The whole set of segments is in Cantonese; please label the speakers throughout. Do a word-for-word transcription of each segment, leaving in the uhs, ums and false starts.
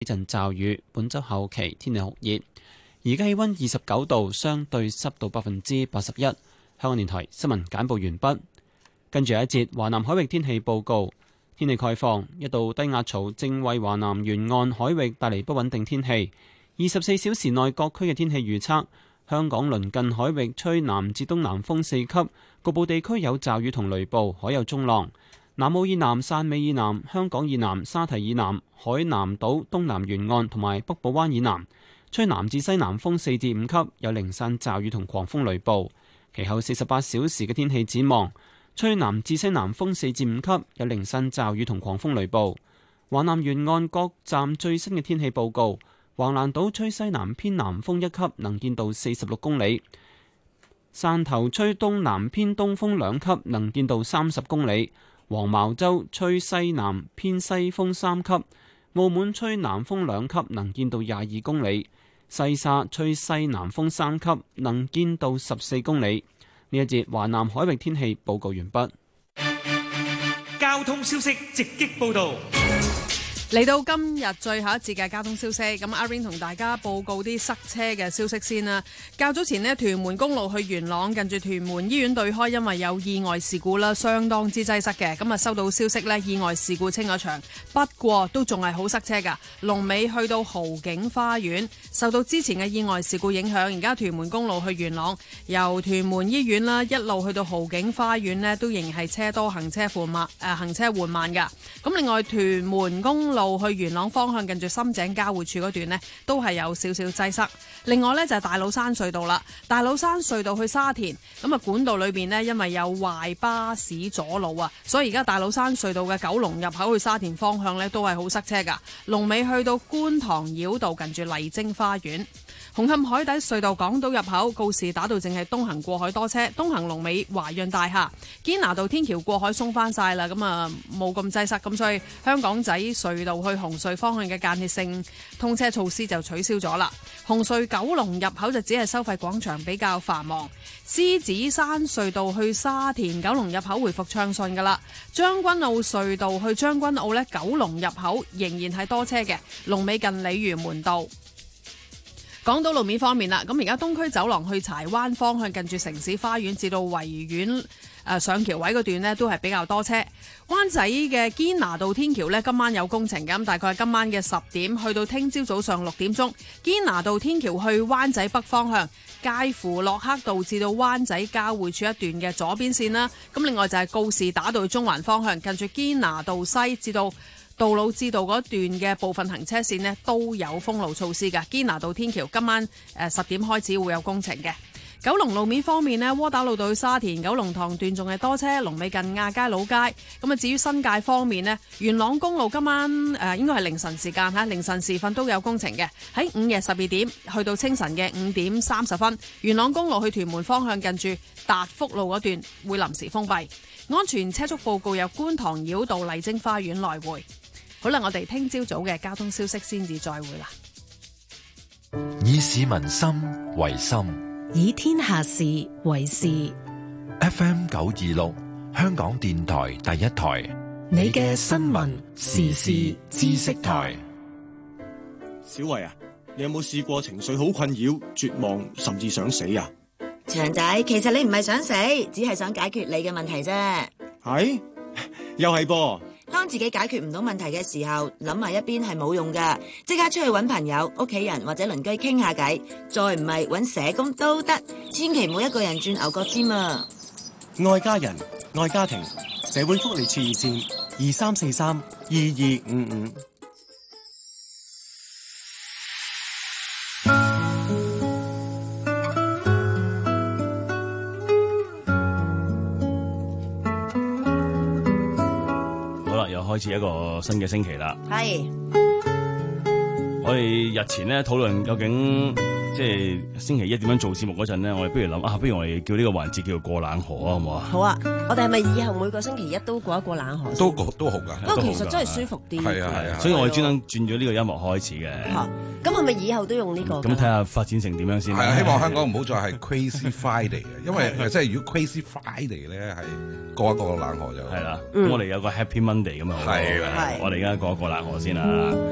Speaker 1: 幾陣驟雨。本週後期天氣酷熱，而家氣溫二十九度，相對濕度百分之八十一。香港電台新聞簡報完畢。跟住有一節華南海域天氣報告。天氣概況，一道低壓槽正為華南沿岸海域帶嚟不穩定天氣。二十四小時內各區嘅天氣預測：香港鄰近海域吹南至東南風四級，局部地區有驟雨同雷暴，海有中浪。南澳以南、汕尾以南、香港以南、沙堤以南、海南島東南沿岸同埋北部灣以南，吹南至西南風四至五級，有零散驟雨同狂風雷暴。其後四十八小時嘅天氣展望。吹南至西南風四至五級，有零散驟雨同狂風雷暴。華南沿岸各站最新嘅天氣報告：橫瀾島吹西南偏南風一級，能見度四十六公里；汕頭吹東南偏東風兩級，能見度三十公里；黃茅洲吹西南偏西風三級；澳門吹南風兩級，能見度廿二公里；西沙吹西南風三級，能見度十四公里。呢一節華南海域天氣報告完畢。
Speaker 2: 交通消息直擊報道。
Speaker 3: 嚟到今日最後一節嘅交通消息，咁阿 Rain 同大家報告啲塞車嘅消息先啦。較早前呢，屯門公路去元朗近住屯門醫院對開，因為有意外事故啦，相當之擠塞嘅。咁啊收到消息呢，意外事故清咗場，不過都仲係好塞車噶。龍尾去到豪景花園，受到之前嘅意外事故影響，而家屯門公路去元朗由屯門醫院啦一路去到豪景花園呢，都仍然係車多，行車緩慢，誒、呃、行車緩慢噶。咁另外屯門公路去元朗方向近住深井交匯處嗰段呢，都係有少少擠塞。另外呢，就係大老山隧道啦，大老山隧道去沙田，咁啊管道裏邊呢，因為有壞巴士阻路啊，所以而家大老山隧道嘅九龍入口去沙田方向呢，都係好塞車噶。龍尾去到觀塘繞道近住麗晶花園。紅磡海底隧道港島入口告士打道淨係東行過海多車，東行龍尾華潤大廈。堅拿道天橋過海鬆翻晒啦，咁啊冇咁擠塞，咁所以香港仔隧道去紅隧方向嘅間歇性通車措施就取消咗啦。紅隧九龍入口就只係收費廣場比較繁忙。獅子山隧道去沙田九龍入口回復暢順噶啦。將軍澳隧道去將軍澳呢，九龍入口仍然係多車嘅，龍尾近鯉魚門道。講到路面方面啦，咁而家東區走廊去柴灣方向近住城市花園至到維園誒上橋位嗰段呢，都係比較多車。灣仔嘅堅拿道天橋呢，今晚有工程咁，大概係今晚嘅十點去到聽朝早上六點鐘。堅拿道天橋去灣仔北方向，介乎駱克道至到灣仔交匯處一段嘅左邊線啦。咁另外就係告士打道去中環方向，近住堅拿道西至到道路至道嗰段嘅部分行車線呢，都有封路措施㗎。堅拿道天橋今晚誒十點開始會有工程嘅。九龍路面方面呢，窩打老道去沙田九龍塘段仲係多車，龍尾近亞皆老街。咁啊，至於新界方面呢，元朗公路今晚誒、呃、應該係凌晨時間嚇，凌晨時分都有工程嘅。喺午夜十二點去到清晨嘅五點三十分，元朗公路去屯門方向近住達福路嗰段會臨時封閉。安全車速報告有觀塘繞道麗晶花園來回。好啦，我哋聽朝早嘅交通消息先至再會啦。
Speaker 4: 以市民心為心，
Speaker 5: 以天下事為事。
Speaker 4: F M 九二六，香港電台第一台，
Speaker 5: 你嘅新聞時事知識台。
Speaker 6: 小慧啊，你有冇試過情緒好困擾、絕望，甚至想死啊？
Speaker 7: 長仔，其實你唔係想死，只係想解決你嘅問題啫。係，
Speaker 6: 又係噃。
Speaker 7: 當自己解決唔到問題嘅時候，諗埋一邊係冇用噶，即刻出去揾朋友、屋企人或者鄰居傾下偈，再唔係揾社工都得，千祈唔好一個人轉牛角尖啊！
Speaker 6: 愛家人、愛家庭，社會福利處熱線二三四三二二五五。
Speaker 8: 開始一個新嘅星期啦。
Speaker 7: 係，
Speaker 8: 我哋日前咧討論究竟即係星期一點樣做節目嗰陣咧，我哋不如諗啊，不如我哋叫呢個環節叫做過冷河啊，好唔好啊？
Speaker 9: 好啊，我哋係咪以後每個星期一都過一過冷河？
Speaker 10: 都都好噶，
Speaker 9: 不過其實真係舒服啲。
Speaker 10: 係啊係啊，
Speaker 8: 所以我哋專登轉咗呢個音樂開始嘅。
Speaker 9: 嚇，咁係咪以後都用呢個？
Speaker 8: 咁睇下發展成點樣先。
Speaker 10: 係啊，希望香港唔好再係 Crazy Friday 嘅，因為即係如果 Crazy Friday 咧係過一過冷河就
Speaker 8: 係啦。咁我哋有個 Happy Monday 咁啊，
Speaker 10: 係
Speaker 8: 我哋而家過一過冷河先啦。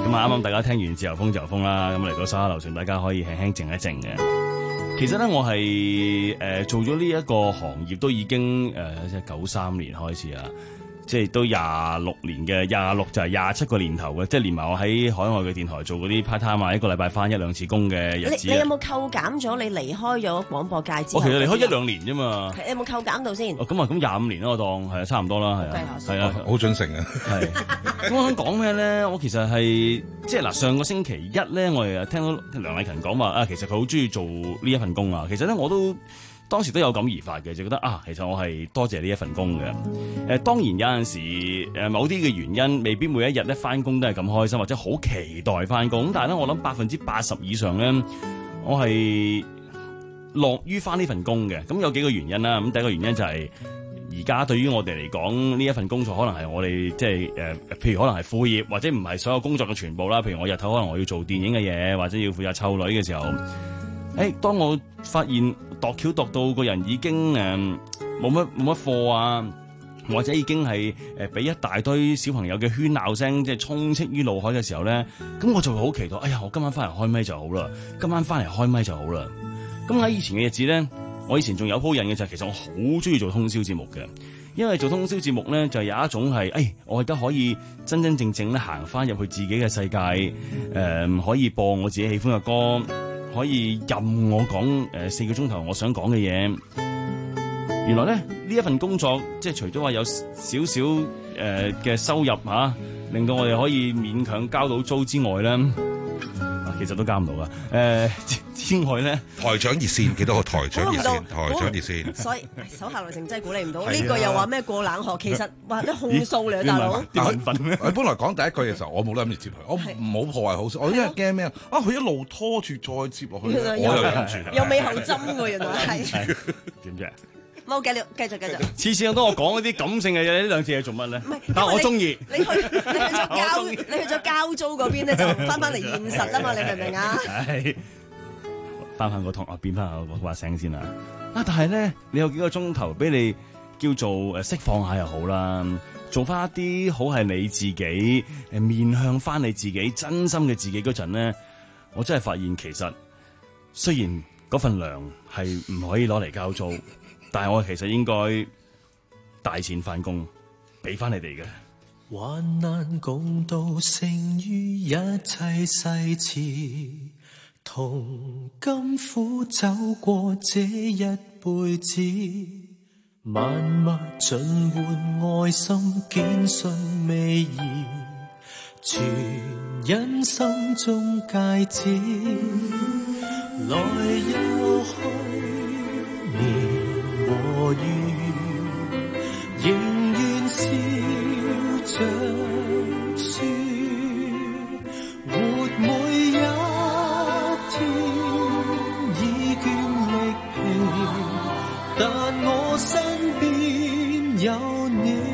Speaker 8: 咁啊，啱啱大家聽完自由風自由風啦，咁嚟到沙樓上，大家可以輕輕靜一靜嘅。其實咧，我係誒、呃、做咗呢一個行業都已經誒即係九三年開始啊。即係都廿六年嘅，廿六就係廿七個年頭嘅，即係連埋我喺海外嘅電台做嗰啲 part time 啊，一個禮拜翻一兩次工嘅日子。
Speaker 9: 你你有冇扣減咗你離開咗廣播界之後？
Speaker 8: 我其實離開一兩年啫嘛。
Speaker 9: 你有冇扣減到先？
Speaker 8: 哦，咁啊，咁廿五年啦，我當係啊，差唔多啦，係啊，係啊，
Speaker 10: 好準成啊。
Speaker 8: 係。咁我想講咩咧？我其實係即係嗱，上個星期一咧，我哋聽到梁麗勤講話啊，其實佢好中意做呢一份工啊。其實咧，我都。當時都有感而發嘅，就覺得啊，其實我係多謝呢一份工嘅。誒、呃，當然有陣時誒，某啲嘅原因，未必每一日咧翻工都係咁開心，或者好期待翻工。咁但係咧，我諗百分之八十以上咧，我係樂於翻呢份工嘅。咁有幾個原因啦。咁第一個原因就係而家對於我哋嚟講，呢一份工作可能係我哋即係誒，譬如可能係副業，或者唔係所有工作嘅全部啦。譬如我日頭可能我要做電影嘅嘢，或者要負責湊女嘅時候。誒，當我發現度橋度到個人已經誒冇乜冇乜貨啊，或者已經係誒俾一大堆小朋友嘅喧鬧聲，即係充斥於腦海嘅時候咧，咁我就會好期待，哎呀，我今晚翻嚟開咪就好啦，今晚翻嚟開咪就好啦。咁喺以前嘅日子咧，我以前仲有鋪癮嘅就係，其實我好中意做通宵節目嘅，因為做通宵節目咧就有一種係，誒、哎，我而家可以真真正正咧行翻入去自己嘅世界，誒、呃，可以播我自己喜歡嘅歌。可以任我講誒、呃、四個鐘頭我想講嘅嘢。原來咧呢一份工作，即係除咗話有少少誒嘅收入嚇、啊，令到我哋可以勉強交到租之外咧，啊其實都交唔到噶。誒、呃、之外咧，
Speaker 10: 台長熱線幾多個台長熱線？台長熱線。
Speaker 9: 所以手下留情真係鼓勵唔到。呢個又話咩過冷河？其實話啲控訴嚟啊，大佬。
Speaker 10: 啲文分咧。我本來講第一句嘅時候，我冇諗住接佢，我唔好破壞好事。我因為驚咩啊？啊，佢一路拖住再接落去，我又忍住。
Speaker 9: 有尾後針喎，原來係。
Speaker 8: 點啫？
Speaker 9: 冇繼續繼續繼續。
Speaker 8: 次次都我講嗰啲感性嘅嘢，呢兩次係做乜咧？唔係，但我中意。
Speaker 9: 你去你去咗交你去咗交租嗰邊咧，就翻返嚟現實啊嘛！你明唔明啊？
Speaker 8: 係。翻返個堂啊，變翻下個把聲先啦。啊，但係咧，你有幾個鐘頭俾你叫做誒釋放下又好啦，做翻一啲好係你自己誒面向翻你自己真心嘅自己嗰陣咧，我真係發現其實雖然嗰份糧係唔可以攞嚟交租。但係我其實應該大錢返工，俾翻你哋嘅。
Speaker 11: 患難共度勝於一切世事，同甘苦走過這一輩子，萬物盡換愛心，堅信未移，全因心中芥子，來又去年。和月仍願笑着說，活每一天已倦力疲，但我身邊有你。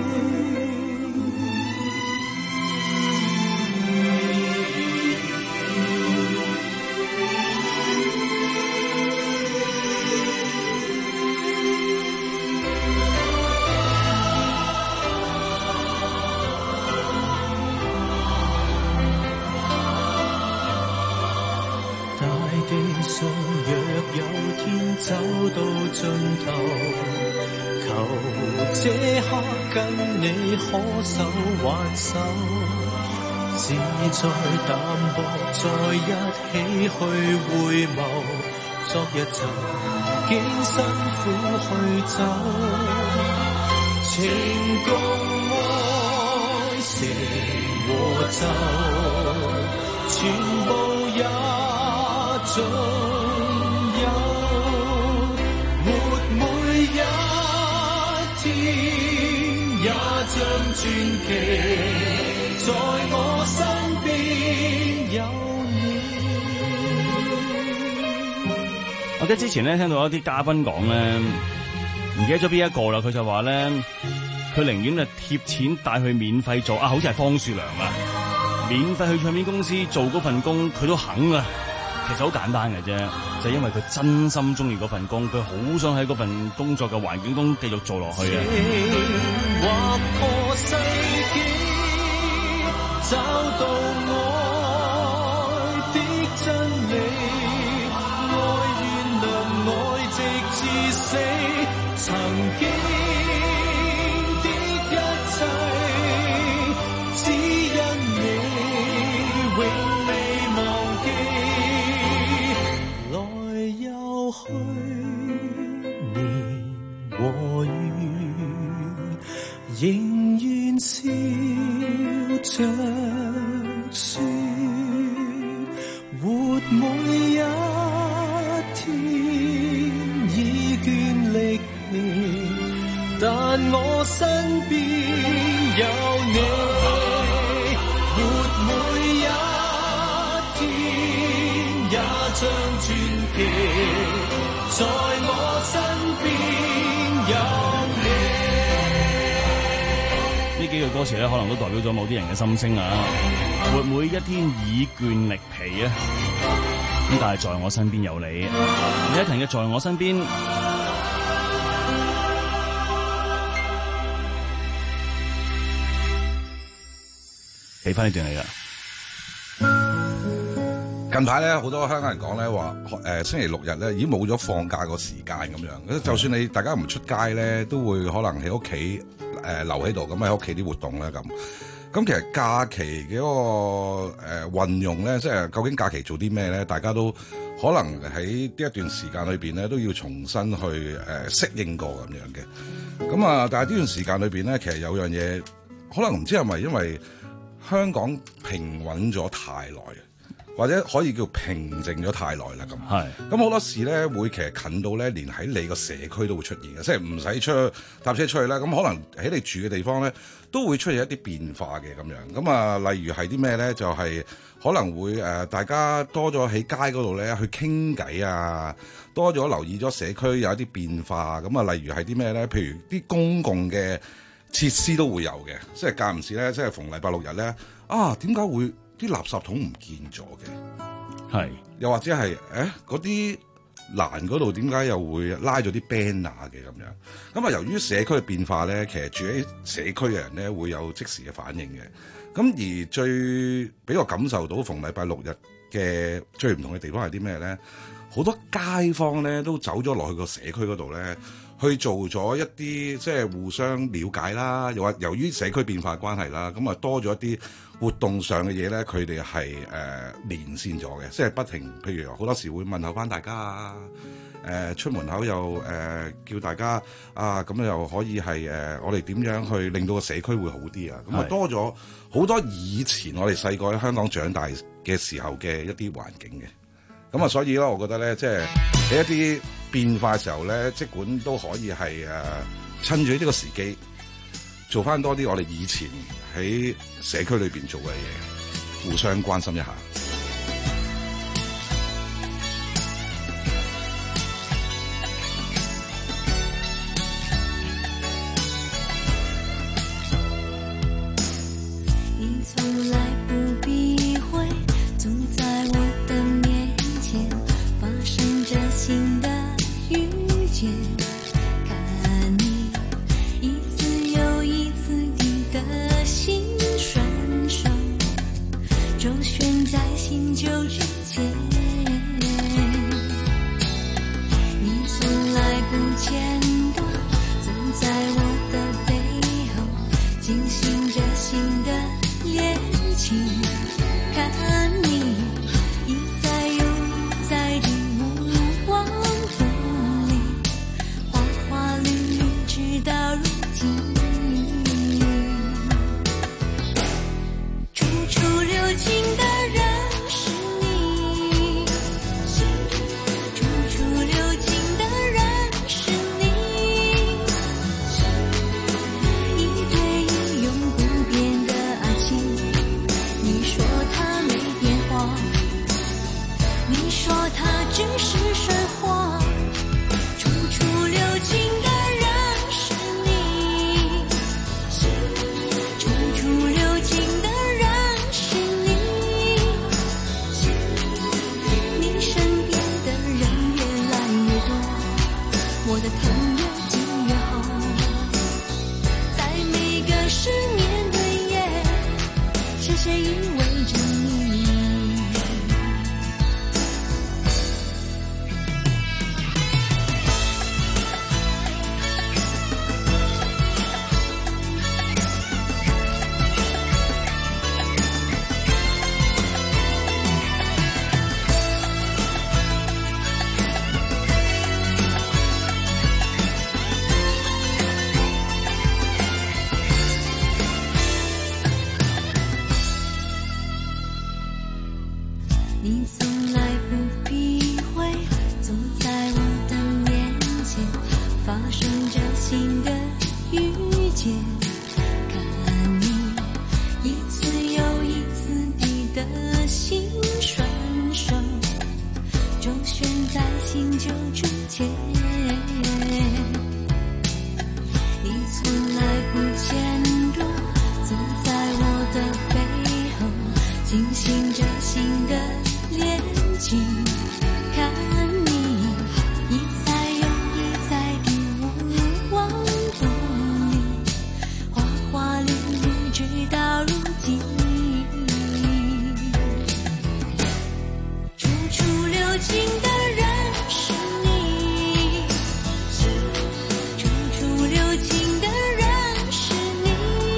Speaker 11: 走到盡頭，求這刻跟你可手挽手，自在淡薄再一起去回眸，昨日曾經辛苦去走，情共愛成和奏，全部也盡。也像傳奇，在我身邊有你。
Speaker 8: 我記得之前咧聽到一啲嘉賓講咧，唔記得咗邊一個啦，佢就話咧，佢寧願啊貼錢帶去免費做啊，好似係方樹良啊，免費去唱片公司做嗰份工，佢都肯啊。其實好簡單嘅啫，就係因為佢真心中意嗰份工，佢好想喺嗰份工作嘅環境中繼續做落去啊！
Speaker 11: 劃破世紀，找到我。 我身邊有你，活每一天也像傳奇，在我身邊有你。
Speaker 8: 呢幾句歌詞咧，可能都代表咗某啲人嘅心聲啊！活每一天以倦力疲啊！咁但係在我身邊有你，李克勤嘅在我身邊。起翻呢段嚟啦。
Speaker 10: 近排咧，好多香港人講咧話，誒、呃、星期六日咧已經冇咗放假個時間咁樣。就算你大家唔出街咧，都會可能喺屋企誒留喺度，咁喺屋企啲活動咧咁。咁其實假期嘅嗰、那個誒、呃、運用咧，即係究竟假期做啲咩咧？大家都可能喺呢一段時間裏邊咧，都要重新去誒、呃、適應過咁樣嘅。咁啊，但係呢段時間裏邊咧，其實有樣嘢可能唔知係咪因為香港平穩咗太耐，或者可以叫平靜咗太耐啦咁。係。咁好多時咧會其實近到咧，連喺你個社區都會出現嘅，即係唔使出去搭車出去啦。咁可能喺你住嘅地方咧，都會出現一啲變化嘅咁樣。咁啊，例如係啲咩咧？就係、是、可能會誒、呃，大家多咗喺街嗰度咧去傾偈啊，多咗留意咗社區有一啲變化。咁啊，例如係啲咩咧？譬如啲公共嘅設施都會有嘅，即係間唔時咧，即係逢禮拜六日咧，啊點解會啲垃圾桶唔見咗嘅？係，又或者係誒嗰啲欄嗰度點解又會拉咗啲 banner 嘅咁樣？咁啊，由於社區嘅變化咧，其實住喺社區嘅人咧會有即時嘅反應嘅。咁而最俾我感受到逢禮拜六日嘅最唔同嘅地方係啲咩咧？好多街坊咧都走咗落去個社區嗰度咧，去做咗一啲即係互相了解啦，又話由於社區變化關係啦，咁啊多咗一啲活動上嘅嘢咧，佢哋係誒連線咗嘅，即係不停，譬如好多時會問候翻大家啊，誒、呃、出門口又誒、呃、叫大家啊，咁又可以係誒、呃、我哋點樣去令到個社區會好啲啊，咁啊多咗好多以前我哋細個喺香港長大嘅時候嘅一啲環境嘅。咁啊，所以咧，我覺得咧，即係喺一啲變化嘅時候咧，即管都可以係誒趁住呢個時機，做翻多啲我哋以前喺社區裏邊做嘅嘢，互相關心一下。
Speaker 12: 你從來不避諱，總在我的面前發生着新的遇見，看你一次又一次地得心順手，周旋在新舊之間，你從來不間斷，總在我的背後進行着新的戀情，看你一再又一再地目光鋒利，花花綠綠直到如今，處處留情的人是你，處處留情的人是你，一對一永不變的愛情，你說它沒變化，你說它只是水花，處處留情的人是你，處處留情的人是你，你身邊的人越來越多，我的疼越緊越好，在每個失眠的夜，深深依偎着你。你從來不避諱，總在我的面前發生着新的遇心顺手，周旋在新旧之间。你从来不牵着，走在我的背后，进行着新的恋情。看你一再又一再地无往不利，花花绿绿直到如今。处处留情的人是你，处处留情的人是你，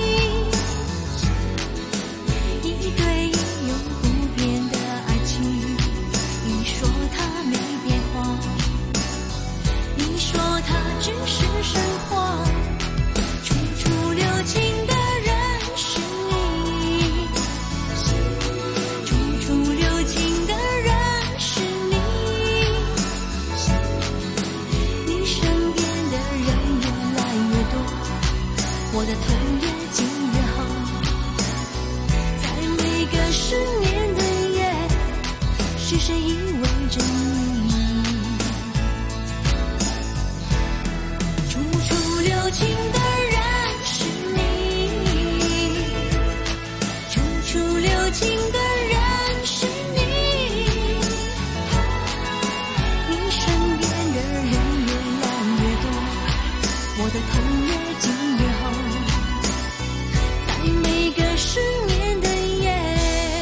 Speaker 12: 一对一永不变的爱情。你说它没变化，你说它只是神话。处处留情的人是你，处处留情的人是你，你身边的人越来越多，我的痛越紧越厚，在每个失眠的夜，是谁依偎着你？处处留情的人是你，处处留情的人是你，你身边的人越来越多，我的痛越紧越厚，在每个失眠的夜，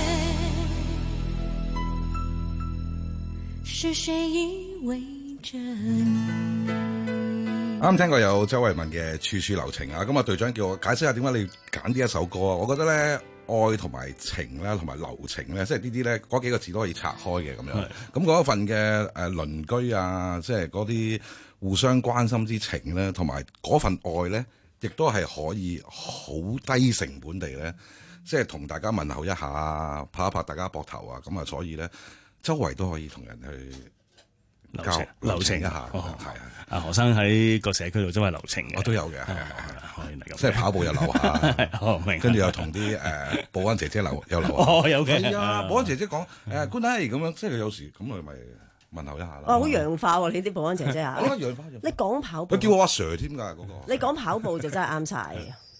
Speaker 12: 是谁依偎着你？
Speaker 10: 啱聽過有周慧敏嘅《處處留情》啊，咁啊隊長叫我解釋下點解你揀呢一首歌啊？我覺得咧愛同埋情咧，同埋留情咧，即係呢啲咧嗰幾個字都可以拆開嘅咁樣。咁嗰一份嘅誒鄰居啊，即係嗰啲互相關心之情咧，同埋嗰份愛咧，亦都係可以好低成本地咧，即係同大家問候一下啊，拍一拍大家膊頭啊，咁啊，所以咧周圍都可以同人去。
Speaker 8: 留情留情
Speaker 10: 一下，係啊！
Speaker 8: 阿何生喺個社區度真係留情嘅，
Speaker 10: 我都有嘅，係
Speaker 8: 係
Speaker 10: 即係跑步又留下，
Speaker 8: 哦明，
Speaker 10: 跟住又同啲誒保安姐姐留又留下，
Speaker 8: 哦有嘅，
Speaker 10: 係啊！保安姐姐講誒 good night 咁樣，即係佢有時咁佢咪問候一下啦。
Speaker 9: 哇！好洋化喎，你啲保安姐姐啊！
Speaker 10: 我覺得洋化，
Speaker 9: 你講跑步，
Speaker 10: 佢叫我阿 Sir 添㗎嗰個。
Speaker 9: 你講跑步就真係啱晒。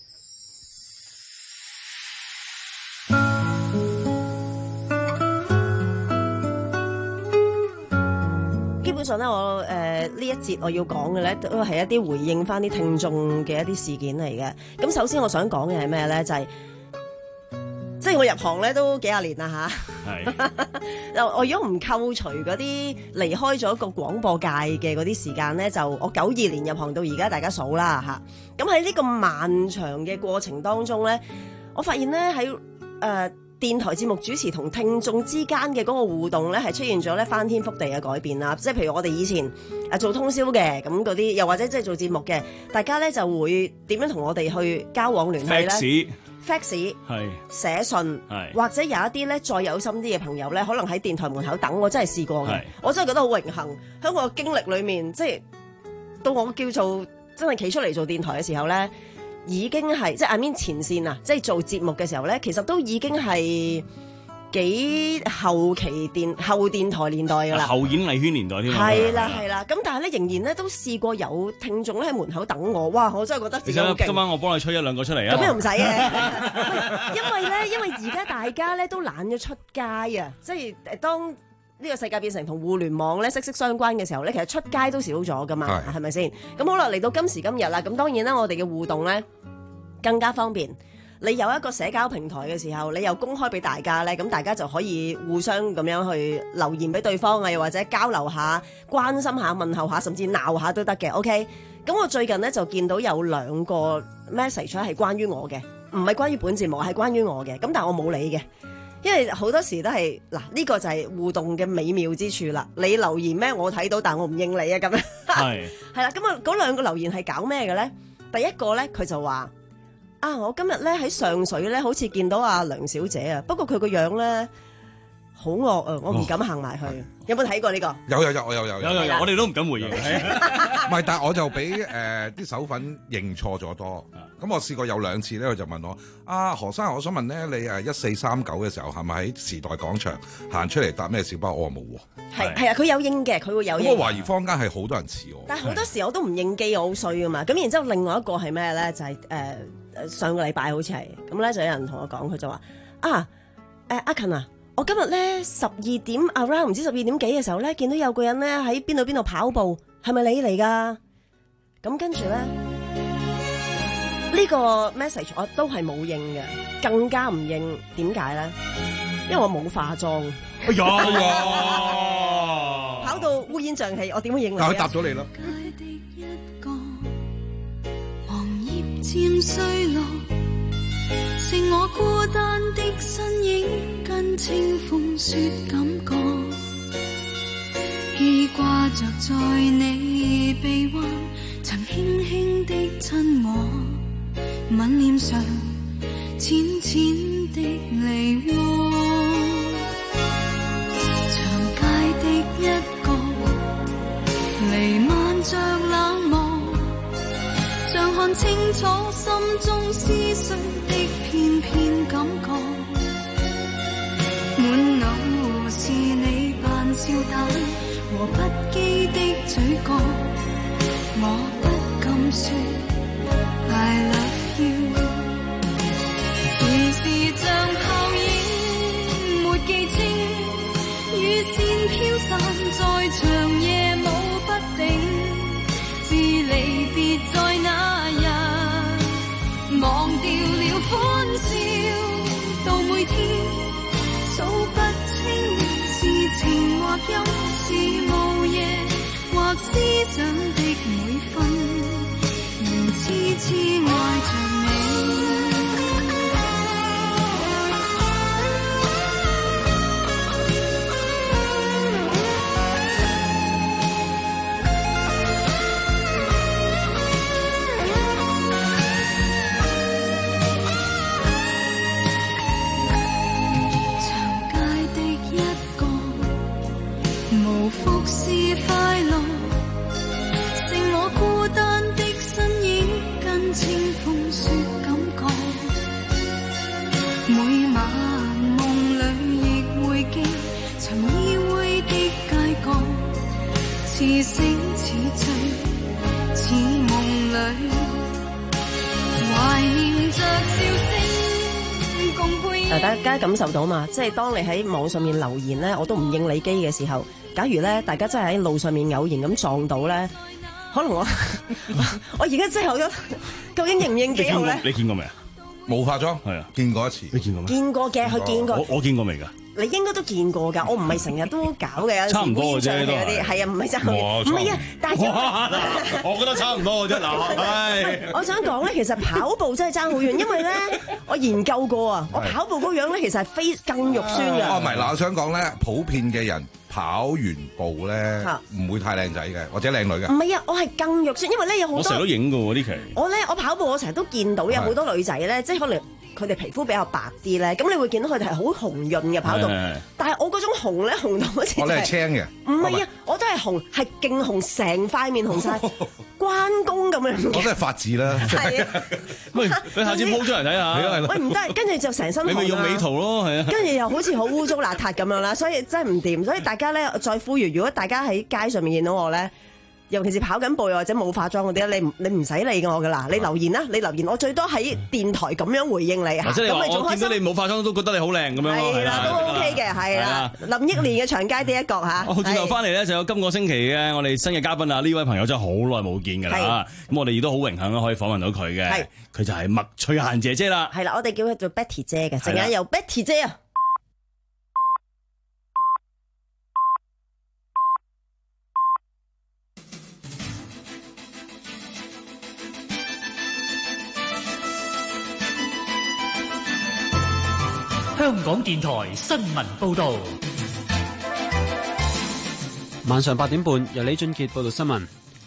Speaker 9: 基本上咧，我誒呢、呃、一節我要講嘅咧，都係一啲回應翻啲聽眾嘅一啲事件嚟嘅。咁首先我想講嘅係咩咧？就係、是、即係我入行咧都幾廿年啦吓。係。我如果唔扣除嗰啲離開咗個廣播界嘅嗰啲時間咧，就我九二年入行到而家，大家數啦吓。咁喺呢個漫長嘅過程當中咧，我發現咧喺誒。電台節目主持同聽眾之間嘅嗰個互動咧，係出現咗咧翻天覆地嘅改變啦。即係譬如我哋以前誒做通宵嘅咁嗰啲，又或者即係做節目嘅，大家咧就會點樣同我哋去交往聯繫咧 ？fax 係寫信，或者有一啲咧再有心啲嘅朋友咧，可能喺電台門口等，我真係試過嘅，我真係覺得好榮幸。喺我嘅經歷裏面，即係到我叫做真係企出嚟做電台嘅時候咧。已經係即係 I mean 前線啊！即係做節目嘅時候咧，其實都已經係幾後期電後電台年代㗎啦，
Speaker 8: 後演藝圈年代添。
Speaker 9: 係啦係啦，咁但係咧仍然咧都試過有聽眾咧喺門口等我，哇！我真係覺得自己好勁。
Speaker 8: 今晚我幫你吹一兩個出嚟啊！
Speaker 9: 咁又唔使嘅，因為咧，因為而家大家咧都懶咗出街啊！即係誒當。呢個世界變成同互聯網咧息息相關嘅時候咧，其實出街都少咗噶嘛，係咪先？咁好啦，嚟到今時今日啦，咁當然啦，我哋嘅互動咧更加方便。你有一個社交平台嘅時候，你又公開俾大家咧，咁大家就可以互相咁樣去留言俾對方啊，又或者交流下、關心下、問候下，甚至鬧下都得嘅。OK，咁我最近咧就見到有兩個 message 係關於我嘅，唔係關於本節目，係關於我嘅。咁但係我冇理嘅。因為好多時都係嗱，呢個就係互動嘅美妙之處啦。你留言咩？我睇到，但我唔應你啊，咁樣係係啦。咁啊，嗰兩個留言係搞咩嘅咧？第一個咧，佢就話啊，我今日咧喺上水咧，好似見到阿梁小姐啊，不過佢個樣咧好惡啊！我唔敢行埋去。有冇睇過呢個？
Speaker 10: 有有有，我有有
Speaker 8: 有有有，我哋都唔敢回應。
Speaker 10: 唔係，但係我就俾誒啲手粉認錯咗多。咁我試過有兩次咧，佢就問我：啊何生，我想問咧，你誒一四三九嘅時候係咪喺時代廣場行出嚟搭咩小巴？我話冇喎。
Speaker 9: 係係啊，佢有應嘅，佢會有應。
Speaker 10: 咁我懷疑坊間係好多人似我。
Speaker 9: 但係好多時我都唔應機，我好衰噶嘛。咁然之後另外一個係咩咧？就係、是、誒、呃、上個禮拜好似係咁咧，就有人同我講，佢就話啊誒阿勤啊。我今日咧十二點 around 唔知十二點幾嘅時候咧，見到有個人咧喺邊度邊度跑步，係咪你嚟㗎？咁跟住咧呢個 message 我都係冇應嘅，更加唔應。點解咧？因為我冇化妝。
Speaker 8: 哎呀，
Speaker 9: 跑到烏煙瘴氣，我點會應你啊？
Speaker 10: 佢答咗你啦。
Speaker 12: 剩我孤單的身影，跟清風雪感覺，記掛着在你臂彎，曾輕輕的親我，吻臉上淺淺的梨渦，長街的一角，彌漫着冷漠，像看清楚心中思緒的片片感覺，滿腦是你扮笑膽和不羈的嘴角，我不敢說 I love you， 時時像泡影沒記清，雨線飄散在長夜舞不定，自離別在那日，忘掉了歡笑，到每天數不清是情或憂，是午夜或思想的每分，仍痴痴愛着你。似醒似醉似夢裏，懷念着笑聲共背影。
Speaker 9: 大家感受到嘛？即係當你喺網上面留言咧，我都唔應你機嘅時候，假如咧大家真係喺路上面偶然咁撞到咧，可能我我而家真係有咗，究竟應唔應機好咧？
Speaker 8: 你見過未啊？
Speaker 10: 冇化妝係啊，見過一次。
Speaker 8: 你見過咩？
Speaker 9: 見過嘅，佢見過。
Speaker 8: 我我見過未㗎？
Speaker 9: 你應該都見過㗎，我唔係成日都搞嘅，
Speaker 8: 差唔多嘅啫，都
Speaker 9: 係係啊，唔係真係，唔係啊，但係
Speaker 8: 我覺得差唔多嘅啫，嗱，係。
Speaker 9: 我想講咧，其實跑步真係爭好遠，因為咧，我研究過啊，我跑步嗰樣咧，其實係非更肉酸㗎。
Speaker 10: 哦，唔係嗱，我想講咧，普遍嘅人跑完步咧，唔會太靚仔嘅，或者靚女嘅。
Speaker 9: 唔係啊，我係更肉酸，因為咧有好多。
Speaker 8: 我成日都影㗎喎呢期。
Speaker 9: 我咧，我跑步我成日都見到有好多女仔咧，即係可能。佢哋皮膚比較白啲咧，咁你會見到佢哋係好紅潤嘅跑道，但係我嗰種紅咧紅到好似，
Speaker 10: 我哋係青嘅，
Speaker 9: 唔係啊，我都係紅，係勁紅，成塊面紅晒，關公咁樣。
Speaker 10: 我都係發字啦。
Speaker 9: 係啊，
Speaker 8: 喂，你下次 po 出嚟睇下。
Speaker 9: 喂，唔得，跟住就成身紅。
Speaker 8: 你咪用美圖咯，係啊。
Speaker 9: 跟住又好似好污糟邋遢咁樣啦，所以真係唔掂。所以大家咧再呼籲，如果大家喺街上面見到我咧，尤其是跑緊步或者冇化妝嗰啲咧，你唔你唔使理我噶啦，你留言啦，你留言，我最多喺電台咁樣回應你嚇。
Speaker 8: 即係話我見到你冇化妝都覺得你好靚咁樣。
Speaker 9: 係啦，都 OK 嘅，係啦。林憶蓮嘅長街第一角嚇。
Speaker 8: 好，轉頭翻嚟咧就有今個星期嘅我哋新嘅嘉賓啊！呢位朋友真係好耐冇見㗎啦。咁我哋亦都好榮幸啦，可以訪問到佢嘅。佢就係麥翠嫻姐姐啦。
Speaker 9: 係啦，我哋叫佢做 Betty 姐嘅，陣間有 Betty 姐啊。
Speaker 2: 香港電台新聞報導，
Speaker 1: 晚上八點半由李俊傑報道新聞。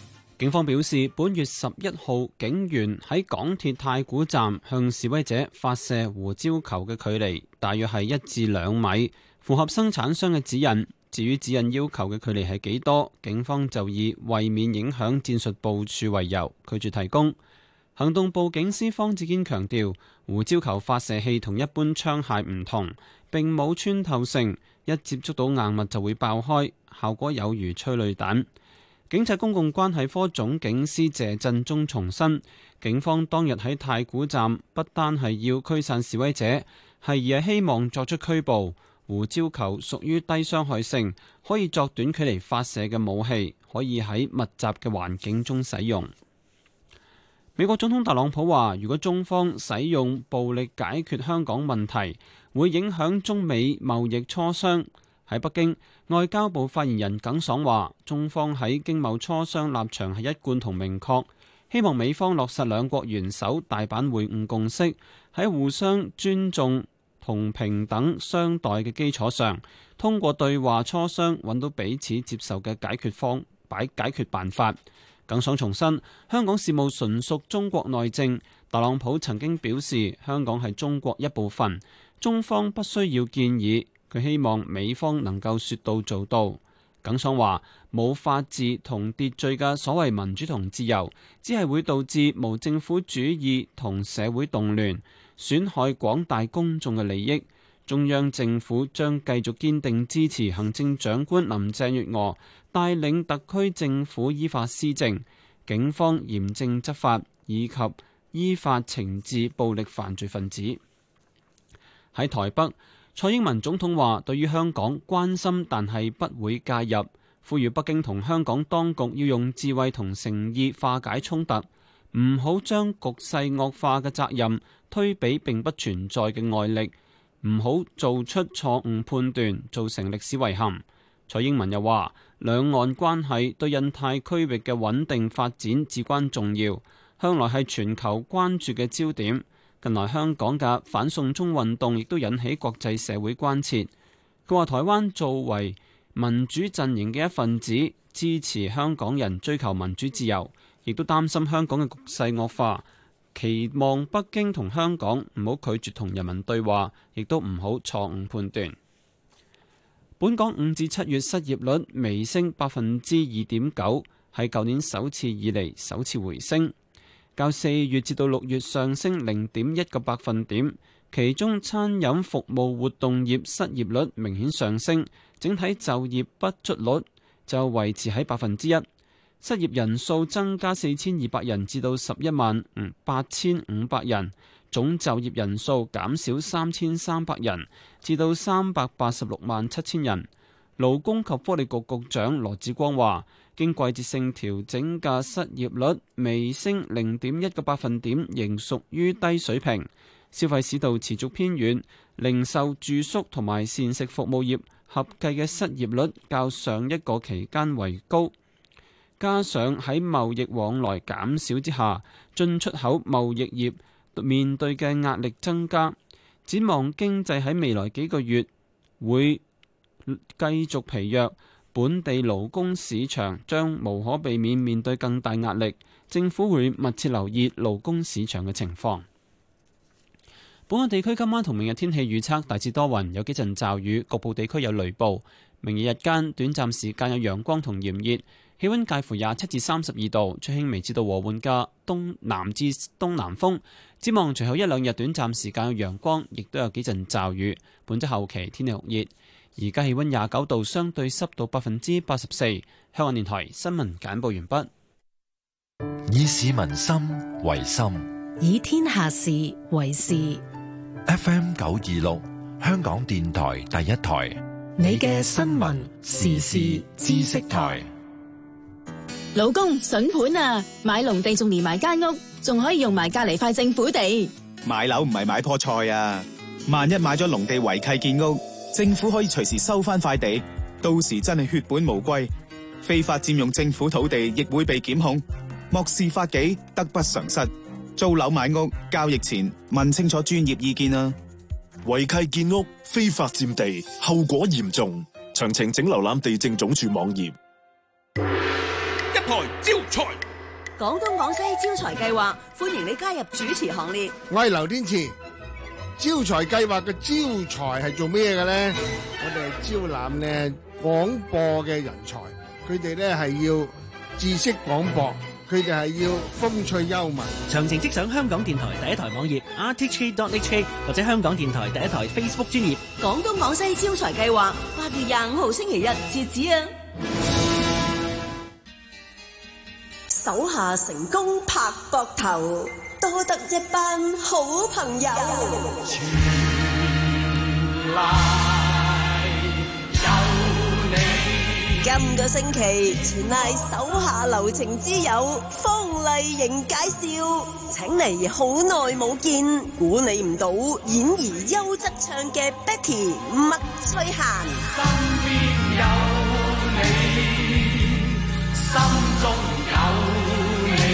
Speaker 1: 警方表示，本月十一號警員喺港鐵太古站向示威者發射胡椒球嘅距離大約係一至兩米，符合生產商嘅指引。至於指引要求嘅距離係幾多，警方就以為免影響戰術部署為由拒絕提供。行動部警司方志堅強調，胡椒球發射器同一般槍械唔同，並冇穿透性，一接觸到硬物就會爆開，效果有如催淚彈。警察公共關係科總警司謝振中重申，警方當日喺太古站不單係要驅散示威者，係而係希望作出拘捕。胡椒球屬於低傷害性，可以作短距離發射嘅武器，可以喺密集嘅環境中使用。美國總統特朗普話，如果中方使用暴力解決香港問題，會影響中美貿易磋商。喺北京，外交部發言人耿爽話，中方喺經貿磋商立場係一貫同明確，希望美方落實兩國元首大阪會晤共識，喺互相尊重同平等相待嘅基礎上，通過對話磋商揾到彼此接受嘅解決方擺解決辦法。耿爽重申，香港事務純屬中國內政。特朗普曾經表示，香港係中國一部分，中方不需要建議。佢希望美方能夠說到做到。耿爽話，冇法治同秩序嘅所謂民主同自由，只係會導致無政府主義同社會動亂，損害廣大公眾嘅利益。中央政府將繼續堅定支持行政長官林鄭月娥帶領特區政府依法施政，警方嚴正執法，以及依法懲治暴力犯罪分子。喺台北，蔡英文總統話，對於香港關心，但係不會介入，呼籲北京同香港當局要用智慧同誠意化解衝突，唔好將局勢惡化嘅責任推俾並不存在嘅外力，唔好做出錯誤判斷，造成歷史遺憾。蔡英文又話，兩岸關係對印太區域嘅穩定發展至關重要，向來係全球關注嘅焦點。近來香港嘅反送中運動亦都引起國際社會關切。佢話台灣作為民主陣營嘅一份子，支持香港人追求民主自由，亦都擔心香港嘅局勢惡化，期望北京同香港唔好拒絕同人民對話，亦都唔好錯誤判斷。本港五至七月失業率微升百分之二點九，係舊年首次以嚟首次回升。較四月至到六月上升零點一個百分點，其中餐飲服務活動業失業率明顯上升，整體就業不足率就維持喺百分之一。失業人數增加四千二百人至到十一萬八千五百人，總就業人數減少三千三百人至到三百八十六萬七千人。勞工及福利局局長羅致光話，經季節性調整嘅失業率微升零點一個百分點，仍屬於低水平。消費市道持續偏軟，零售、住宿同埋膳食服務業合計嘅失業率較上一個期間為高。加上喺貿易往來減少之下，進出口貿易業面對嘅壓力增加。展望經濟喺未來幾個月會繼續疲弱，本地勞工市場將無可避免面對更大壓力。政府會密切留意勞工市場嘅情況。本港地區今晚同明日天氣預測大致多雲，有幾陣驟雨，局部地區有雷暴。明日日間短暫時間有陽光同炎熱，氣溫介乎廿七至三十二度，吹輕微至到和緩嘅東南至東南風。展望隨後一兩日短暫時間有陽光，亦都有幾陣驟雨。本週後期天氣酷熱。而家氣溫廿九度，相對濕度百分之八十四。香港電台新聞簡報完畢。
Speaker 4: 以市民心為心，
Speaker 5: 以天下事為事。
Speaker 4: F M 九二六，香港電台第一台，
Speaker 5: 你嘅新聞時事知識台。
Speaker 13: 老公，筍盤啊！買農地仲連埋間屋，仲可以用埋隔籬塊政府地。
Speaker 14: 買樓唔係買棵菜啊！萬一買咗農地違契建屋，政府可以隨時收翻塊地，到時真係血本無歸。非法佔用政府土地亦會被檢控，漠視法紀，得不償失。租樓買屋交易前問清楚專業意見啊！
Speaker 15: 違契建屋、非法佔地，後果嚴重。詳情請瀏覽地政總署網頁。
Speaker 2: 一台招財，
Speaker 9: 廣東廣西招財計劃歡迎你加入主持行列。
Speaker 16: 我係劉天賜。招財計劃嘅招財係做咩嘅咧？我哋係招攬咧廣播嘅人才，佢哋咧係要知識廣博，佢哋係要風趣幽默。
Speaker 17: 詳情即上香港電台第一台網頁 r t h dot h k 或者香港電台第一台 Facebook 專頁。
Speaker 9: 廣東廣西招財計劃八月廿五號星期日截止啊！手下成功拍膊頭，多得一班好朋友。今個星期全賴手下留情之友方麗瑩介紹，請嚟好耐冇見，估你唔到演而優則唱嘅 Betty 麥翠嫻。身邊有你，心中有你，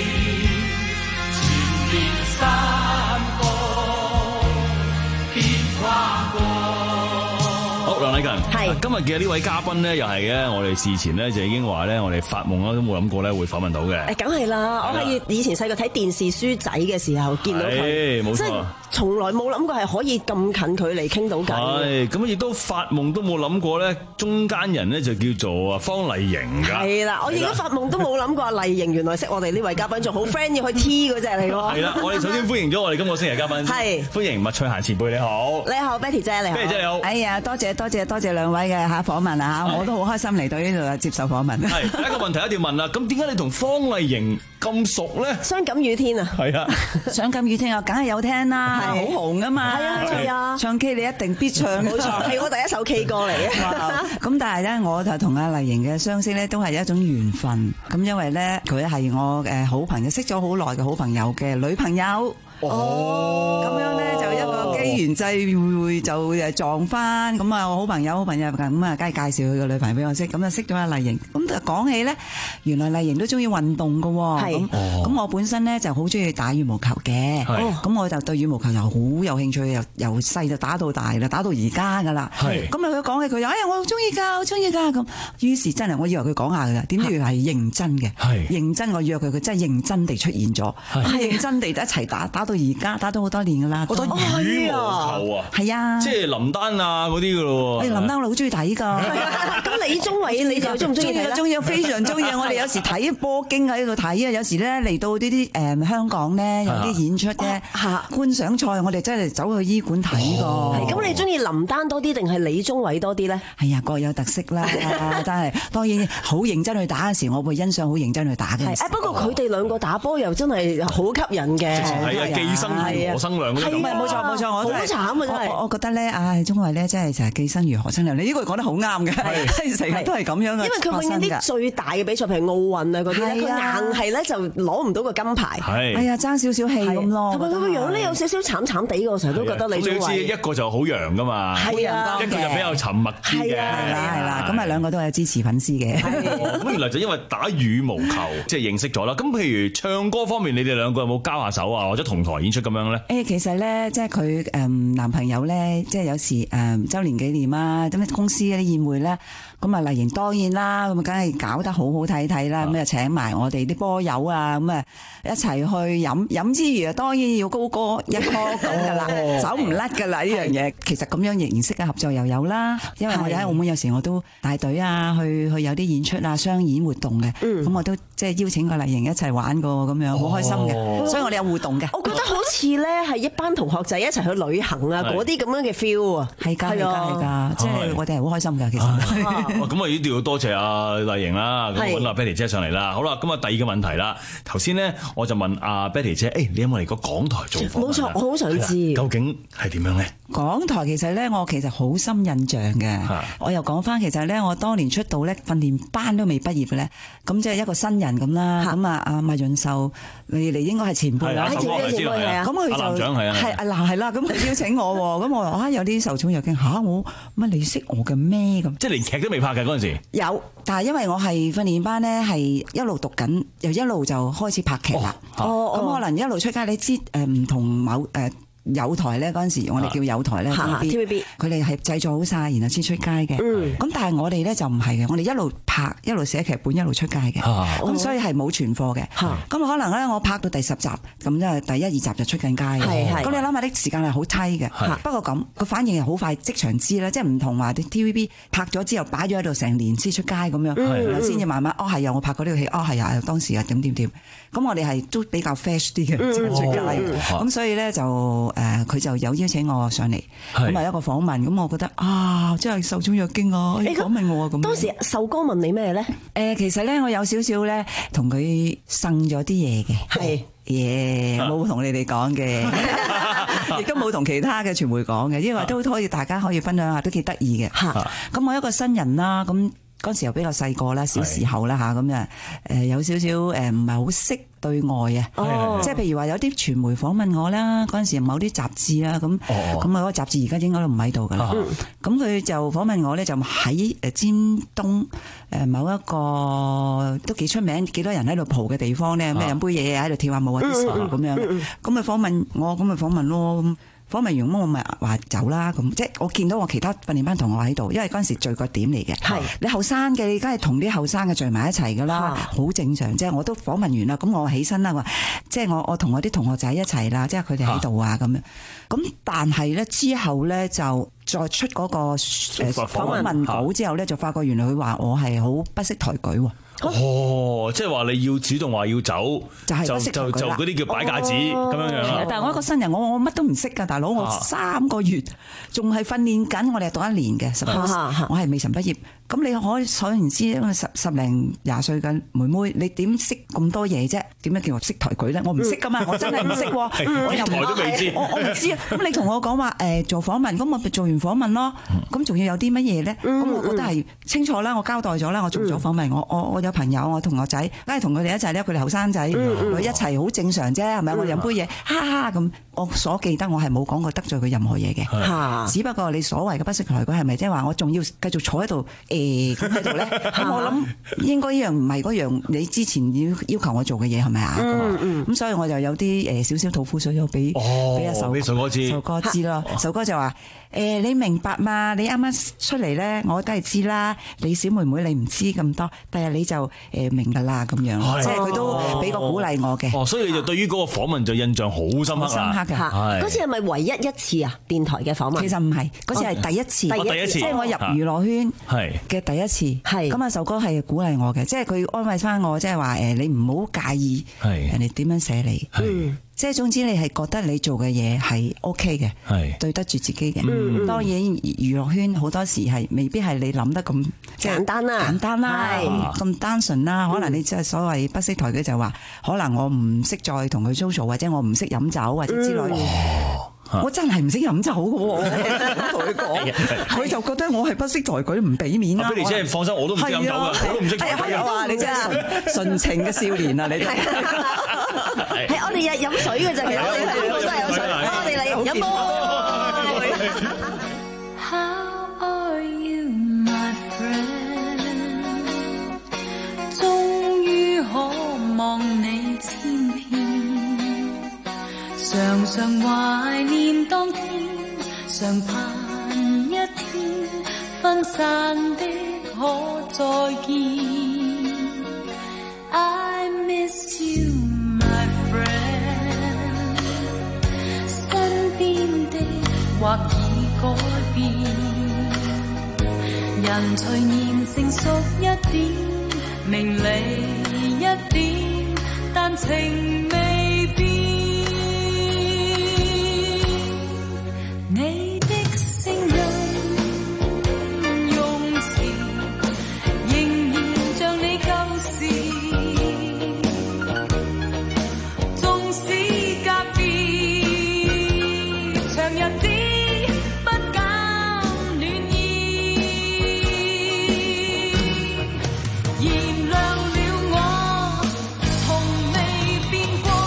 Speaker 9: 前面山坡必跨過。
Speaker 8: 好，梁禮勤，
Speaker 9: 係
Speaker 8: 今日嘅呢位嘉賓咧，又係咧，我哋事前咧就已經話咧，我哋發夢啦都冇諗過咧會訪問到嘅。
Speaker 9: 誒，梗係啦，我係以前細個睇電視書仔嘅時候見到佢，
Speaker 8: 冇錯，
Speaker 9: 即係從來冇諗過係可以咁近距離傾到偈。
Speaker 8: 係咁，亦都發夢都冇諗過咧，中間人咧就叫做啊方麗瑩㗎。
Speaker 9: 係啦，我而家發夢都冇諗過阿麗瑩原來識我哋呢位嘉賓，仲好 friend 要去 T 嗰隻嚟喎。
Speaker 8: 係啦，我哋首先歡迎咗我哋今個星期嘉賓，係歡迎麥翠嫻前輩，你好。
Speaker 9: 你好 Betty 姐，你好。
Speaker 8: Betty 姐你好。
Speaker 18: 哎呀，多謝多謝多謝兩位嘅嚇訪問啊嚇，我都好開心嚟到呢度接受訪問。
Speaker 8: 係第一個問題一定要問啦，咁點解你同方麗瑩咁熟咧？
Speaker 9: 傷感雨天啊！
Speaker 8: 係啊，
Speaker 18: 傷感雨天啊，梗係有聽啦，好紅啊嘛。
Speaker 9: 係啊係啊，
Speaker 18: 唱 K 你一定必唱。
Speaker 9: 冇錯，係我第一首 K 歌嚟嘅。
Speaker 18: 咁但係咧，我就同阿麗瑩嘅相識咧，都係一種緣分。咁因為咧，佢係我誒好朋友，識咗好耐嘅好朋友嘅女朋友。哦，咁樣咧就一個機緣際會就誒撞翻，咁啊我好朋友好朋友咁啊，梗係介紹佢個女朋友俾我識，咁啊識咗阿麗瑩。咁就講起咧，原來麗瑩都中意運動㗎喎。係。咁我本身咧就好中意打羽毛球嘅。係。咁我就對羽毛球又好有興趣，由由細就打到大啦，打到而家㗎啦。係。咁啊佢講起佢又哎呀我中意㗎，我中意㗎咁。於是真係我以為佢講下㗎啦，點知係認真嘅。係。認真我約佢，佢真係認真地出現咗。係。認真地一齊打打到而家打咗好多年噶啦，
Speaker 8: 我覺得羽毛球啊，
Speaker 18: 係啊，
Speaker 8: 即係林丹啊嗰啲噶咯喎。
Speaker 18: 林丹我好中意睇噶。
Speaker 9: 咁李宗偉你就中唔中意睇？
Speaker 18: 中意，非常中意。我哋有時睇波經喺度睇啊，有時咧嚟到呢啲誒香港咧有啲演出咧觀賞賽，我哋真係走去醫館睇噶。
Speaker 9: 係咁，你中意林丹多啲定係李宗偉多啲咧？
Speaker 18: 係啊，各有特色啦。但係當然好認真去打嘅時，我會欣賞好認真去打嘅。
Speaker 9: 係，不過佢哋兩個打波又真係好吸引嘅。
Speaker 8: 係啊，寄生如何生亮嗰啲咁。
Speaker 18: 唔係冇錯冇錯，我都係
Speaker 9: 好慘啊！真係，
Speaker 18: 我我覺得咧，唉，宗偉咧真係成日寄生如何生亮。你呢個講得好啱嘅，成日都係咁樣嘅。
Speaker 9: 因為佢永遠啲最大嘅比賽，譬如奧運啊嗰啲咧，佢硬係咧就攞唔到個金牌。係，
Speaker 18: 哎呀，爭少少氣咁咯。
Speaker 9: 同埋佢個樣咧有少少慘慘地嘅，我成日都覺得李宗偉。
Speaker 8: 一個就好陽噶嘛，
Speaker 9: 係啊，
Speaker 8: 一個就比較沉默啲嘅。
Speaker 18: 係啦係啦，咁啊兩個都係支持粉絲嘅。
Speaker 8: 咁原來就因為打羽毛球即係認識咗啦。咁譬如唱歌方面，你哋兩個有冇交下手啊，或者同台演出咁樣咧？
Speaker 18: 誒，其實咧，即係佢誒男朋友咧，即係有時誒週年紀念啊，咁公司嗰啲宴會咧，咁啊麗瑩當然啦，咁啊梗係搞得好好睇睇啦，咁啊請埋我哋啲波友啊，咁啊一齊去飲飲之餘啊，當然要高歌一曲咁噶啦，走唔甩噶啦呢樣嘢。其實咁樣形式嘅合作又有啦，因為我哋喺澳門有時我都帶隊啊，去去有啲演出啊、商演活動嘅，咁我都即係邀請個麗瑩一齊玩過咁樣，好開心嘅，所以我哋有互動嘅。
Speaker 9: 我覺得好似咧係一班同學仔一齊去旅行啊，嗰啲咁樣嘅 feel 啊，
Speaker 18: 係㗎係㗎係㗎，即係我哋係好開心㗎，其實。
Speaker 8: 咁啊，一定要多謝阿麗瑩啦，咁揾阿 Betty 姐上嚟啦。好啦，咁啊第二個問題啦，頭先咧我就問阿 Betty 姐，誒你有冇嚟過港台做訪問？
Speaker 9: 冇錯，我好想知
Speaker 8: 究竟係點樣咧？
Speaker 18: 港台其實咧，我其實好深印象嘅。我又講翻，其實咧，我當年出道咧，訓練班都未畢業嘅咧，咁即係一個新人咁啦。咁啊，阿麥潤秀你嚟應該係前輩啦，前輩前輩係啊。咁佢就係啊嗱係啦，咁佢邀請我喎，咁我話啊有啲受寵若驚嚇我乜你識我嘅咩咁？
Speaker 8: 即係連劇都未拍嘅嗰陣時。
Speaker 18: 有，但係因為我係訓練班咧，係一路讀緊，又一路就開始拍劇啦。哦，咁可能一路出街，你知誒唔同某誒。 有台咧嗰陣時，我哋叫有台咧
Speaker 9: T V B，
Speaker 18: 佢哋係製作好晒，然後先出街嘅。咁、嗯、但係我哋咧就唔係嘅，我哋一路拍一路寫劇本一路出街嘅。咁、啊、所以係冇存貨嘅。咁、啊、可能咧我拍到第十集，咁即係第一二集就出緊街。咁你諗下啲時間係好梯嘅。不過咁個反應係好快，即場知啦，即係唔同話啲 T V B 拍咗之後擺咗喺度成年先出街咁樣，然後先至慢慢哦係啊，我拍過呢個戲，哦係啊，當時啊點點點。咁我哋係都比較 fresh 啲嘅，即係出街。咁所以咧就誒佢就有邀請我上嚟，咁啊一個訪問，咁我覺得啊真係受寵若驚啊！訪問我啊咁。
Speaker 9: 當時壽哥問你咩咧？
Speaker 18: 誒其實咧我有少少咧同佢呻咗啲嘢嘅，係嘢冇同你哋講嘅，亦都冇同其他嘅傳媒講嘅，因為都可以大家可以分享下，都幾得意嘅。咁我一個新人啦，咁。嗰時又比較細個啦，小時候啦嚇，咁啊誒有少少誒唔係好識對外啊，哦、即係譬如話有啲傳媒訪問我啦，嗰陣時某啲雜誌啦，咁咁啊嗰個雜誌而家應該都唔喺度噶啦，咁佢、哦、就訪問我咧，就喺誒尖東誒某一個都幾出名，幾多人喺度蒲嘅地方咧，咩飲杯嘢喺度跳下舞啊啲咁樣，咁咪訪問我，咁咪訪問咯。訪問完咁我咪話走啦，咁即係我見到我其他訓練班同學喺度，因為嗰陣時聚個點嚟嘅。係你後生嘅，你梗係同啲後生嘅聚埋一齊噶啦，好正常。即係我都訪問完啦，咁我起身啦，話即係我我同我啲同學仔一齊啦，即係佢哋喺度啊咁樣。咁但係咧之後咧就再出嗰個誒訪問稿之後咧，就發覺原來佢話我係好不識抬舉喎。
Speaker 8: 哦，即係話你要主動話要走，
Speaker 18: 就係就
Speaker 8: 就就嗰啲叫擺架子咁樣樣啦。
Speaker 18: 但係我一個新人，我我乜都唔識㗎，大佬，我三個月仲係訓練緊，我哋係讀一年嘅，我係未曾畢業。咁你可想而知，十十零廿歲嘅妹妹，你點識咁多嘢啫？點樣叫我識抬舉咧？我唔識㗎嘛，我真係唔識喎，我又唔
Speaker 8: 都未知，
Speaker 18: 我我唔知啊。咁你同我講話誒做訪問，咁我做完訪問咯，咁仲要有啲乜嘢咧？咁我覺得係清楚啦，我交代咗啦，我做咗訪問，我我我有朋友，我同學仔，梗係同佢哋一齊咧，佢哋後生仔，佢一齊好正常啫，係咪？我哋飲杯嘢，哈哈咁。我所記得我係冇講過得罪佢任何嘢嘅，只不過你所謂嘅不識抬舉係咪即係話我仲要繼續坐喺度誒咁喺度咧？咁我諗應該呢樣唔係嗰樣你之前要要求我做嘅嘢係咪啊？咁所以我就有啲誒少少吐苦水咗俾俾阿壽
Speaker 8: 壽哥知，
Speaker 18: 壽哥知咯。壽哥就話誒你明白嘛？你啱啱出嚟咧，我梗係知啦。你小妹妹你唔知咁多，但係你就誒明㗎啦咁樣，即係佢都俾個鼓勵我嘅。
Speaker 8: 哦，所以你就對於嗰個訪問就印象好深刻啦。
Speaker 9: 嗰次係咪唯一一次啊？電台嘅訪問其
Speaker 18: 實唔係，嗰次係第一次，
Speaker 8: 第一次，
Speaker 18: 即係我入娛樂圈嘅第一次。係咁啊，壽哥係鼓勵我嘅，即係佢安慰翻我，即係話誒，你唔好介意人哋點樣寫你。嗯，即係總之你係覺得你做嘅嘢係 OK 嘅，係對得住自己嘅。嗯，當然娛樂圈好多時係未必係你諗得咁
Speaker 9: 簡單啦，
Speaker 18: 簡單啦，咁單純啦。可能你即係所謂不識抬舉就話，可能我唔識再同佢 social，或者我唔識飲酒或者之類。我真係唔識飲酒嘅喎，同佢講，佢就覺得我係不識抬舉，唔俾面啦。
Speaker 8: 俾你姐放心，我都唔識飲酒㗎，我都唔識抬舉
Speaker 18: 啊！你真係純情嘅少年啊！你哋
Speaker 9: 係我哋日飲水嘅啫，其實我哋係都係有水，我哋嚟飲波。
Speaker 12: How are you, my friend？ 終於可望你千遍，常常懷念當天，常盼一天分散的可再見。I miss you, my friend。 身邊的或已改變，人隨年成熟一點，明理一點，但情未變。你的聲音用詞仍然像你舊時，縱使隔別長日子不減暖意，原諒了我從未變過。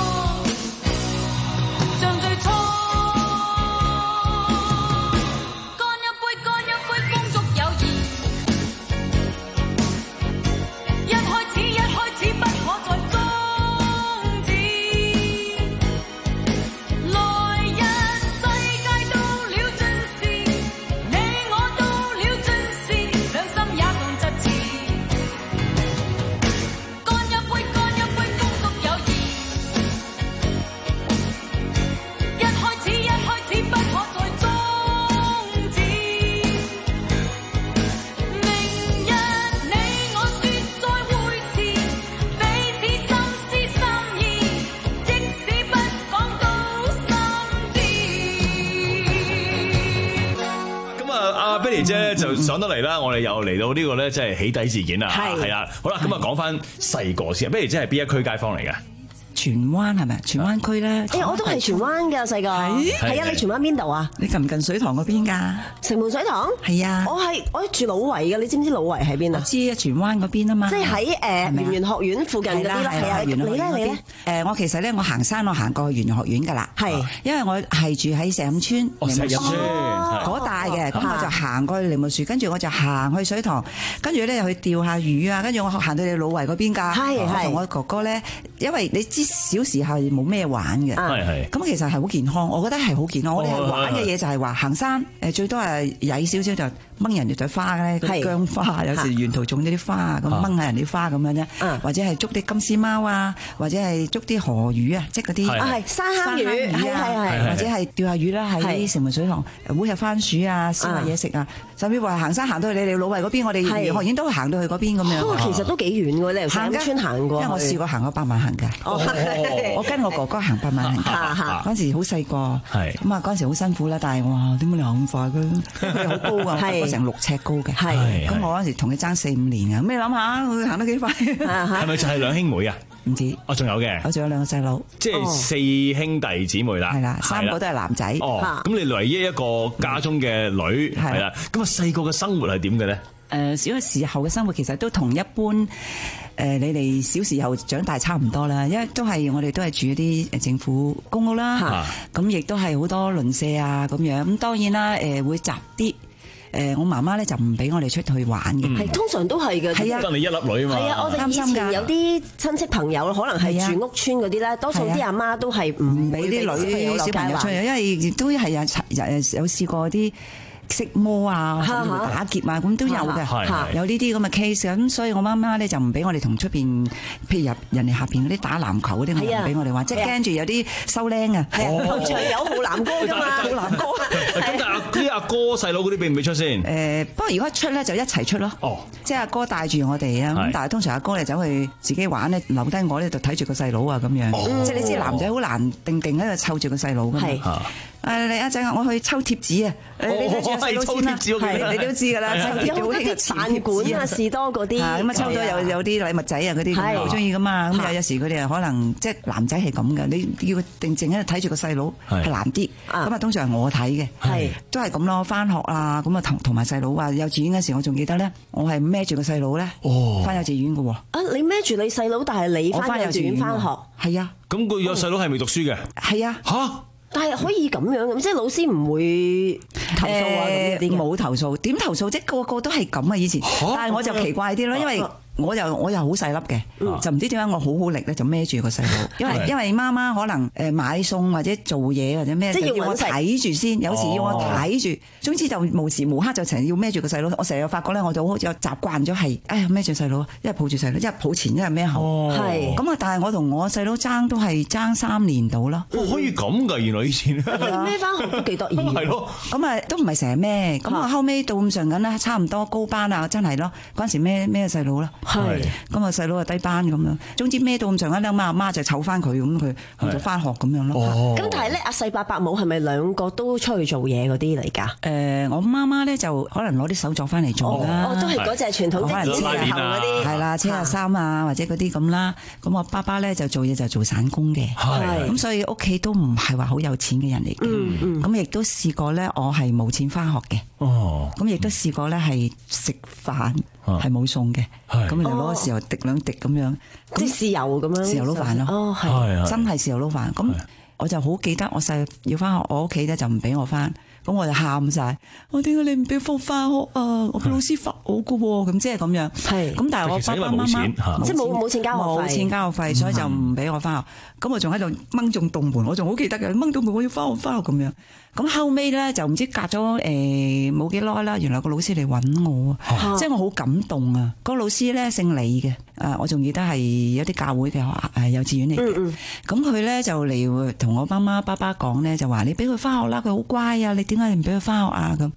Speaker 8: 就上得嚟啦，我哋又嚟到呢個咧，即係起底事件啦，係啊，好啦，咁啊講翻細個先，不如即係邊一區街坊嚟嘅？
Speaker 18: 荃灣係咪？荃灣區咧，
Speaker 9: 誒我都係荃灣㗎細個，係啊，你荃灣邊度啊？
Speaker 18: 你近唔近水塘嗰邊㗎？
Speaker 9: 城門水塘？係啊，我係我住老圍㗎，你知唔知老圍喺邊啊？
Speaker 18: 知啊，荃灣嗰邊啊嘛。
Speaker 9: 即係喺誒圓玄學院附近嗰啲啦，係啊，你咧你咧？
Speaker 18: 誒我其實咧我行山我行過去圓玄學院㗎啦，係，因為我係住喺石蔭村，
Speaker 8: 石蔭村
Speaker 18: 嗰帶嘅，咁我就行過去梨木樹，跟住我就行去水塘，跟住咧又去釣下魚啊，跟住我行到你老圍嗰邊㗎，係係，我同我哥哥咧，因為你知小時候冇咩玩嘅，係係，咁其實係好健康，我覺得係好健康。我哋係玩嘅嘢就係話行山，誒最多係曳少少就掹人哋朵花咧，嗰啲薑花，有時沿途種咗啲花咁掹下人啲花咁樣啫，或者係捉啲金絲貓啊，或者係捉啲河魚啊，即係嗰啲
Speaker 9: 啊係山坑魚，係係係，
Speaker 18: 或者係釣下魚啦，喺城門水塘煨下番薯啊，燒下嘢食啊，甚至話行山行到去你哋老圍嗰邊，我哋學院都行到去嗰邊咁樣。
Speaker 9: 其實都幾遠喎，你由石蔭村行過，
Speaker 18: 因為我試過行過百萬行㗎。我跟我哥哥行百萬行，嗰陣時好細個，咁啊嗰陣時好辛苦啦，但係哇點解你行咁快嘅？佢好高㗎，我成六尺高嘅，咁我嗰陣時同佢爭四五年啊，咁你諗下佢行得幾快？
Speaker 8: 係咪就係兩兄妹啊？
Speaker 18: 唔知，
Speaker 8: 哦仲有嘅，
Speaker 18: 我仲有兩個細佬，
Speaker 8: 即係四兄弟姊妹啦，
Speaker 18: 係啦，三個都係男仔。
Speaker 8: 哦，咁你唯一一個家中嘅女係啦，咁啊細個嘅生活係點嘅咧？
Speaker 18: 誒小嘅時候嘅生活其實都同一般誒、呃、你哋小時候長大差唔多啦，因為都係我哋都係住一啲誒政府公屋啦，咁亦都係好多鄰舍啊咁樣，咁當然啦誒、呃、會雜啲。誒我媽媽咧就唔俾我哋出去玩嘅，
Speaker 9: 係通常都係嘅，
Speaker 18: 係啊，
Speaker 8: 得你一粒女啊嘛，
Speaker 9: 係啊，我哋以前有啲親戚朋友可能係住屋村嗰啲咧，多數啲阿媽都係唔俾啲女小朋友出去，因為都係有有有試過啲色魔啊、打劫啊，咁都有嘅，有呢啲咁嘅 case 咁，所以我媽媽咧就唔俾我哋同出邊，譬如入人哋下邊嗰啲打籃球嗰啲，唔俾我哋玩，即係驚住有啲收僆啊， 後場有浩南哥㗎嘛，浩南哥。
Speaker 8: 咁但係啲阿哥細佬嗰啲俾唔俾出先？
Speaker 18: 誒，不過如果一出咧就一齊出咯。哦，即係阿哥帶住我哋啊，咁但係通常阿哥咧走去自己玩咧，留低我咧就睇住個細佬啊咁樣。即係你知男仔好難定定喺度湊住個細佬㗎嘛。誒你阿仔我去抽貼紙啊！你睇住細佬先啦，係你都知㗎啦。
Speaker 9: 有好多啲飯館啊、士多嗰啲，
Speaker 18: 咁啊抽到有有啲禮物仔啊嗰啲，好中意㗎嘛。咁有有時佢哋可能即係男仔係咁嘅，你要定靜喺度睇住個細佬係難啲。咁啊通常係我睇嘅，係都係咁咯。翻學啊，咁啊同同埋細佬啊，幼稚園嗰時我仲記得咧，我係孭住個細佬咧，翻幼稚園㗎喎。啊，
Speaker 9: 你孭住你細佬，但係你翻幼稚園翻學，
Speaker 18: 係啊。
Speaker 8: 咁個有細佬係未讀書嘅？
Speaker 18: 係啊。嚇！
Speaker 9: 但係可以咁樣咁，即係老師唔會投訴啊咁啲嘅。
Speaker 18: 冇投訴，點投訴啫？個個都係咁啊！以前，但係我就奇怪啲咯，因為我又我又好細粒嘅，就唔知點解我好好力咧，就孭住個細佬。因為因為媽媽可能誒買餸或者做嘢或者咩，即係要我睇住先。有時要我睇住，總之就無時無刻就成日要孭住個細佬。我成日發覺咧，我就好似有習慣咗係，哎呀孭住細佬，一係抱住細佬，一係抱前，一係孭後。係咁啊！但係我同我細佬爭都係爭三年到啦。
Speaker 8: 可以咁㗎，原來以前。
Speaker 9: 孭翻學都幾得意。
Speaker 8: 係咯。
Speaker 18: 咁啊都唔係成日孭，咁啊後尾到咁上緊啦，差唔多高班啊，真係咯，嗰陣時孭孭細佬啦。係，咁啊細佬啊低班咁樣，總之孭到咁上下咧，阿媽就湊翻佢，咁佢佢就翻學咁樣咯。
Speaker 9: 咁但係咧，阿細伯伯母係咪兩個都出去做嘢嗰啲嚟㗎？
Speaker 18: 誒，我媽媽咧就可能攞啲手作翻嚟做啦。
Speaker 9: 哦，都係嗰隻傳統即係車後嗰啲，
Speaker 18: 係啦，車下衫啊或者嗰啲咁啦。咁我爸爸咧就做嘢就做散工嘅，咁所以屋企都唔係話好有錢嘅人嚟嘅。咁亦都試過咧，我係冇錢翻學嘅。哦，咁亦都試過咧係食飯係冇餸嘅，咁你就攞個豉油滴兩滴咁樣，
Speaker 9: 即係豉油咁樣，
Speaker 18: 豉油撈飯咯。
Speaker 9: 哦，係，
Speaker 18: 真係豉油撈飯。咁我就好記得我細要翻學，我屋企咧就唔俾我翻，咁我就喊晒，我點解你唔俾我翻學啊？我俾老師罰我噶喎，咁即係咁樣。係，咁但係我爸爸媽媽
Speaker 9: 即係冇冇錢交學費，
Speaker 18: 冇錢交學費，所以就唔俾我翻學。咁我仲喺度掹中洞門，我仲好記得嘅，掹到門我要翻學翻學咁樣。咁後尾咧就唔知隔咗誒冇幾耐啦，原來個老師嚟揾我啊，即係我好感動啊！個老師咧姓李嘅，誒我仲記得係有啲教會嘅誒幼稚園嚟嘅。咁佢咧就嚟同我媽媽爸爸講咧，就話你俾佢翻學啦，佢好乖啊！你點解你唔俾佢翻學啊？咁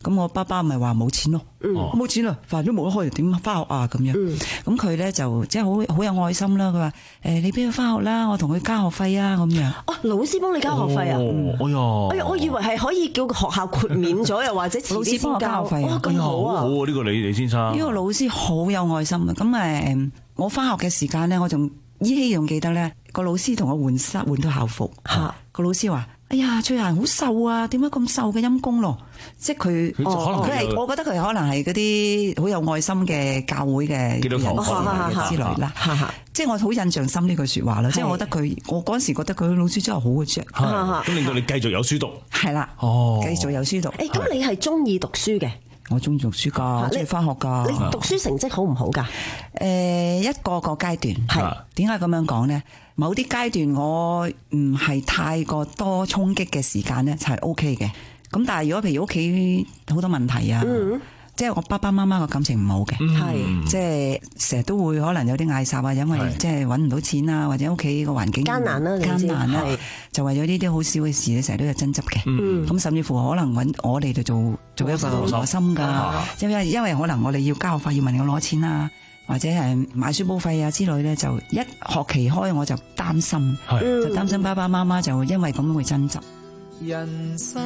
Speaker 18: 咁我爸爸咪話冇錢咯，冇錢啦，飯都冇得開，點翻學啊咁樣。咁佢咧就即係好好有愛心啦。佢話誒你俾佢翻學啦，我同佢交學費啊咁樣。
Speaker 9: 哦，老師幫你交學費啊？
Speaker 8: 哎呀，
Speaker 9: 哎呀，我以為係可以叫學校豁免咗，又或者
Speaker 18: 老師幫我交學費啊。
Speaker 9: 咁好啊！
Speaker 8: 好啊，呢個李李先生。
Speaker 18: 呢個老師好有愛心啊！咁誒，我翻學嘅時間咧，我仲依稀仲記得咧，個老師同我換衫換到校服。嚇，個老師話。哎呀，翠嫻好瘦啊！點解咁瘦嘅陰公咯？即係佢，佢係我覺得佢可能係嗰啲好有愛心嘅教會嘅人之類啦。即係我好印象深呢句説話啦。即係我覺得佢，我嗰陣時覺得佢老師真係好嘅啫。
Speaker 8: 咁令到你繼續有書讀。係
Speaker 18: 啦，繼續有書讀。
Speaker 9: 誒，咁你係中意讀書嘅？
Speaker 18: 我中意讀書㗎，中意翻學㗎。
Speaker 9: 你讀書成績好唔好㗎？
Speaker 18: 誒，一個個階段係點解咁樣講咧？某啲階段我唔係太過多衝擊嘅時間咧，就係 O K 嘅。咁但係如果譬如屋企好多問題啊，嗯、即係我爸爸媽媽個感情唔好嘅，係、嗯、即係成日都會可能有啲嗌霎啊，因為即係揾唔到錢啊，或者屋企個環境艱難啦，艱難啦，就為咗呢啲好少嘅事咧，成日都有爭執嘅。咁、嗯、甚至乎可能揾我哋就做做一個核心㗎，因為因為可能我哋要交學費，要問我攞錢啊。或者係買書報費啊之類咧，就一學期開我就擔心，就擔心爸爸媽媽就因為咁會爭執。
Speaker 11: 人生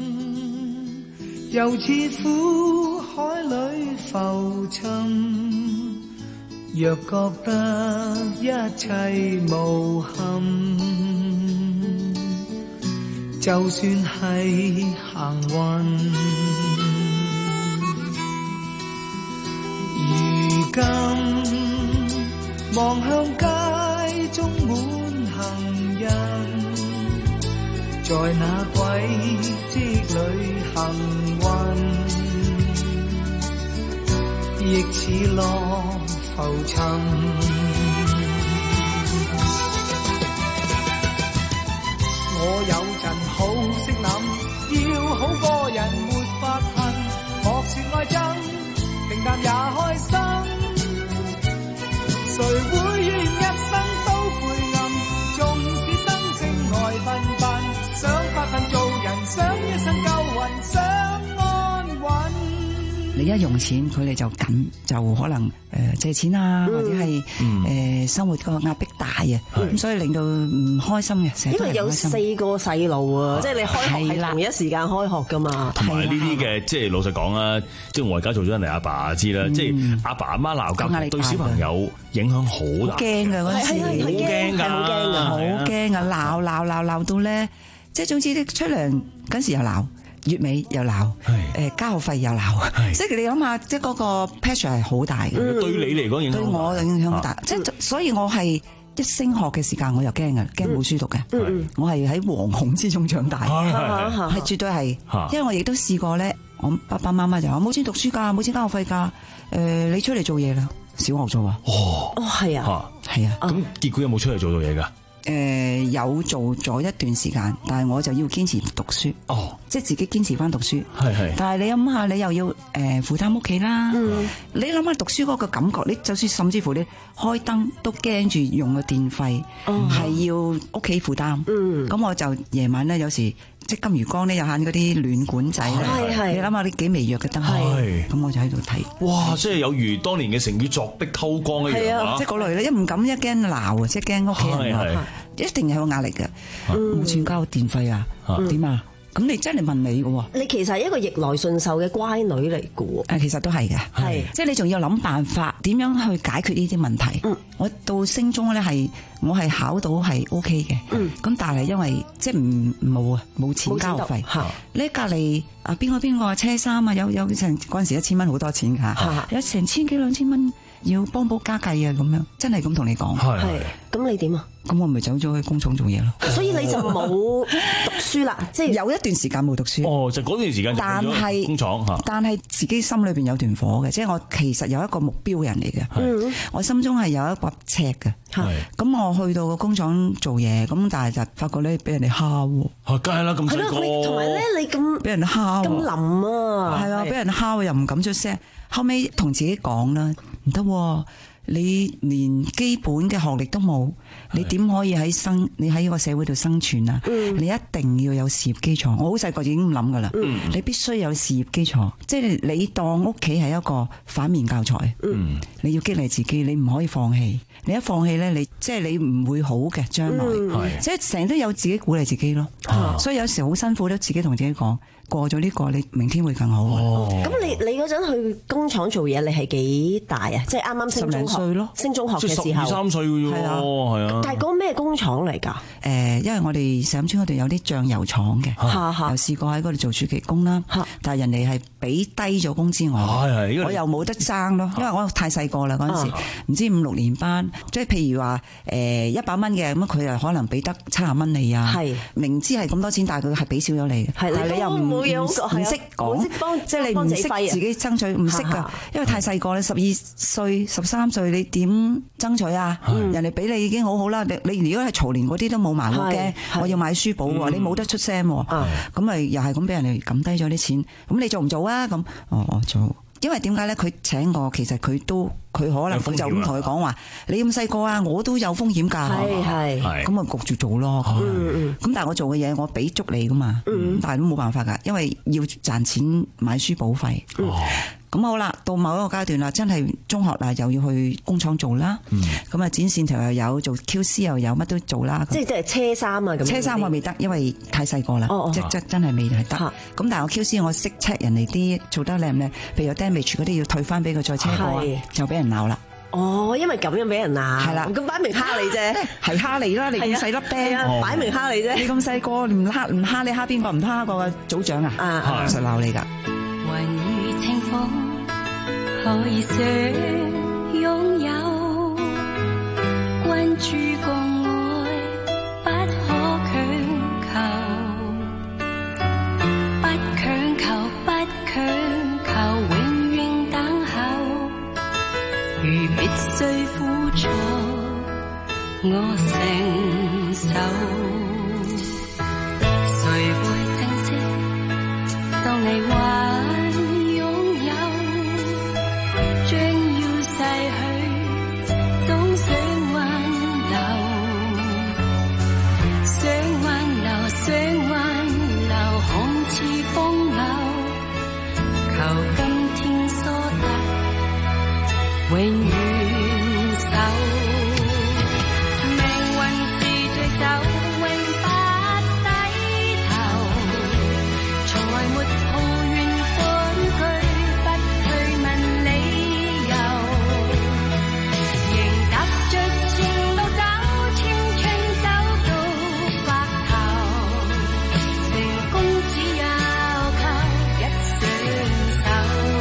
Speaker 11: 又似苦海裏浮沉，若覺得一切無憾，就算係行運。如今望向街中滿行人，在那軌跡裏行運，亦似落浮沉。我有陣好識諗，要好過人沒法恨，莫說愛憎，平淡也開心。誰會願一生都灰暗？縱使生性愛繽紛，想發奮做人，想一生夠運，想安穩。
Speaker 18: 你一用錢，佢哋就緊，就可能誒、呃、借錢啊，或者係誒、嗯呃、生活個壓迫大啊，咁、嗯、所以令到唔開心嘅，成日都係唔開心。因為有四個細路啊，即係你開學係同一時間開學噶嘛。
Speaker 8: 同埋呢啲嘅，即係老實講啦，即係我而家做咗人哋阿爸知啦，即係阿爸阿媽鬧交對小朋友影響好大。
Speaker 18: 驚㗎嗰陣時，好驚㗎，好驚㗎，好驚啊！鬧鬧鬧鬧到咧，即係總之啲出糧嗰陣時又鬧。月尾又鬧，誒交學費又鬧，即係你諗下，即係嗰個 pressure 係好大嘅。
Speaker 8: 對你嚟講影響，對我
Speaker 18: 影響好大。即係所以我係一升學嘅時間我又驚嘅，驚冇書讀嘅。我係喺惶恐之中長大，係絕對係。因為我亦都試過咧，我爸爸媽媽就話冇錢讀書㗎，冇錢交學費㗎。誒，你出嚟做嘢啦，小學做啊。
Speaker 8: 哦，
Speaker 9: 哦係啊，
Speaker 18: 係啊。
Speaker 8: 咁結果有冇出嚟做到嘢㗎？
Speaker 18: 誒、呃、有做咗一段時間，但係我就要堅持讀書，哦，即係自己堅持翻讀書。係係。但係你諗下，你又要誒、呃、負擔屋企啦。嗯。你諗下讀書嗰個感覺，你就算甚至乎你開燈都驚住用個電費，係、嗯、要屋企負擔。嗯。咁我就夜晚咧，有時即係金魚缸咧，有限嗰啲暖管仔咧。係係。你諗下，你幾微弱嘅燈。係。咁我就喺度睇。哇！
Speaker 8: 即係有如當年嘅成語作壁偷光一樣啊！
Speaker 18: 即係嗰類咧，一唔敢一驚鬧啊，即係驚屋企人話。一定係有壓力嘅，冇錢交電費啊？點啊？咁你真係問你嘅喎？
Speaker 9: 你其實係一個逆來順受嘅乖女嚟嘅喎。
Speaker 18: 誒，其實都係嘅，係即係你仲要諗辦法點樣去解決呢啲問題。嗯，我到升中咧係我係考到係 O K 嘅。嗯，咁但係因為即係唔冇啊，冇錢交學費。嚇，你隔離啊邊個邊個車衫啊？有有成嗰陣時一千蚊好多錢㗎，有成千幾兩千蚊要幫補家計啊咁樣，真係咁同你講。
Speaker 9: 係，咁你點啊？
Speaker 18: 咁我咪走咗去工廠做嘢咯，
Speaker 9: 所以你就冇讀書啦，即係
Speaker 18: 有一段時間冇讀書。
Speaker 8: 哦，就嗰段時間就去咗工廠嚇。
Speaker 18: 但係自己心裏邊有段火嘅，即係我其實有一個目標人嚟嘅。嗯，我心中係有一個尺嘅。係。咁我去到個工廠做嘢，咁但係就發覺咧俾人哋蝦喎。
Speaker 8: 嚇，梗係啦，咁細個。係咯，
Speaker 9: 同埋咧你咁
Speaker 18: 俾人蝦，
Speaker 9: 咁冧啊。
Speaker 18: 係啊，俾人蝦又唔敢出聲。後尾同自己講啦，唔得喎。 你連基本嘅學歷都冇，你點可以喺生你喺個社會度生存啊？
Speaker 9: 嗯、
Speaker 18: 你一定要有事業基礎。我好細個已經咁諗噶啦，
Speaker 9: 嗯、
Speaker 18: 你必須有事業基礎，即係你當屋企係一個反面教材。
Speaker 9: 嗯、
Speaker 18: 你要激勵自己，你唔可以放棄。你一放棄咧，你即係你唔會好嘅將來。
Speaker 9: 嗯、
Speaker 18: 即係成日都有自己鼓勵自己咯。啊、所以有時好辛苦都自己同自己講。過咗呢個，你明天會更好。
Speaker 9: 咁你你嗰陣去工廠做嘢，你係幾大啊？即係啱啱升中學咯，升中學嘅時候，
Speaker 8: 即係十二三歲嘅啫喎，係啊。
Speaker 9: 但係嗰咩工廠嚟㗎？
Speaker 18: 誒，因為我哋石蔭村嗰度有啲醬油廠嘅，又試過喺嗰度做暑期工啦。但係人哋係俾低咗工資我，我又冇得爭咯，因為我太細個啦嗰陣時，唔知五六年班，即係譬如話誒一百蚊嘅，咁佢又可能俾得七十蚊你啊。明知係咁多錢，但係佢係俾少咗你嘅，但係你又唔唔識講，即係你唔識自己爭取，唔識㗎，因為太細個啦，十二歲、十三歲，你點爭取啊？人哋俾你已經好好啦，你你如果係嘈連嗰啲都冇埋，好驚，我要買書簿喎，你冇得出聲喎，咁咪又係咁俾人哋撳低咗啲錢，咁你做唔做啊？咁哦我做。因為點解咧？佢請我，其實佢都佢可能佢就咁同佢講話：你咁細個啊，我都有風險㗎。係係，咁啊焗住做咯。咁但係我做嘅嘢，我俾足你㗎嘛。但係都冇辦法㗎，因為要賺錢買書簿費。咁好啦，到某一個階段啦，真係中學啦，又要去工廠做啦。咁啊，剪線頭又有，做 Q C 又有，乜都做啦。
Speaker 9: 即係即係車衫啊咁。車
Speaker 18: 衫我未得，因為太細個啦。即即真係未係得。咁但係我 Q C 我識 check 人哋啲做得靚唔靚，譬如有 damage 嗰啲要退翻俾佢再車過，就俾人鬧啦。
Speaker 9: 哦，因為咁樣俾人鬧。係啦，咁擺明蝦你啫，
Speaker 18: 係蝦你啦！你咁細粒釘，
Speaker 9: 擺明蝦你啫。
Speaker 18: 你咁細個，唔蝦唔蝦你蝦邊個？唔蝦個組長啊？實鬧你㗎。
Speaker 12: 可以想擁有，關注共愛不可強求，不強求不強求，永遠等候。如必須付出，我承受。誰會珍惜？當你話永遠守，命運是對手，永不低頭。從來沒抱怨恐懼，不去問理由。仍踏着前路走，青春走到白頭。成功只有靠一雙手。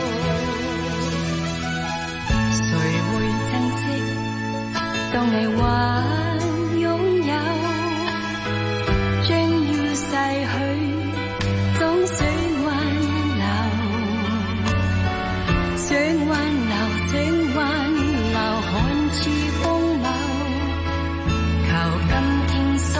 Speaker 12: 當你話擁有，將要逝去，總想挽留，想挽留，想挽留，看似風流，求今天所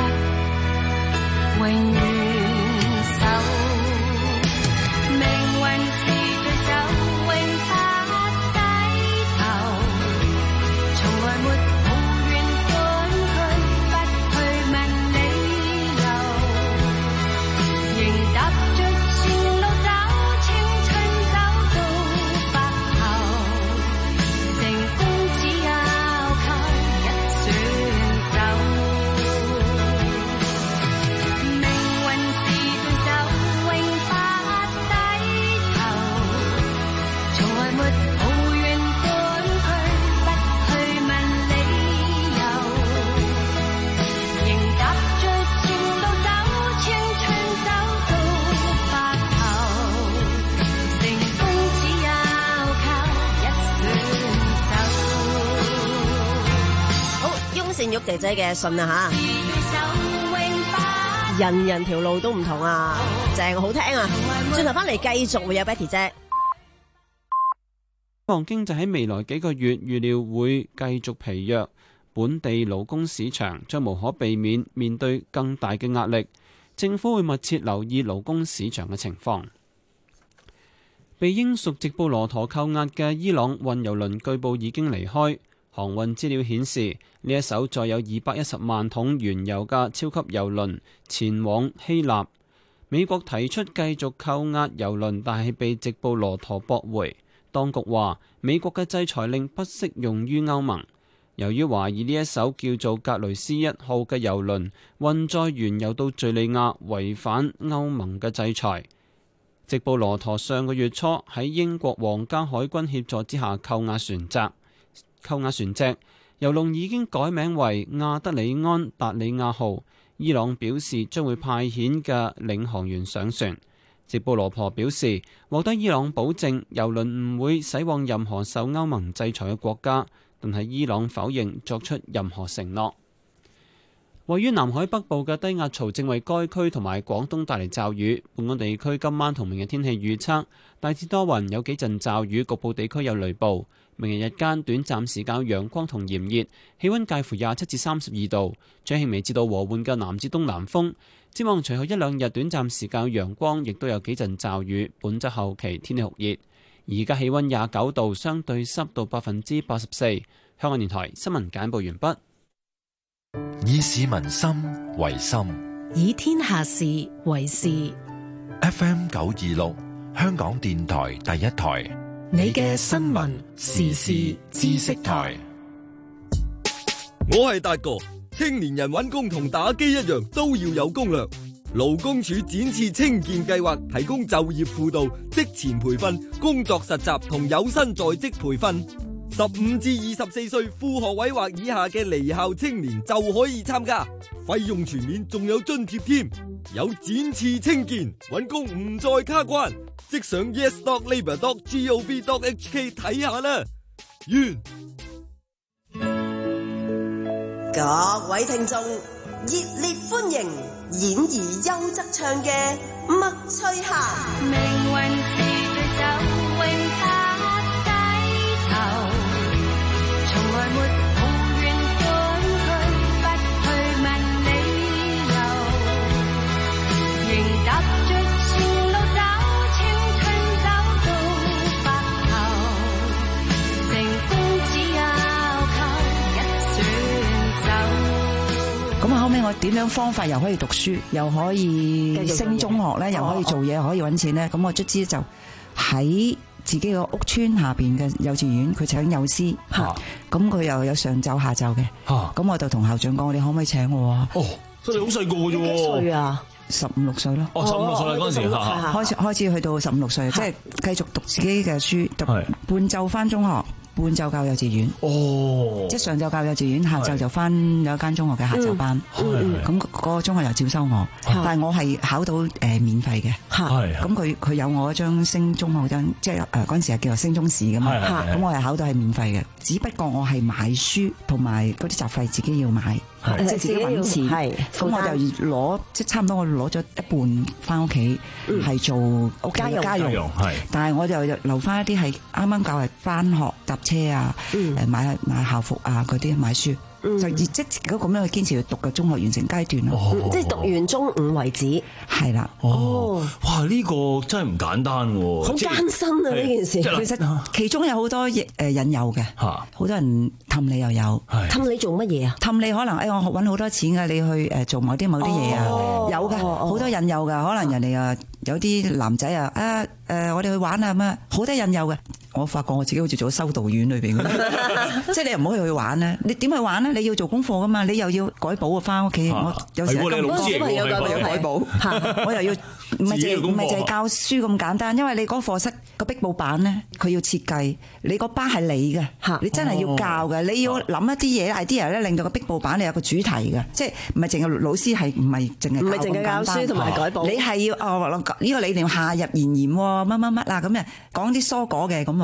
Speaker 12: 得，永遠守。命運是對手，永不低頭，從來沒玉姐姐嘅信啊吓，人人條路都唔同啊，正好聽啊！轉頭翻嚟繼續會有 Betty 姐。
Speaker 1: 香港經濟喺未來幾個月預料會繼續疲弱，本地勞工市場將無可避免面對更大嘅壓力。政府會密切留意勞工市場嘅情況。 被英屬直布羅陀扣押嘅伊朗運油輪據報已經離開。航運資料顯示，呢一艘載有二百一十萬桶原油嘅超級油輪前往希臘。美國提出繼續扣押油輪，但係被直布羅陀駁回。當局話，美國嘅制裁令不適用於歐盟。由於懷疑呢一艘叫做格雷斯一號嘅油輪運載原油到敘利亞，違反歐盟嘅制裁。直布羅陀上個月初喺英國皇家海軍協助之下扣押船隻。扣押船隻，油輪已經改名為亞德里安達里亞號。伊朗表示將會派遣嘅領航員上船。直布羅陀表示獲得伊朗保證，油輪唔會駛往任何受歐盟制裁嘅國家，但係伊朗否認作出任何承諾。位於南海北部嘅低壓槽正為該區同埋廣東帶嚟驟雨。本港地區今晚同明日天氣預測大致多雲，有幾陣驟雨，局部地區有雷暴。明日日間短暫時間陽光同炎熱，氣溫介乎廿七至三十二度，吹輕微至到和緩嘅南至東南風。展望隨後一兩日短暫時間陽光，亦都有幾陣驟雨。本週後期天氣酷熱。而家氣溫廿九度，相對濕度百分之八十四。香港電台新聞簡報完畢。
Speaker 4: 以市民心為心，
Speaker 5: 以天下事為事。
Speaker 4: F M 九二六，香港電台第一台，
Speaker 5: 你嘅新聞時事知識台。
Speaker 19: 我係達哥，青年人揾工同打機一樣，都要有攻略。勞工處展翅青見計劃提供就業輔導、職前培訓、工作實習同有薪在職培訓。十五至二十四歲副學位或以下嘅離校青年就可以參加，費用全免，仲有津貼添。有展翅青見，揾工唔再卡關，即上 yes dot labour dot gov dot h k 睇下啦。完。
Speaker 9: 各位聽眾，熱烈歡迎演而優則唱嘅麥翠霞。
Speaker 12: 命運是對手，永不低頭，從來沒抱怨恐懼，不去問理由，仍踏着前路走，青春走到白頭，成功只有靠一雙手。
Speaker 18: 咁啊，後尾我點樣方法又可以讀書，又可以升中學咧，又可以做嘢，可以揾錢咧？咁我卒之就喺自己個屋村下邊嘅幼稚園，佢請幼師，咁佢又有上晝下晝嘅，咁我就同校長講：你可唔可以請我啊？
Speaker 8: 哦，所以你好細個嘅啫喎，
Speaker 18: 幾歲啊？十五六歲咯。
Speaker 8: 哦，十五六歲嗰陣時，
Speaker 18: 開始開始去到十五六歲，即係繼續讀自己嘅書，讀半晝翻中學。半晝教幼稚園，
Speaker 8: 哦，
Speaker 18: 即係上晝教幼稚園，下晝就翻有一間中學嘅下晝班。咁嗰個中學又照收我，但係我係考到誒免費嘅。咁佢佢有我一張升中學張，即係誒嗰陣時係叫做升中試㗎嘛。咁我係考到係免費嘅，只不過我係買書同埋嗰啲雜費自己要買，即係自己揾錢。咁我就攞即係差唔多，我攞咗一半翻屋企係做屋企嘅家用，但係我就留翻一啲係啱啱教係翻學搭車啊，誒買買校服啊嗰啲買書，就即係咁樣去堅持去讀嘅中學完成階段咯。
Speaker 9: 即係讀完中五為止。
Speaker 18: 係啦。
Speaker 8: 哦，哇！呢個真係唔簡單喎，
Speaker 9: 好艱辛啊呢件事。
Speaker 18: 其實其中有好多誒引誘嘅，好多人氹你又有。
Speaker 9: 氹你做乜嘢啊？
Speaker 18: 氹你可能誒我揾好多錢㗎，你去誒做某啲某啲嘢啊，有嘅好多引誘㗎。可能人哋啊有啲男仔啊啊誒我哋去玩啊咁啊，好多引誘嘅。我發覺我自己好似做修道院裏邊咁，即係你又唔可以去玩咧。你點去玩咧？你要做功課噶嘛？你又要改簿啊，翻屋企。我有時咁多小朋友又要改簿，我又要唔係淨唔係淨係教書咁簡單，因為你嗰課室個壁布板咧，佢要設計，你個班係你嘅，你真係要教嘅，你要諗一啲嘢 idea 咧，令到個壁布板你有個主題嘅，即係唔係淨係老師係唔係淨係
Speaker 9: 唔係淨係教書同埋改簿，
Speaker 18: 你係要哦呢個理念夏日炎炎乜乜乜啊咁啊，講啲蔬果嘅咁。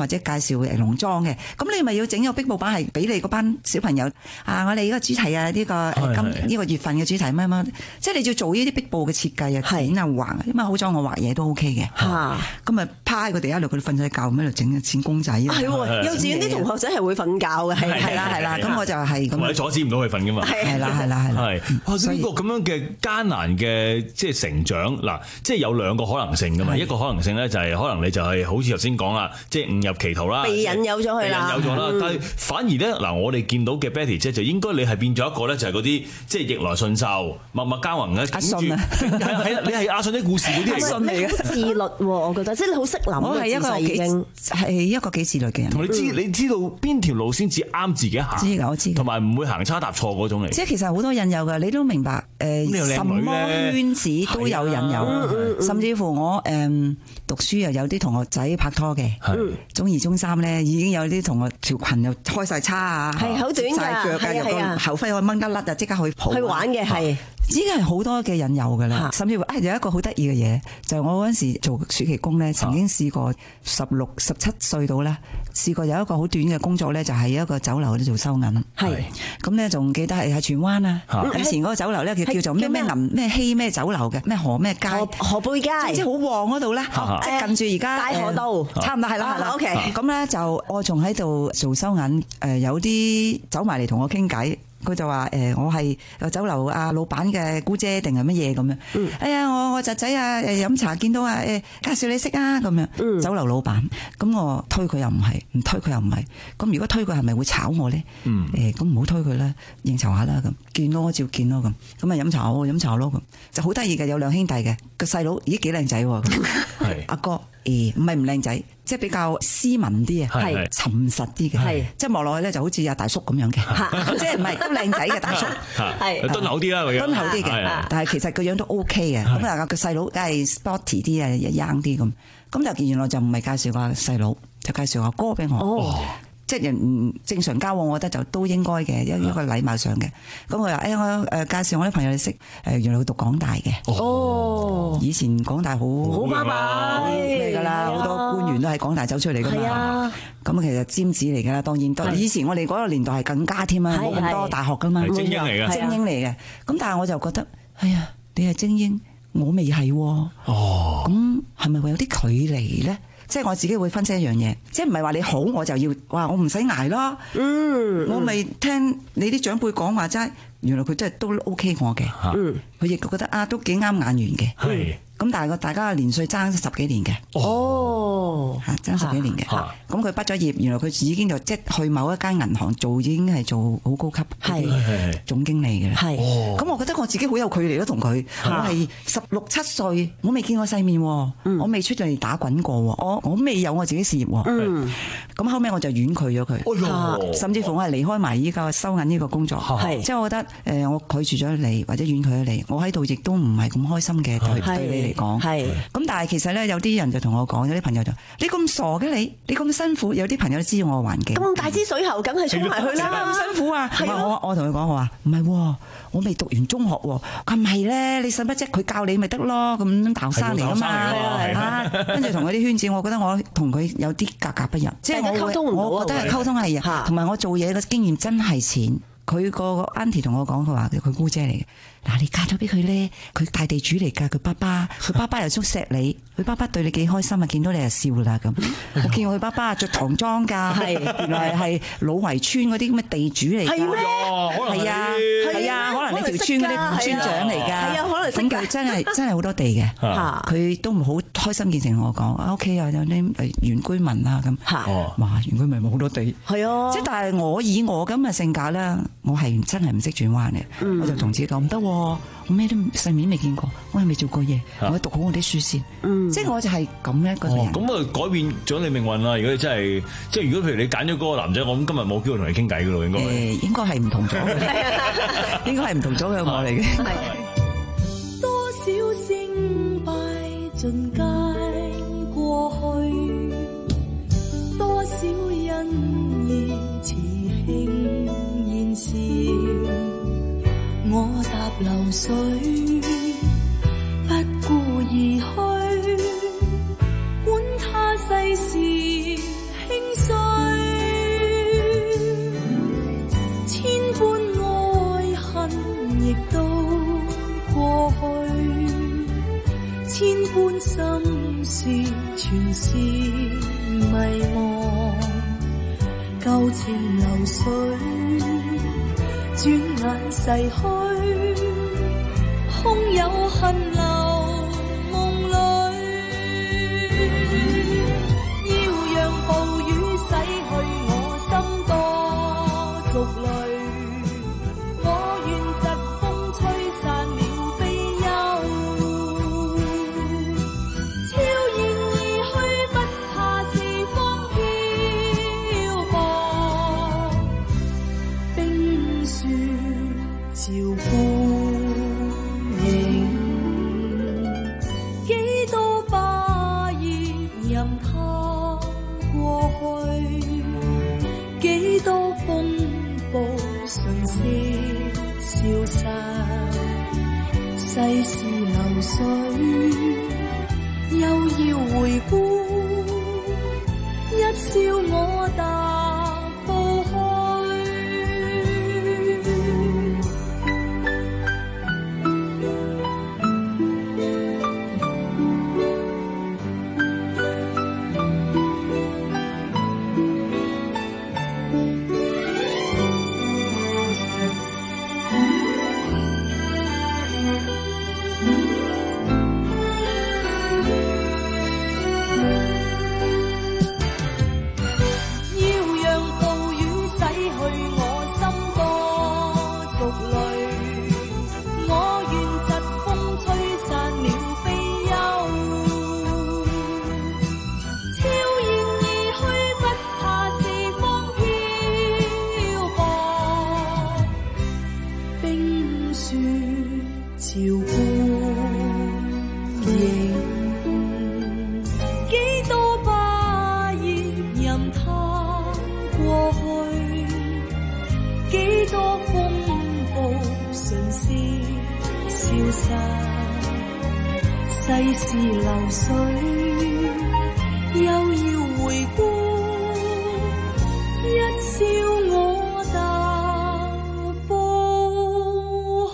Speaker 18: 或者介紹誒農莊嘅，咁你咪要整個壁布板係俾你嗰班小朋友啊！我哋呢個主題啊，呢、呢個誒今呢個月份嘅主題乜乜，即係你要做呢啲壁布嘅設計啊、剪啊、畫啊，因為好彩我畫嘢都 OK 嘅，咁咪趴喺個地下度，佢哋瞓晒覺咁喺度整剪公仔。係
Speaker 9: 喎，幼稚園啲同學仔係會瞓覺嘅，係
Speaker 18: 係啦係啦，咁我就係咁。
Speaker 8: 或者阻止唔到佢瞓噶嘛？
Speaker 18: 係啦係啦係啦。
Speaker 8: 係呢個咁樣嘅艱難嘅即係成長嗱，即係有兩個可能性噶嘛。一個可能性咧就係可能你就係好似頭先講啦，即係誤入歧途啦，
Speaker 9: 被引誘咗去啦，
Speaker 8: 引誘咗啦。但係反而咧嗱，我哋見到嘅 Betty 姐就應該你係變咗一個咧，就係嗰啲即係逆來順受、默默耕耘嘅。阿信啊，係你係阿信啲故事嗰啲嚟
Speaker 9: 嘅。好自律喎，我覺得即係你好識諗。
Speaker 18: 我係一個幾係一個幾自律嘅人。
Speaker 8: 同你知你知道邊條路先至啱自己行，
Speaker 18: 知㗎我知，同
Speaker 8: 埋唔會行差踏錯嗰種嚟。
Speaker 18: 即係其實好多引誘㗎，你都明白誒，什麼圈子都有引誘，甚至乎我誒讀書又有啲同學仔拍拖嘅，中二中三咧已經有啲同學條裙又開晒叉啊，
Speaker 9: 係好短㗎，係啊，
Speaker 18: 後揮可以掹得甩啊，即刻去蒲
Speaker 9: 去玩嘅係。
Speaker 18: 已經係好多嘅引誘㗎啦，甚至乎啊有一個好得意嘅嘢，就係我嗰陣時做暑期工咧，曾經試過十六十七歲到咧，試過有一個好短嘅工作咧，就係一個酒樓度做收銀。係咁咧，仲記得係喺荃灣啊，以前嗰個酒樓咧叫叫做咩咩銀咩希咩酒樓嘅，咩河咩街
Speaker 9: 河貝街，
Speaker 18: 即係好旺嗰度咧，即係近住而家
Speaker 9: 大河道，
Speaker 18: 差唔多係啦係啦。
Speaker 9: OK，
Speaker 18: 咁咧就我仲喺度做收銀，誒有啲走埋嚟同我傾偈。佢就話誒，我係個酒樓啊老闆嘅姑姐定係乜嘢咁樣？嗯、哎呀，我我侄仔啊誒飲茶見到啊誒介紹你識啊咁樣。嗯、酒樓老闆，咁我推佢又唔係，唔推佢又唔係。咁如果推佢係咪會炒我咧？誒咁唔好推佢啦，應酬下啦咁。見咯，我照見咯咁。咁啊飲茶我飲茶咯咁。就好得意嘅，有兩兄弟嘅個細佬，咦幾靚仔喎？係阿哥誒，唔係唔靚仔。即係比較斯文啲啊，係沉實啲嘅，即係望落去咧就好似阿大叔咁樣嘅，即係唔係都靚仔嘅大叔，
Speaker 8: 係敦厚啲啦，
Speaker 18: 敦厚啲嘅，但係其實個樣都 OK 嘅。咁啊個細佬梗係 sporty 啲啊，young 啲咁。咁就原來就唔係介紹個細佬，就介紹阿哥俾我。即係人正常交往，我覺得就都應該嘅，一一個禮貌上嘅。咁佢話：誒我誒介紹我啲朋友你識，誒原來佢讀港大嘅。哦，以前港大好
Speaker 9: 好巴閉
Speaker 18: 咩㗎啦，好多官員都係港大走出嚟㗎嘛。係啊，咁其實尖子嚟㗎啦，當然。以前我哋嗰個年代係更加添啊，冇咁多大學㗎嘛。
Speaker 8: 精英嚟嘅，
Speaker 18: 精英嚟嘅。咁但係我就覺得，哎呀，你係精英，我未係喎。哦，咁係咪會有啲距離咧？即係我自己會分析一樣嘢，即係唔係話你好我就要話我唔使捱咯。嗯，我咪聽你啲長輩講話齋，原來佢真係都 OK 我嘅。嗯，佢亦覺得啊都幾啱眼緣嘅。係。咁但係個大家年歲爭十幾年嘅。哦，爭十幾年嘅。咁佢畢咗業，原來佢已經就即去某一間銀行做，已經係做好高級係總經理嘅。係。咁我覺得我自己好有距離咯，同佢。我係十六七歲，我未見過世面，我未出咗嚟打滾過，我我未有我自己事業。嗯。咁後尾我就婉拒咗佢，甚至乎我係離開埋依個收銀呢個工作。係。即係我覺得誒，我拒絕咗你或者婉拒咗你，我喺度亦都唔係咁開心嘅對對你嚟講。係。咁但係其實咧，有啲人就同我講，有啲朋友就你咁傻嘅你，你咁辛苦，有啲朋友都知我嘅環境。咁
Speaker 9: 大支水喉，梗係衝埋去啦！
Speaker 18: 咁辛苦啊！我我同佢講，我話唔係，我未讀完中學喎。佢唔係咧，你使乜啫？佢教你咪得咯。咁大學生嚟㗎嘛，跟住同佢啲圈子，我覺得我同佢有啲格格不入。即係我溝通唔到，我覺得係溝通係啊，同埋我做嘢嘅經驗真係淺。佢個 auntie 同我講，佢話佢姑姐嚟嘅。嗱，你嫁咗俾佢咧，佢大地主嚟㗎，佢爸爸，佢爸爸又中錫你，佢爸爸對你幾開心啊！見到你就笑啦咁。我見過佢爸爸着唐裝㗎，係原來係老圍村嗰啲咁嘅地主嚟㗎。係咩？係啊，係啊，可能你條村嗰啲村長嚟㗎。係啊，可能識㗎。真係真係好多地嘅。佢都唔好開心見誠同我講，啊屋企又有啲誒原居民啊咁。嚇！哇，原居民冇好多地。係啊。即係但係我以我咁嘅性格咧，我係真係唔識轉彎嘅。我就同自己講唔得。我咩都世面未見過，我又未做過嘢，我讀好我啲書先。嗯，即係我就係咁一個人。
Speaker 8: 咁啊改變咗你命運啦！如果你真係，即係如果譬如你揀咗嗰個男仔，我諗今日冇機會同你傾偈噶咯，應該。
Speaker 18: 誒，應該係唔同咗嘅，應該係唔同咗嘅我嚟嘅。係。
Speaker 12: 多少勝敗盡皆過去，多少恩義似輕煙消。我踏流水，不顧而去，管他世事輕是全是迷惘，舊情流水，轉眼逝去，空有恨留夢裏，要讓暴雨洗去我心多濁淚。世事流水，又要回顧，一笑我踏步世事流水，又要回顧，一笑我踏步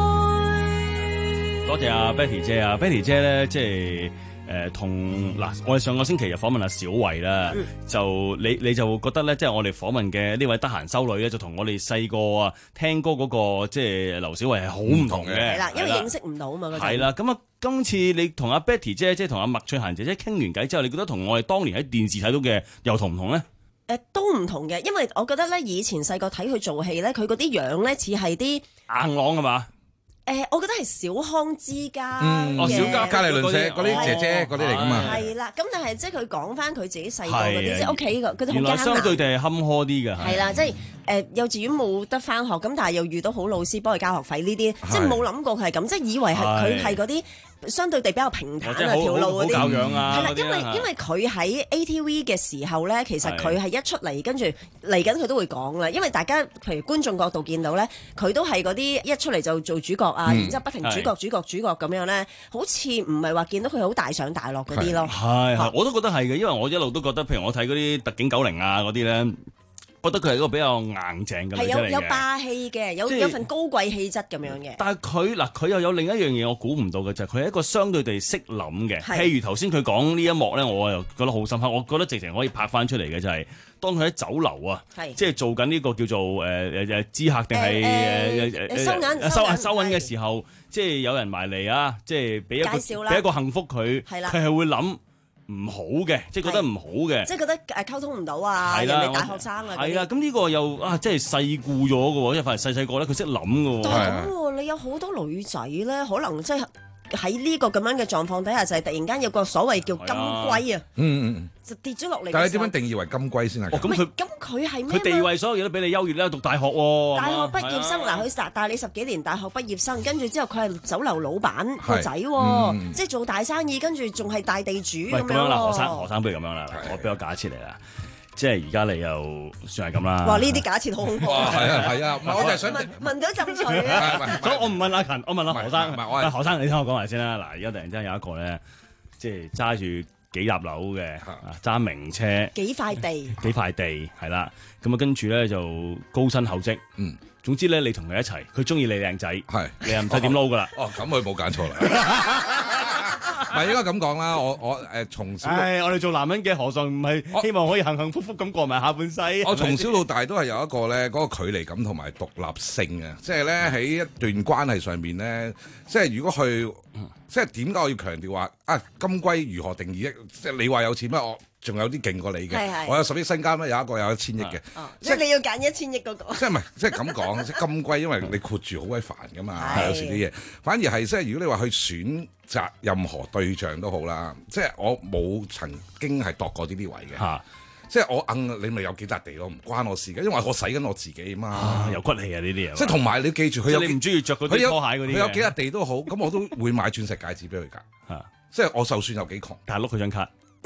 Speaker 12: 去。
Speaker 8: 多謝阿 Betty 姐啊 ，Betty 姐咧，即係誒同嗱，我哋上個星期就訪問阿小慧啦，嗯、就你你就覺得咧，即係我哋訪問嘅呢位得閒修女咧，就同我哋細個啊聽歌嗰、那個即係劉小慧係好唔同嘅，
Speaker 9: 係啦，因為認識唔到啊嘛，
Speaker 8: 係啦，咁啊。今次你同阿 Betty 姐，即係同阿麥翠嫻姐姐傾完偈之後，你覺得同我哋當年喺電視睇到嘅又同唔同咧？誒、
Speaker 9: 呃，都唔同嘅，因為我覺得咧，以前細個睇佢做戲咧，佢嗰啲樣咧似係啲
Speaker 8: 硬朗係嘛？
Speaker 9: 誒、呃，我覺得係小康之家
Speaker 10: 嗯，哦，小家家理鄰舍嗰啲姐姐嗰啲嚟㗎嘛。
Speaker 9: 係啦，咁但係即係佢講翻佢自己細個嗰啲，即係屋企嗰啲好艱難。
Speaker 8: 原來相對地係坎坷啲嘅。
Speaker 9: 係啦，即係誒幼稚園冇得翻學，咁但係又遇到好老師幫佢交學費呢啲，即係冇諗過佢係咁，即係以為係佢係嗰啲。相對地比較平坦啊條路嗰啲，係啦，因為因為佢喺 A T V 嘅時候咧，其實佢係一出嚟跟住嚟緊佢都會講啦，因為大家譬如觀眾角度見到咧，佢都係嗰啲一出嚟就做主角啊，嗯、然之後不停主角主角主角咁樣咧，好似唔係話見到佢好大上大落嗰啲咯。
Speaker 8: 係係，我都覺得係嘅，因為我一路都覺得，譬如我睇嗰啲特警九零啊嗰啲咧。覺得佢係一個比較硬淨嘅女仔嚟嘅，
Speaker 9: 係有有霸氣嘅，有有份高貴氣質咁樣嘅。
Speaker 8: 但係佢嗱，佢又有另一樣嘢我估唔到嘅就係佢係一個相對地識諗嘅。譬如頭先佢講呢一幕咧，我又覺得好深刻。我覺得直情可以拍翻出嚟嘅就係當佢喺酒樓啊，即係做緊呢個叫做誒誒誒知客定係誒誒
Speaker 9: 收銀
Speaker 8: 收收銀嘅時候，即係有人埋嚟啊，即係俾一個俾一個幸福佢，佢係會諗。唔好嘅，即係覺得唔好嘅，
Speaker 9: 即係覺得誒溝通唔到啊，人哋大學生啊，
Speaker 8: 係啦，咁呢個又啊，即係細顧咗嘅喎，因為反而細細個咧，佢識諗嘅喎。
Speaker 9: 但係咁喎，你有好多女仔咧，可能即係喺呢個咁樣嘅狀況底下，就係突然間有個所謂叫金龜啊，
Speaker 10: 嗯嗯，
Speaker 9: 就跌咗落嚟。
Speaker 10: 但係點樣定義為金龜先係？
Speaker 8: 咁佢
Speaker 9: 咁佢係咩？
Speaker 8: 佢地位所有嘢都比你優越啦，讀大學喎。
Speaker 9: 大學畢業生嗱，佢帶你十幾年大學畢業生，跟住之後佢係酒樓老闆個仔，即係做大生意，跟住仲係大地主咁樣。
Speaker 8: 咁樣啦，何生何生不如咁樣啦，我俾個假設嚟啦。即係而家你又算係咁啦。
Speaker 9: 哇！呢啲假設好恐怖。
Speaker 10: 係啊係啊，唔係我就係想
Speaker 9: 聞聞到陣除啊。
Speaker 8: 所以我唔問阿勤，我問阿何生。唔係我係何生，你聽我講埋先啦。嗱，而家突然之間有一個咧，即係揸住幾沓樓嘅，揸名車，
Speaker 9: 幾塊地，
Speaker 8: 幾塊地係啦。咁啊，跟住咧就高薪厚職。嗯。總之咧，你同佢一齊，佢中意你靚仔，係你又唔使點撈噶啦。
Speaker 10: 哦，咁佢冇揀錯啦。 係應該咁講啦。我我誒從小，
Speaker 8: 唉，我哋做男人嘅何嘗唔係希望可以幸幸福福咁過埋下半世？
Speaker 10: 我從小到大都係有一個咧嗰個距離感同埋獨立性嘅，即係咧喺一段關係上面咧，即係如果去，即係點解我要強調話啊金龜如何定義？即係你話有錢咩？我仲有啲勁過你嘅，我有十億身家咩？有一個有一千億嘅，
Speaker 9: 即係你要揀一千億嗰個。
Speaker 10: 即係唔係？即係咁講，即係金龜，因為你括住好鬼煩噶嘛，有時啲嘢。反而係即係如果你話去選擇任何對象都好啦，即係我冇曾經係度過呢啲位嘅。即係我硬你咪有幾笪地咯，唔關我事嘅，因為我使緊我自己嘛。
Speaker 8: 啊，有骨氣啊呢啲嘢。
Speaker 10: 即係同埋你要記住，佢有
Speaker 8: 你唔中意着嗰啲拖鞋嗰啲，
Speaker 10: 佢有幾笪地都好，咁我都會買鑽石戒指俾佢㗎。嚇，即係我就算有幾窮，
Speaker 8: 但係碌佢張卡。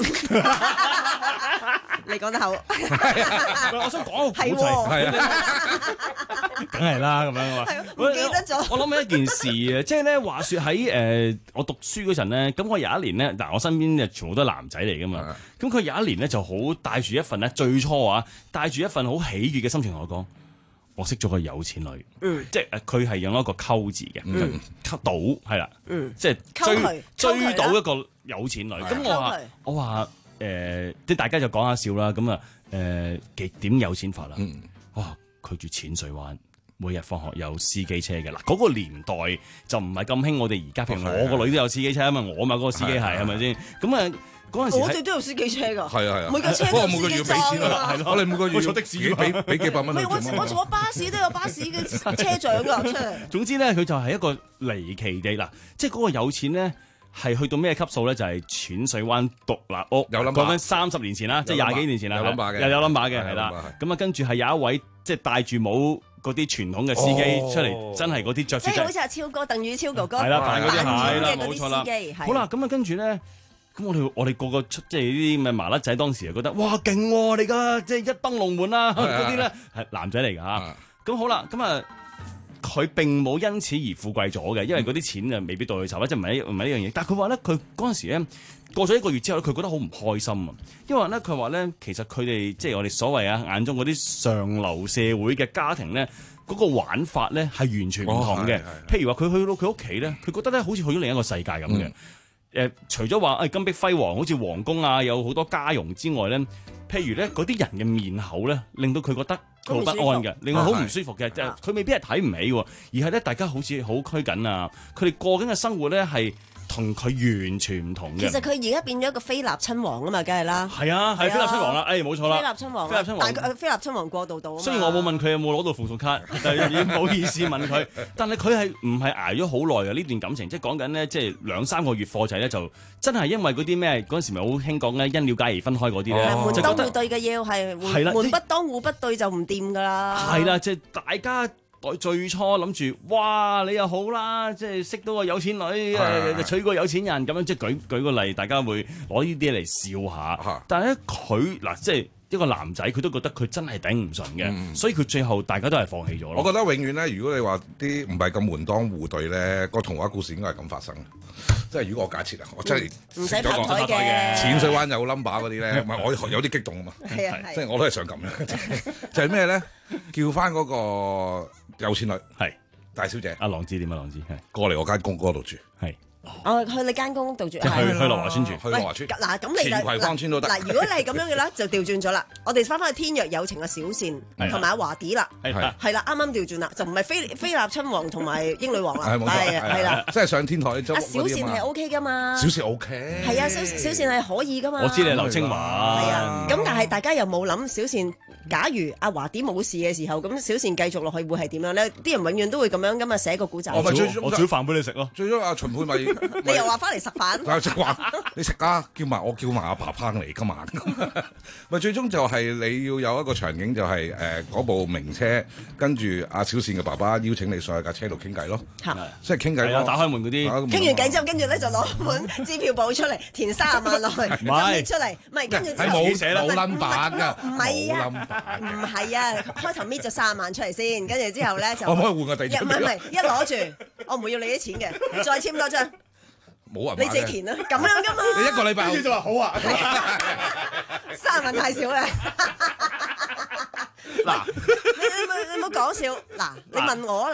Speaker 9: 你講得好，
Speaker 8: 我想講個古仔，係啊，梗係啦咁樣啊嘛。
Speaker 9: 唔記得咗。
Speaker 8: 我諗起一件事啊，即係咧話説喺誒我讀書嗰陣咧，咁我有一年咧，嗱我身邊就全部都係男仔嚟噶嘛，咁佢有一年咧就好帶住一份咧最初啊，帶住一份好喜悅嘅心情同我講，我識咗個有錢女，嗯、即係佢係用一個溝字嘅，嗯、溝到係啦，嗯、即係追追到一個有錢女，咁、嗯、我話我話。誒，即係、呃、大家就講下笑啦，咁啊，誒幾點有錢法啦？嗯、哇，佢住淺水灣，每日放學有司機車嘅。嗱，嗰個年代就唔係咁興，我哋而家譬如我個女都有司機車啊嘛，我嘛嗰個司機係係咪先？咁啊嗰陣時
Speaker 9: 我哋都有司機車㗎，
Speaker 10: 係啊係啊，
Speaker 9: 每架車都有司機裝㗎嘛，
Speaker 10: 係咯，我哋每個月
Speaker 8: 坐的士
Speaker 10: 俾俾幾百蚊。
Speaker 9: 唔係我我坐巴士都有巴士嘅車長㗎，出嚟。
Speaker 8: 總之咧，佢就係一個離奇地嗱，即係嗰個有錢咧。係去到咩級數咧？就係淺水灣獨立屋，
Speaker 10: 有 number，
Speaker 8: 講緊三十年前啦，即係廿幾年前啦，
Speaker 10: 有 number 嘅，
Speaker 8: 又有 number 嘅，係啦。咁啊，跟住係有一位即係戴住帽嗰啲傳統嘅司機出嚟，真係嗰啲着住。
Speaker 9: 即係好似阿超哥、鄧宇超哥哥，
Speaker 8: 係啦，扮嗰啲係啦，冇錯
Speaker 9: 啦。
Speaker 8: 好啦，咁啊，跟住咧，咁我哋我哋個個出即係呢啲咁嘅麻甩仔，當時就覺得哇勁喎！你噶即係一登龍門啦，嗰啲咧係男仔嚟㗎嚇。咁好啦，咁啊。佢並冇因此而富貴咗嘅，因為嗰啲錢就未必到佢手，即係唔係唔係呢樣嘢。但係佢話咧，佢嗰陣時咧過咗一個月之後咧，佢覺得好唔開心啊！因為咧，佢話咧，其實佢哋即係我哋所謂啊眼中嗰啲上流社會嘅家庭咧，嗰個玩法咧係完全唔同嘅。譬如話，佢去到佢屋企咧，佢覺得咧好似去咗另一個世界咁嘅。誒，除咗話誒金碧輝煌，好似皇宮啊，有好多家傭之外咧，譬如咧嗰啲人嘅面口咧，令到佢覺得好不安嘅，令佢好唔舒服嘅，即係佢未必係睇唔起喎，而係咧大家好似好拘謹啊，佢哋過緊嘅生活咧係同佢完全唔同嘅。
Speaker 9: 其實佢而家變咗一個菲臘親王啊嘛，梗係啦。
Speaker 8: 係啊，係菲臘親王啦，誒冇錯啦。
Speaker 9: 菲臘親王，
Speaker 8: 菲臘親王，
Speaker 9: 但係菲臘親王過渡到啊嘛。
Speaker 8: 雖然我冇問佢有冇攞到附屬卡，但係已經唔好意思問佢。但係佢係唔係捱咗好耐啊？呢段感情即係講緊咧，即係兩三個月課仔咧，就真係因為嗰啲咩嗰陣時咪好興講咧，因了解而分開嗰啲咧，
Speaker 9: 門當戶對嘅嘢係門門不當戶不對就唔掂㗎啦。
Speaker 8: 係啦，即係大家。最初諗住，哇！你又好啦，即係識到個有錢女，誒娶個有錢人咁樣，即係舉舉個例，大家會攞呢啲嚟笑下。但係咧，佢嗱即係一個男仔，佢都覺得佢真係頂唔順嘅，嗯、所以佢最後大家都係放棄咗咯。
Speaker 10: 我覺得永遠咧，如果你話啲唔係咁門當戶對咧，個童話故事應該係咁發生。即係如果我假設啊，我真係
Speaker 9: 唔使拍台嘅
Speaker 10: 淺水灣有 number 嗰啲咧，唔係我有啲激動啊嘛，
Speaker 9: 係啊係，
Speaker 10: 即係我都係想咁樣，就係咩咧？叫翻嗰個有錢女
Speaker 8: 係
Speaker 10: 大小姐，
Speaker 8: 阿朗知點啊？朗知係
Speaker 10: 過嚟我間公屋度住，
Speaker 8: 係。
Speaker 9: 哦，去你間公屋度住，
Speaker 8: 去去羅華村住，
Speaker 10: 去羅華村。
Speaker 9: 嗱，咁你
Speaker 10: 前葵芳村都得。
Speaker 9: 嗱，如果你係咁樣嘅咧，就調轉咗啦。我哋翻返去天若有情嘅小倩同埋阿華啲啦，係係啦，啱啱調轉啦，就唔係菲菲臘親王同埋英女王啦，係係啦，
Speaker 10: 即係上天台周。
Speaker 9: 阿小倩係 O K 噶嘛？
Speaker 10: 小倩 O K。
Speaker 9: 係啊，小小倩係可以噶嘛？
Speaker 8: 我知你係劉青華。
Speaker 9: 係啊，咁但係大家又冇諗小倩，假如阿華啲冇事嘅時候，咁小倩繼續落去會係點樣咧？啲人永遠都會咁樣噶嘛，寫個古仔。
Speaker 8: 我煮飯俾你食咯。
Speaker 10: 最終阿秦沛咪
Speaker 9: 你又話翻嚟食飯，
Speaker 10: 食飯你食啊！叫埋我叫埋阿爸烹嚟今晚。咪最終就係你要有一個場景，就係誒嗰部名車，跟住阿小倩嘅爸爸邀請你上去架車度傾偈咯。即係傾偈咯，
Speaker 8: 打開門嗰啲。
Speaker 9: 傾完偈之後，跟住咧就攞本支票簿出嚟，填三十萬落去，咁出嚟，唔係跟住之後
Speaker 10: 冇寫冇 number 㗎，
Speaker 9: 唔係啊，唔係啊，開頭搣咗三十萬出嚟先，跟住之後咧就
Speaker 10: 可唔可以換個地址？
Speaker 9: 唔係唔係，一攞住，我唔會要你啲錢嘅，再簽多張。
Speaker 10: 冇啊！
Speaker 9: 你自己填啦，咁樣噶嘛？
Speaker 10: 你一個禮拜
Speaker 8: 跟住就話好啊，
Speaker 9: 三十萬太少啦。嗱，你你冇你冇講笑嗱，你問我嗱，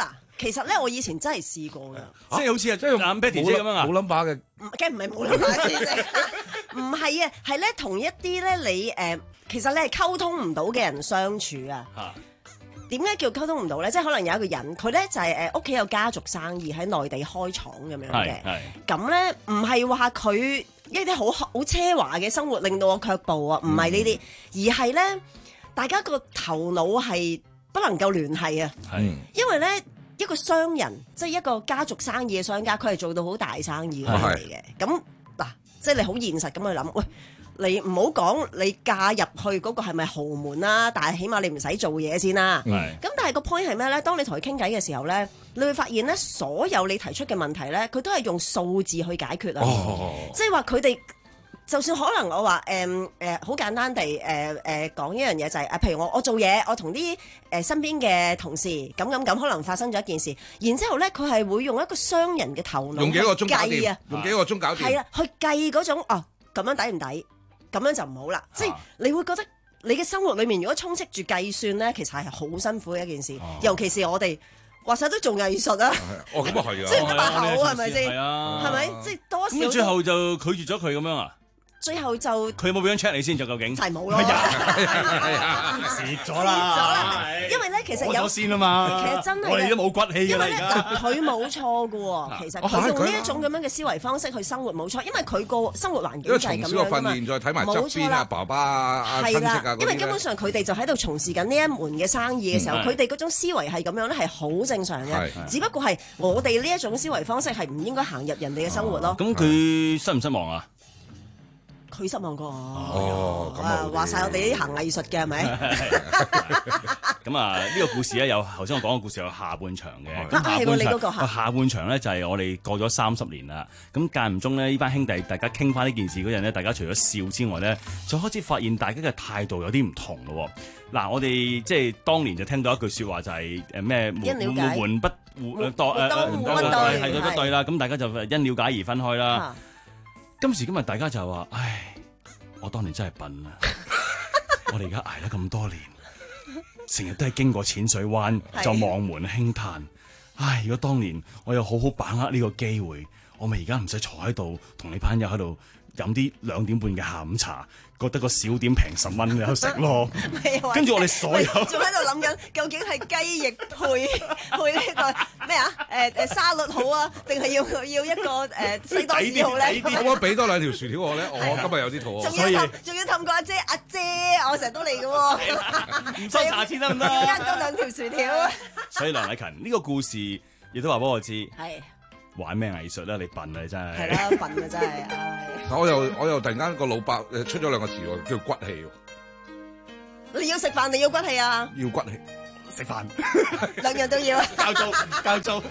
Speaker 9: 其實咧，我以前真係試過嘅，
Speaker 8: 即係好似啊，即係阿 Betty 姐咁樣啊，
Speaker 10: 冇 number 嘅，
Speaker 9: 梗唔係冇 number 先，唔係啊，係咧同一啲咧你誒、呃，其實你係溝通唔到嘅人相處啊。點解叫溝通唔到咧？即係可能有一個人，佢咧就係誒屋企有家族生意喺內地開廠咁樣嘅。咁咧唔係話佢一啲好好奢華嘅生活令到我卻步啊，唔係呢啲，而係咧大家個頭腦係不能夠聯繫啊。
Speaker 10: 係，
Speaker 9: 因為咧一個商人，即係一個家族生意嘅商家，佢係做到好大生意嘅嚟嘅。咁嗱，即係你好現實咁去諗，喂。你唔好講你嫁入去嗰個係咪豪門啦，但係起碼你唔使做嘢先啦。咁但係個 point 係咩咧？當你同佢傾偈嘅時候咧，你會發現咧，所有你提出嘅問題咧，佢都係用數字去解決啊。即係話佢哋就算可能我話誒誒好簡單地誒誒講一樣嘢就係、是、誒，譬如我我做嘢，我同啲誒身邊嘅同事咁咁咁，可能發生咗一件事，然之後咧佢係會用一個商人嘅頭腦
Speaker 10: 用幾個鐘搞掂
Speaker 9: 啊，
Speaker 10: 用幾個鐘搞掂，
Speaker 9: 係啦，去計嗰種哦咁樣抵唔抵？咁樣就唔好啦，啊、即係你會覺得你嘅生活裏面如果充斥住計算咧，其實係好辛苦嘅一件事，啊、尤其是我哋話晒都做藝術啊，
Speaker 10: 哦咁啊係啊，
Speaker 9: 雖然得把口係咪先？係咪？即係多少？
Speaker 8: 咁最後就拒絕咗佢咁樣啊？
Speaker 9: 最後就
Speaker 8: 佢有冇俾張 check 你先？就究竟
Speaker 9: 係冇咯，
Speaker 8: 蝕咗啦，
Speaker 9: 因為咧其實有
Speaker 8: 咗先啊嘛，
Speaker 9: 其實真係
Speaker 8: 我哋都冇骨氣㗎啦而家。
Speaker 9: 佢冇錯㗎喎，其實佢用呢一種咁樣嘅思維方式去生活冇錯，因為佢個生活環境就係咁樣㗎嘛。
Speaker 10: 訓練再睇埋側邊啊，爸爸啊、親戚啊嗰啲，
Speaker 9: 因為根本上佢哋就喺度從事緊呢一門嘅生意嘅時候，佢哋嗰種思維係咁樣咧，係好正常嘅。只不過係我哋呢一種思維方式係唔應該行入人哋嘅生活咯。
Speaker 8: 咁佢失唔失望啊？
Speaker 9: 佢失望過
Speaker 10: 哦，咁啊
Speaker 9: 話晒我哋啲行藝術嘅係咪？
Speaker 8: 咁啊，呢個故事咧有頭先我講嘅故事有下半場嘅。
Speaker 9: 咁係喎，你嗰個
Speaker 8: 下半場咧就係我哋過咗三十年啦。咁間唔中咧，呢班兄弟大家傾翻呢件事嗰陣咧，大家除咗笑之外咧，就開始發現大家嘅態度有啲唔同咯。嗱，我哋即係當年就聽到一句説話就係誒咩門門不互當誒誒係對不對啦。咁大家就因了解而分開啦。今時今日大家就話，唉，我當年真係笨啊！我哋而家捱咗咁多年，成日都係經過淺水灣就望門輕嘆。唉，如果當年我又好好把握呢個機會，我咪而家唔使坐喺度同你班友喺度飲啲兩點半嘅下午茶，覺得個小點平十蚊有食咯。跟住我哋所有
Speaker 9: 仲喺度諗緊，究竟係雞翼配配呢個咩啊？誒誒沙律好啊，定係要要一個誒西多士好咧？
Speaker 10: 可唔可以俾多兩條薯條我咧？我今日有啲肚餓。
Speaker 9: 仲要氹，仲要氹個阿姐，阿姐，我成日都嚟嘅喎。
Speaker 8: 唔收茶錢得唔得？
Speaker 9: 一多兩條薯條。
Speaker 8: 所以梁禮勤呢個故事亦都話俾我知。
Speaker 9: 係。
Speaker 8: 玩咩藝術咧？你笨啊，真係。
Speaker 9: 係啦，笨啊，真係。
Speaker 10: 我又我又突然間個腦白誒出咗兩個字喎，叫骨氣。
Speaker 9: 你要食飯定要骨氣啊？
Speaker 10: 要骨氣，
Speaker 8: 食飯。
Speaker 9: 兩樣都要啊。
Speaker 8: 交租，交租。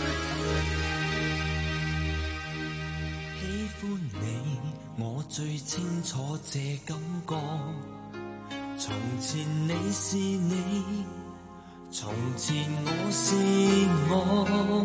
Speaker 11: 喜歡你，我最清楚這感覺。從前你是你。從前我是我，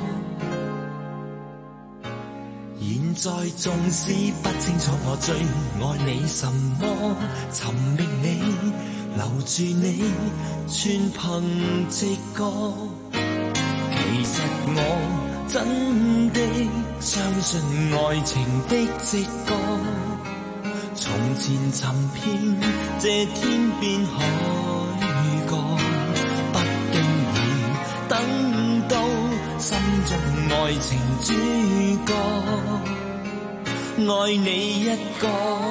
Speaker 11: 現在縱使不清楚我最愛你什麼，尋覓你，留住你，全憑直覺。其實我真的相信愛情的直覺，從前尋遍這天邊海角。等到心中愛情主角，愛你一個，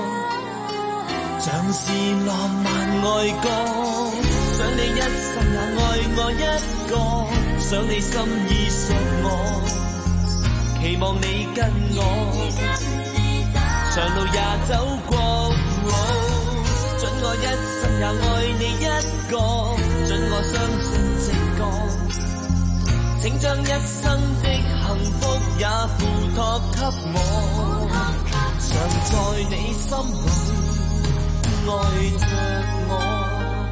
Speaker 11: 像是浪漫愛歌。想你一生也愛我一個，想你心意屬我，期望你跟我，長路也走過。准我一生也愛你一個，准我相信直覺。請將一生的幸福也付託給我，常在你心裏愛着我。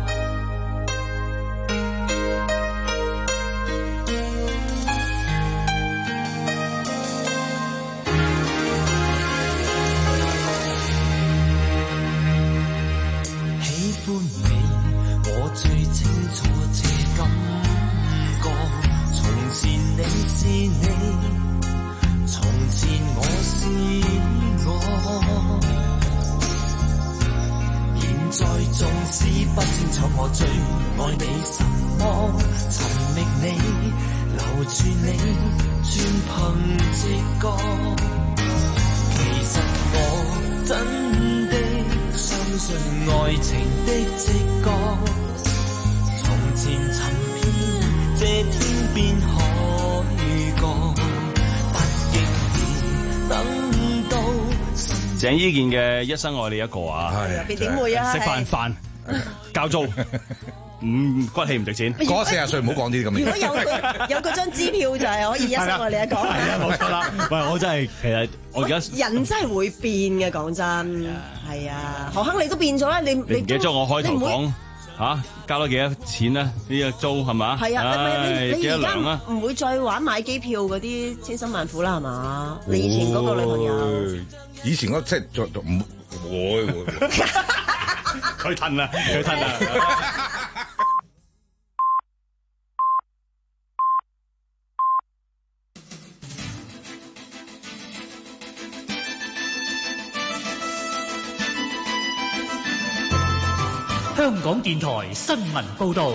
Speaker 11: 喜歡你，我最清楚這感覺。從前何最愛你什麼？尋覓你，留住你，專憑直覺。其實我真的相信愛情的直覺。從前尋遍這天邊海角，不經意等到。
Speaker 8: 鄭伊健嘅一生愛你一個啊，
Speaker 9: 係點會啊？
Speaker 8: 食飯飯交租，唔骨氣唔值錢。
Speaker 10: 過四十歲唔好講啲咁嘅嘢。
Speaker 9: 如果有個有嗰張支票就係可以一生愛你一個。
Speaker 8: 係啊，冇錯啦。喂，我真係其實我而家
Speaker 9: 人真係會變嘅，講真係啊。何鏗你都變咗啦，你你
Speaker 8: 你唔記得咗我開頭講嚇交咗幾多錢咧？呢個租係嘛？
Speaker 9: 係啊，你你你而
Speaker 8: 糧啊？
Speaker 9: 家唔會再玩買機票嗰啲千辛萬苦啦，係嘛？你以前嗰個女朋友。
Speaker 10: 以前嗰即係就就唔會會，
Speaker 8: 佢褪啦，佢褪啦。
Speaker 2: 香港電台新聞報導，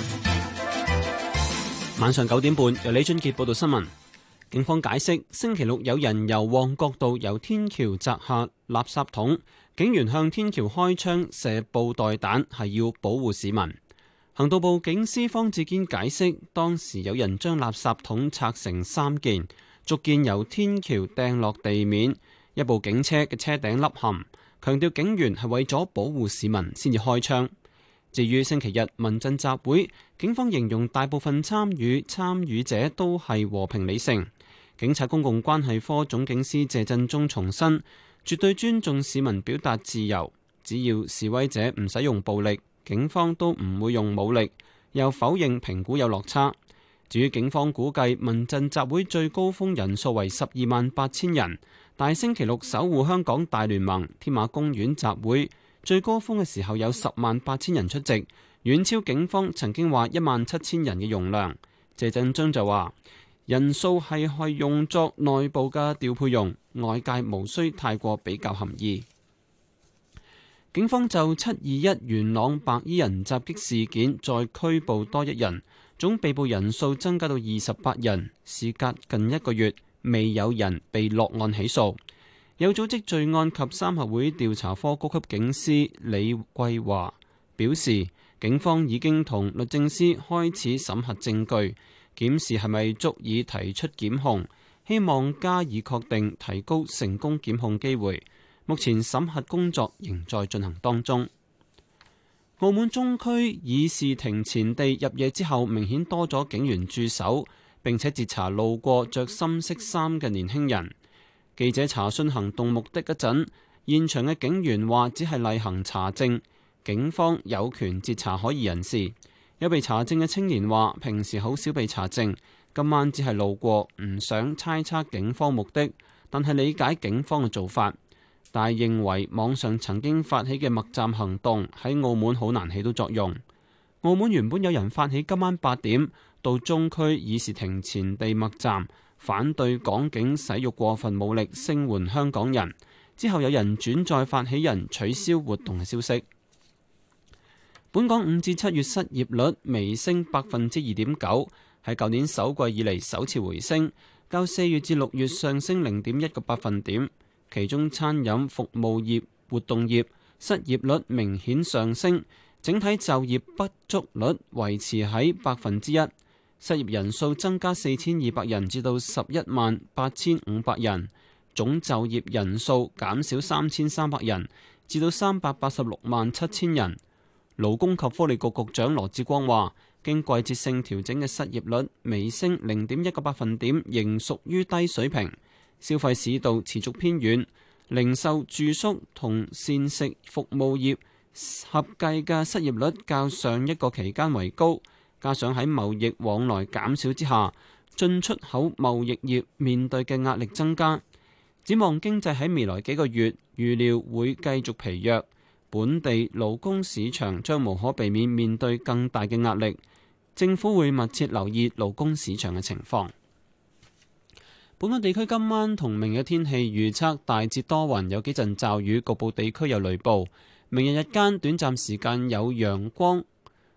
Speaker 1: 晚上九點半由李俊傑報道新聞。警方解釋，星期六有人由旺角道由天橋砸下垃圾桶，警員向天橋開槍射布袋彈，係要保護市民。行動部警司方志堅解釋，當時有人將垃圾桶拆成三件，逐件由天橋掟落地面，一部警車嘅車頂凹陷，強調警員係為咗保護市民先至開槍。至於星期日民陣集會，警方形容大部分參與參與者都係和平理性。警察公共關係科總警司謝振中重申，絕對尊重市民表達自由，只要示威者唔使用暴力，警方都唔會用武力。又否認評估有落差。至於警方估計民陣集會最高峰人數為十二萬八千人，但星期六守護香港大聯盟添馬公園集會最高峰嘅時候有十萬八千人出席，遠超警方曾經話一萬七千人嘅容量。謝振中就話，人數係係用作內部嘅調配用，外界無需太過比較含義。警方就七二一元朗白衣人襲擊事件再拘捕多一人，總被捕人數增加到二十八人。事隔近一個月，未有人被落案起訴。有組織罪案及三合會調查科高級警司李桂華表示，警方已經同律政司開始審核證據，檢視係咪足以提出檢控，希望加以確定，提高成功檢控機會。目前審核工作仍在進行當中。澳門中區議事亭前地入夜之後，明顯多咗警員駐守，並且截查路過着深色衫嘅年輕人。記者查詢行動目的嗰陣，現場嘅警員話只係例行查證，警方有權截查可疑人士。有被查證嘅青年話，平時好少被查證，今晚只係路過，唔想猜測警方目的，但係理解警方嘅做法。但係認為網上曾經發起嘅默站行動喺澳門好難起到作用。澳門原本有人發起今晚八點到中區議事亭前地默站，反對港警使用過分武力聲援香港人。之後有人轉載發起人取消活動嘅消息。本港五至七月失業率微升百分之二點九，係舊年首季以嚟首次回升，較四月至六月上升零點一個百分點。其中餐飲服務業、活動業失業率明顯上升，整體就業不足率維持喺百分之一。失業人數增加四千二百人，至到十一萬八千五百人。總就業人數減少三千三百人，至到三百八十六萬七千人。勞工及福利局局長羅致光話，經季節性調整嘅失業率微升零點一個百分點，仍屬於低水平。消費市道持續偏軟，零售、住宿同膳食服務業合計嘅失業率較上一個期間為高，加上喺貿易往來減少之下，進出口貿易業面對嘅壓力增加。展望經濟喺未來幾個月預料會繼續疲弱，本地勞工市場將無可避免面對更大嘅壓力。政府會密切留意勞工市場嘅情況。本港地區今晚同明日天氣預測大致多雲，有幾陣驟雨，局部地區有雷暴。明日日間短暫時間有陽光，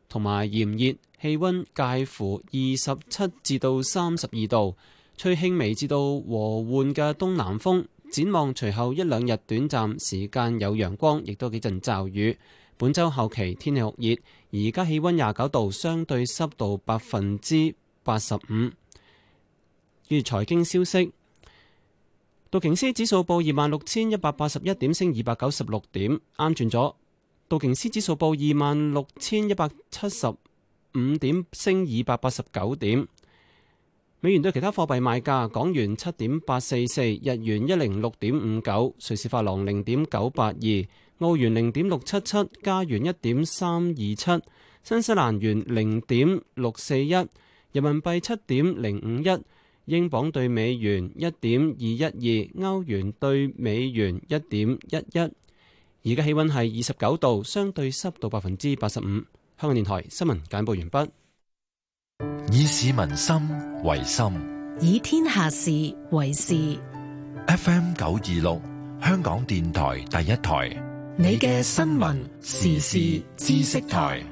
Speaker 1: 同埋炎熱，氣温介乎二十七至到三十二度，吹輕微至到和緩嘅東南風。展望隨後一兩日短暫時間有陽光，亦都幾陣驟雨。本週後期天氣酷熱，而家氣温廿九度，相對濕度百分之八十五。與財經消息，道瓊斯指數報二萬六千一百八十一點，升二百九十六點，啱轉咗。道瓊斯指數報二萬六千一百七十五點，升二百八十九點。美元對其他貨幣賣價：港元七點八四四，日元一零六點五九，瑞士法郎零點九八二，澳元零點六七七，加元一點三二七，新西蘭元零點六四一，人民幣七點零五一，英鎊對美元一點二一二，歐元對美元一點一一。而家氣温係二十九度，相對濕度百分之八十五。香港電台新聞簡報完畢。
Speaker 4: 以市民心為心，
Speaker 5: 以天下事為事。
Speaker 4: F M 九二六，香港電台第一台，
Speaker 5: 你嘅新聞時事知識台。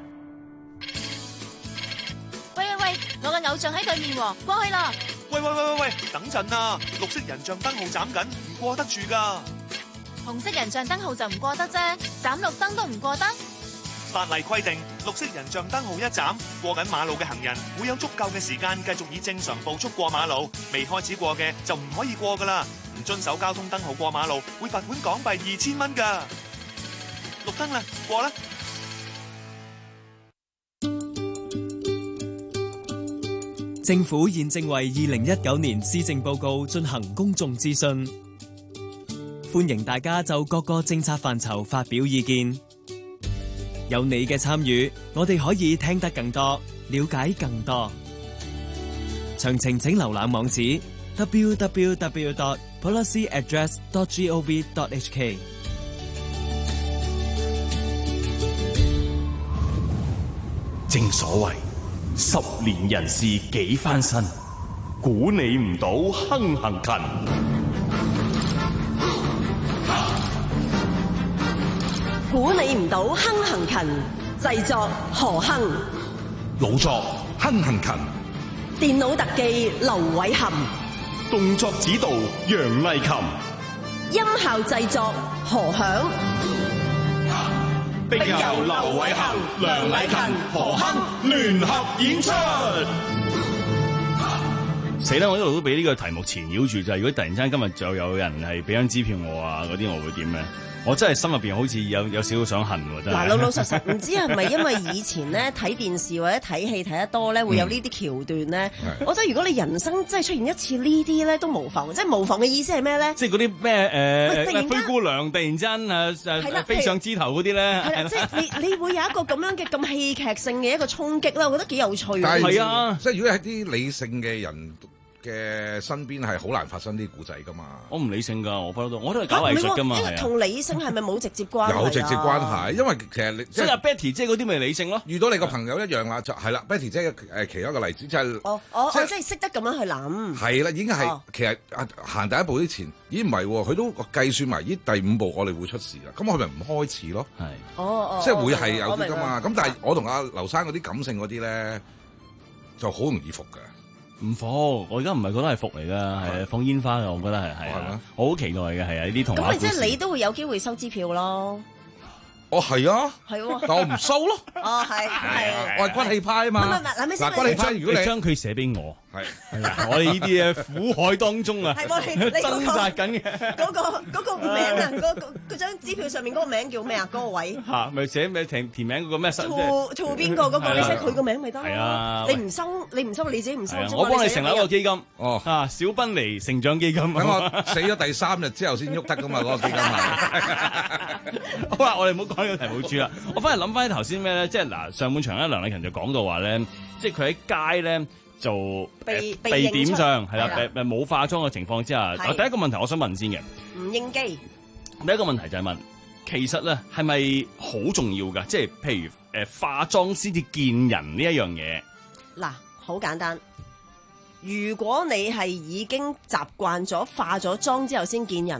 Speaker 20: 喂喂喂，我嘅偶像喺對面喎，過去啦！
Speaker 2: 喂喂喂喂喂，等陣啊！綠色人像燈號斬緊，唔過得住噶。
Speaker 20: 紅色人像燈號就唔過得啫，斬綠燈都唔過得。
Speaker 2: 法例規定，綠色人像燈號一斬，過緊馬路嘅行人會有足夠嘅時間繼續以正常步速過馬路，未開始過嘅就唔可以過噶啦。唔遵守交通燈號過馬路，會罰款港幣二千蚊噶。綠燈啦，過啦！
Speaker 21: 政府現正為二零一九年施政報告進行公眾諮詢，歡迎大家就各個政策範疇發表意見。有你嘅參與，我哋可以聽得更多，了解更多。詳情請瀏覽網址 double-u double-u double-u dot policy address dot gov dot h k。
Speaker 22: 正所謂十年人事幾番新，估你唔到亨行勤。
Speaker 9: 估你唔到亨行勤，製作何亨，
Speaker 22: 老作亨行勤，
Speaker 9: 電腦特技劉偉含，
Speaker 22: 動作指導楊麗琴，
Speaker 9: 音效製作何響，
Speaker 22: 並由劉偉含、梁麗勤、何亨聯合演出。
Speaker 8: 死啦！我一路都俾呢個題目纏繞住，就係如果突然間今日就有人係俾張支票我啊，嗰啲我會點咧？我真係心入邊好似有有少少想恨喎，真係。嗱，
Speaker 9: 老老實實，唔知係咪因為以前咧睇電視或者睇戲睇得多咧，會有呢啲橋段咧？嗯、我覺得如果你人生真係出現一次呢啲咧，都無妨。即係無妨嘅意思係咩咧？
Speaker 22: 即係嗰啲咩誒灰姑娘突然間誒誒飛上枝頭嗰啲咧？
Speaker 9: 係啦，即係你你會有一個咁樣嘅咁戲劇性嘅一個衝擊啦，我覺得幾有趣。
Speaker 10: 係啊，即係如果係啲理性嘅人嘅身邊係好難發生啲古仔噶嘛。
Speaker 8: 我唔理性噶，我不嬲都，我都係搞藝術噶嘛。
Speaker 9: 同理性係咪冇直接關係？
Speaker 10: 有直接關係，因為其實你
Speaker 8: 即係阿 Betty 姐嗰啲咪理性咯。
Speaker 10: 遇到你個朋友一樣啦，就係啦。Betty 姐誒其中一個例子就係
Speaker 9: 哦哦，即係識得咁樣去諗。
Speaker 10: 係啦，已經係其實行第一步之前，咦唔係喎，佢都計算埋咦第五步我哋會出事啦。咁佢咪唔開始咯？
Speaker 8: 係
Speaker 9: 哦哦，
Speaker 10: 即係會係有啲噶嘛。咁但係我同阿劉生嗰啲感性嗰啲咧，就好容易服㗎。
Speaker 8: 唔服，我而家唔係覺得係服嚟噶，係放煙花嘅，我覺得係係啊，我好期待嘅，係啊，呢啲童話故事。
Speaker 9: 咁咪即係你都會有機會收支票咯。
Speaker 10: 哦，係啊，
Speaker 9: 係喎，
Speaker 10: 但我唔收咯。
Speaker 9: 哦，係係，
Speaker 10: 我係骨氣派啊嘛。
Speaker 9: 唔係唔係，嗱，咪先，
Speaker 10: 嗱，骨氣派，如果你
Speaker 8: 將佢寫俾我，
Speaker 10: 係
Speaker 8: 係啊，我哋呢啲嘅苦海當中啊，掙扎緊嘅
Speaker 9: 嗰個嗰個名啊，嗰嗰嗰張支票上面嗰個名叫咩啊？嗰個位
Speaker 8: 嚇，咪寫咩填填名嗰個咩
Speaker 9: ？to to 邊個嗰個？你寫佢個名咪得咯。
Speaker 8: 係啊，
Speaker 9: 你唔收，你唔收你自己唔收。
Speaker 8: 我幫你成立一個基金。哦，啊，小賓尼成長基金。
Speaker 10: 等我死咗第三日之後先喐得噶嘛，嗰個基金係。
Speaker 8: 好啦，我哋唔好講呢個題目住啦。我翻嚟諗翻頭先咩咧？即係嗱，上半場咧，梁麗勤就講到話咧，即係佢喺街咧就
Speaker 9: 被
Speaker 8: 被點上係啦，誒誒冇化妝嘅情況之下，第一個問題我想問先嘅，
Speaker 9: 唔應機。
Speaker 8: 第一個問題就係問，其實咧係咪好重要㗎？即係譬如誒化妝先至見人呢一樣嘢。
Speaker 9: 嗱，好簡單。如果你係已經習慣咗化咗妝之後先見人咧，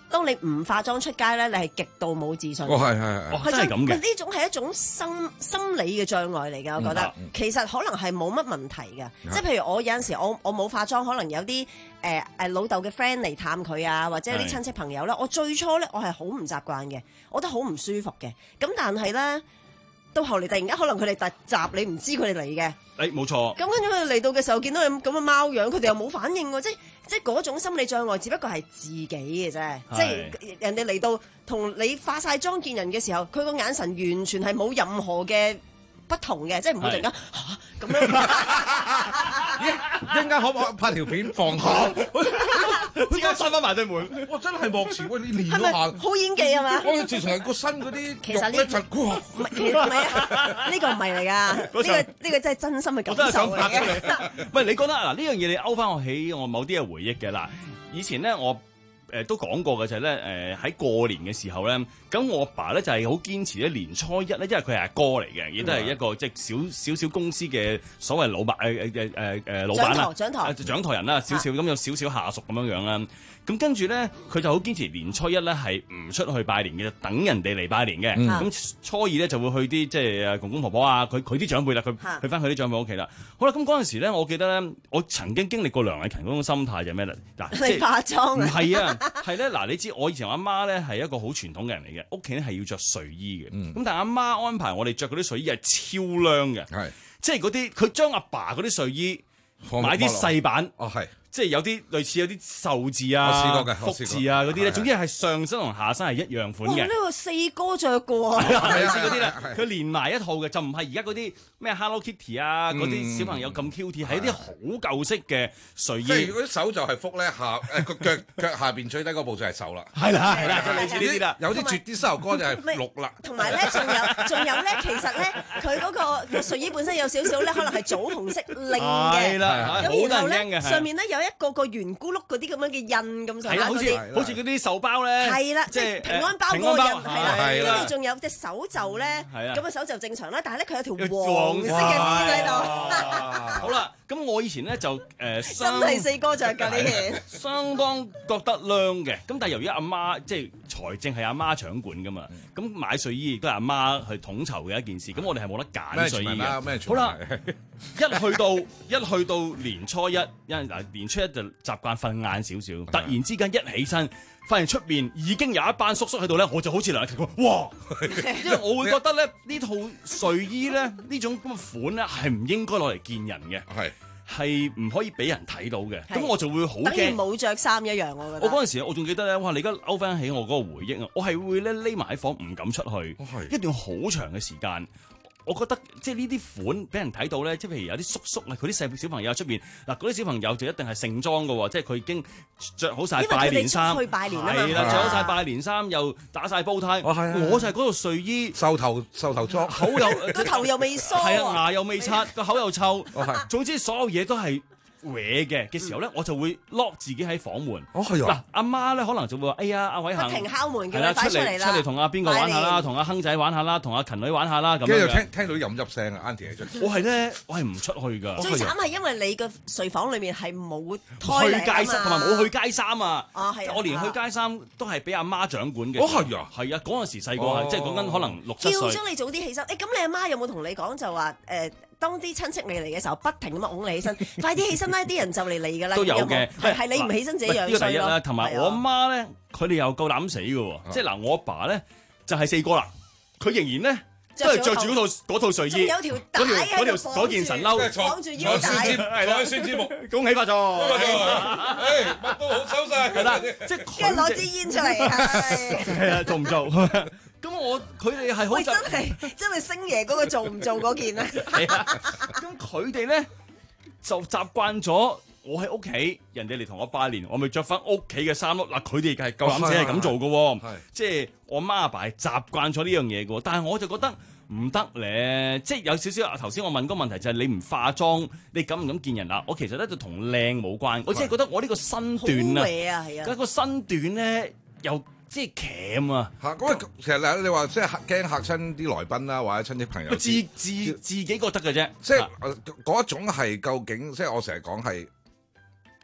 Speaker 9: 當你唔化妝出街咧，你係極度冇自信。
Speaker 10: 哦，係係係，
Speaker 8: 哦，真係咁嘅。
Speaker 9: 呢種係一種心心理嘅障礙嚟嘅，我覺得。
Speaker 10: 嗯、
Speaker 9: 其實可能係冇乜問題嘅，嗯、即係譬如我有陣時我我冇化妝，可能有啲誒誒老豆嘅 friend 嚟探佢啊，或者啲親戚朋友咧，我最初咧我係好唔習慣嘅，我覺得好唔舒服嘅。咁但係咧，到後嚟突然間可能佢哋突襲，你唔知佢哋嚟嘅。
Speaker 8: 誒冇錯。咁
Speaker 9: 跟住佢哋嚟到嘅時候，見到咁嘅貓樣，佢哋又冇反應喎，即係。即係嗰種心理障礙，只不過係自己嘅啫。即係人哋嚟到同你化晒妝見人嘅時候，佢個眼神完全係冇任何嘅不同嘅，即係唔會突然間嚇咁樣。
Speaker 10: 一陣間可唔可以拍條片放下？
Speaker 8: 依家閂翻埋對門。
Speaker 10: 哇！真係幕前喂，你練
Speaker 9: 係咪
Speaker 10: 咗下，
Speaker 9: 好演技係嘛？
Speaker 10: 我直情係個身嗰啲
Speaker 9: 其實呢
Speaker 10: 肉咧就哇，
Speaker 9: 唔係，其實唔係啊，呢個唔係嚟㗎，呢個呢個真係真心嘅感受嚟嘅。
Speaker 8: 喂，你覺得嗱呢樣嘢你勾翻我起我某啲嘅回憶嘅嗱，以前咧我。誒、呃、都講過嘅就係咧誒喺過年嘅時候咧，咁我阿爸咧就係好堅持咧年初一咧，因為佢係阿哥嚟嘅，亦都係一個即係少少少公司嘅所謂老闆誒誒誒誒老闆啦，
Speaker 9: 掌台
Speaker 8: 掌台人啦，少少咁有少少下屬咁樣樣啦。咁跟住咧，佢就好堅持年初一咧係唔出去拜年嘅，等人哋嚟拜年嘅。咁、嗯、初二咧就會去啲即係誒公公婆婆啊，佢佢啲長輩啦，佢去翻佢啲長輩屋企啦。好啦，咁嗰陣時咧，我記得咧，我曾經經歷過梁麗勤嗰種心態就係咩咧？嗱，
Speaker 9: 你化妝
Speaker 8: 唔係啊，係咧嗱，你知我以前我阿媽咧係一個好傳統嘅人嚟嘅，屋企咧係要着睡衣嘅。咁、嗯、但係阿媽安排我哋着嗰啲睡衣係超靚嘅，係即係嗰啲佢將阿爸嗰啲睡衣買啲細版
Speaker 10: 哦係。
Speaker 8: 即係有啲類似有啲壽字啊、福字啊嗰啲咧，總之係上身同下身係一樣款嘅。
Speaker 9: 哇！呢個四哥着過，
Speaker 8: 類似嗰啲咧，佢連埋一套嘅，就唔係而家嗰啲咩 Hello Kitty 啊嗰啲小朋友咁 cute，係一啲好舊式嘅睡衣。
Speaker 10: 即係嗰啲手就係福咧，下誒個腳腳下邊最低嗰部就係手啦。
Speaker 8: 係啦係啦，就類似呢啲啦。
Speaker 10: 有啲絕啲膝頭哥就係六啦。
Speaker 9: 同埋咧，仲有仲有咧，其實咧，佢嗰個睡衣本身有少少咧，可能係棗紅色領嘅。係
Speaker 8: 啦，
Speaker 9: 咁然後咧，上面咧有一個個圓咕碌嗰啲咁樣嘅印咁上下，
Speaker 8: 好似好似嗰啲壽包咧，
Speaker 9: 係啦，即係平安包嗰個印，係啦，跟住仲有隻手袖咧，咁嘅手袖正常啦，但係咧佢有條黃色嘅邊喺度。
Speaker 8: 好啦，咁我以前咧就誒，
Speaker 9: 真係四哥着㗎呢件，
Speaker 8: 相當覺得靚嘅。咁但係由於阿媽即係財政係阿媽掌管㗎嘛，咁買睡衣亦都係阿媽去統籌嘅一件事。咁我哋係冇得揀睡衣嘅。好啦，一去到一去到年初一，因為嗱年初一就習慣瞓晏少少，突然之間一起身，發現出面已經有一班叔叔喺度咧，我就好似梁麗勤講，哇！因為我會覺得咧呢套睡衣咧呢種咁嘅款咧係唔應該攞嚟見人嘅，係係唔可以俾人睇到嘅。咁我就會好驚，
Speaker 9: 等於冇着衫一樣。我覺得
Speaker 8: 我嗰陣時我仲記得咧，哇！你而家勾翻起我嗰個回憶啊，我係會咧匿埋喺房唔敢出去，一段好長嘅時間。我覺得即係呢啲款俾人睇到咧，即係譬如有啲叔叔啊，佢啲細小朋友出邊嗱，嗰啲小朋友就一定係盛裝嘅喎，即係佢已經着好晒拜年衫，
Speaker 9: 去拜年啊嘛，
Speaker 8: 係啦，着好晒拜年衫，又打晒煲呔，我就係嗰度睡衣，
Speaker 10: 瘦頭瘦頭裝，
Speaker 8: 口又
Speaker 9: 個頭又未梳，
Speaker 8: 係啊，牙又未刷，個口又臭，總之所有嘢都係歪嘅嘅時候咧，我就會 lock 自己喺房門。
Speaker 10: 哦係啊！
Speaker 8: 嗱，阿媽咧可能就會話：哎呀，阿偉恒，
Speaker 9: 不停敲門嘅，
Speaker 8: 係啦，出
Speaker 9: 嚟
Speaker 8: 嚟出嚟同阿邊個玩下啦，同阿亨仔玩下啦，同阿勤女玩下啦，咁樣。
Speaker 10: 跟住聽聽到啲飲泣聲啊 ，Auntie 嚟咗。
Speaker 8: 我係咧，我係唔出去㗎。
Speaker 9: 最慘係因為你個睡房裏面係冇
Speaker 8: 去街衫，同埋冇去街衫啊！
Speaker 9: 啊係，
Speaker 8: 我連去街衫都係俾阿媽掌管嘅。
Speaker 10: 哦係啊，
Speaker 8: 係啊，嗰陣時細個係即係講緊可能六七歲。
Speaker 9: 叫咗你早啲起身，誒咁你阿媽有冇同你講就話誒？當啲親戚未嚟嘅時候，不停咁樣擁你起身，快啲起身啦！啲人就嚟嚟㗎啦。
Speaker 8: 都有嘅，
Speaker 9: 係係你唔起身自己樣衰咯。
Speaker 8: 呢個第一啦，同埋我阿媽咧，佢哋又夠膽死嘅喎。即係嗱，我阿爸咧就係四哥啦，佢仍然咧都係着住嗰套嗰套睡衣，
Speaker 9: 有條帶
Speaker 8: 嗰條嗰件神褸，
Speaker 9: 綁住腰帶，
Speaker 8: 係啦，宣節目，恭喜發財，
Speaker 10: 誒乜都好收晒，
Speaker 8: 係啦，即係
Speaker 9: 佢攞支煙出嚟，
Speaker 8: 係啊，做唔做？咁我佢哋係好
Speaker 9: 真係真係星爺嗰個做唔做嗰件咧？
Speaker 8: 係啊，咁佢哋咧就習慣咗我喺屋企，人哋嚟同我拜年，我咪着翻屋企嘅衫咯。嗱，佢哋係夠膽死係咁做嘅喎，即係我媽阿爸係習慣咗呢樣嘢嘅喎。但係我就覺得唔得咧，即係有少少頭先我問嗰個問題就係你唔化妝，你敢唔敢見人啊？我其實咧就同靚冇關，我只係覺得我呢個身段啊，
Speaker 9: 係啊，
Speaker 8: 個身段咧又。即係鉗啊！
Speaker 10: 嚇，咁啊，其實你話即係驚嚇親啲來賓啦，或者親戚朋友。
Speaker 8: 自自自己覺得嘅啫，
Speaker 10: 即係嗰一種係究竟，即係我成日講係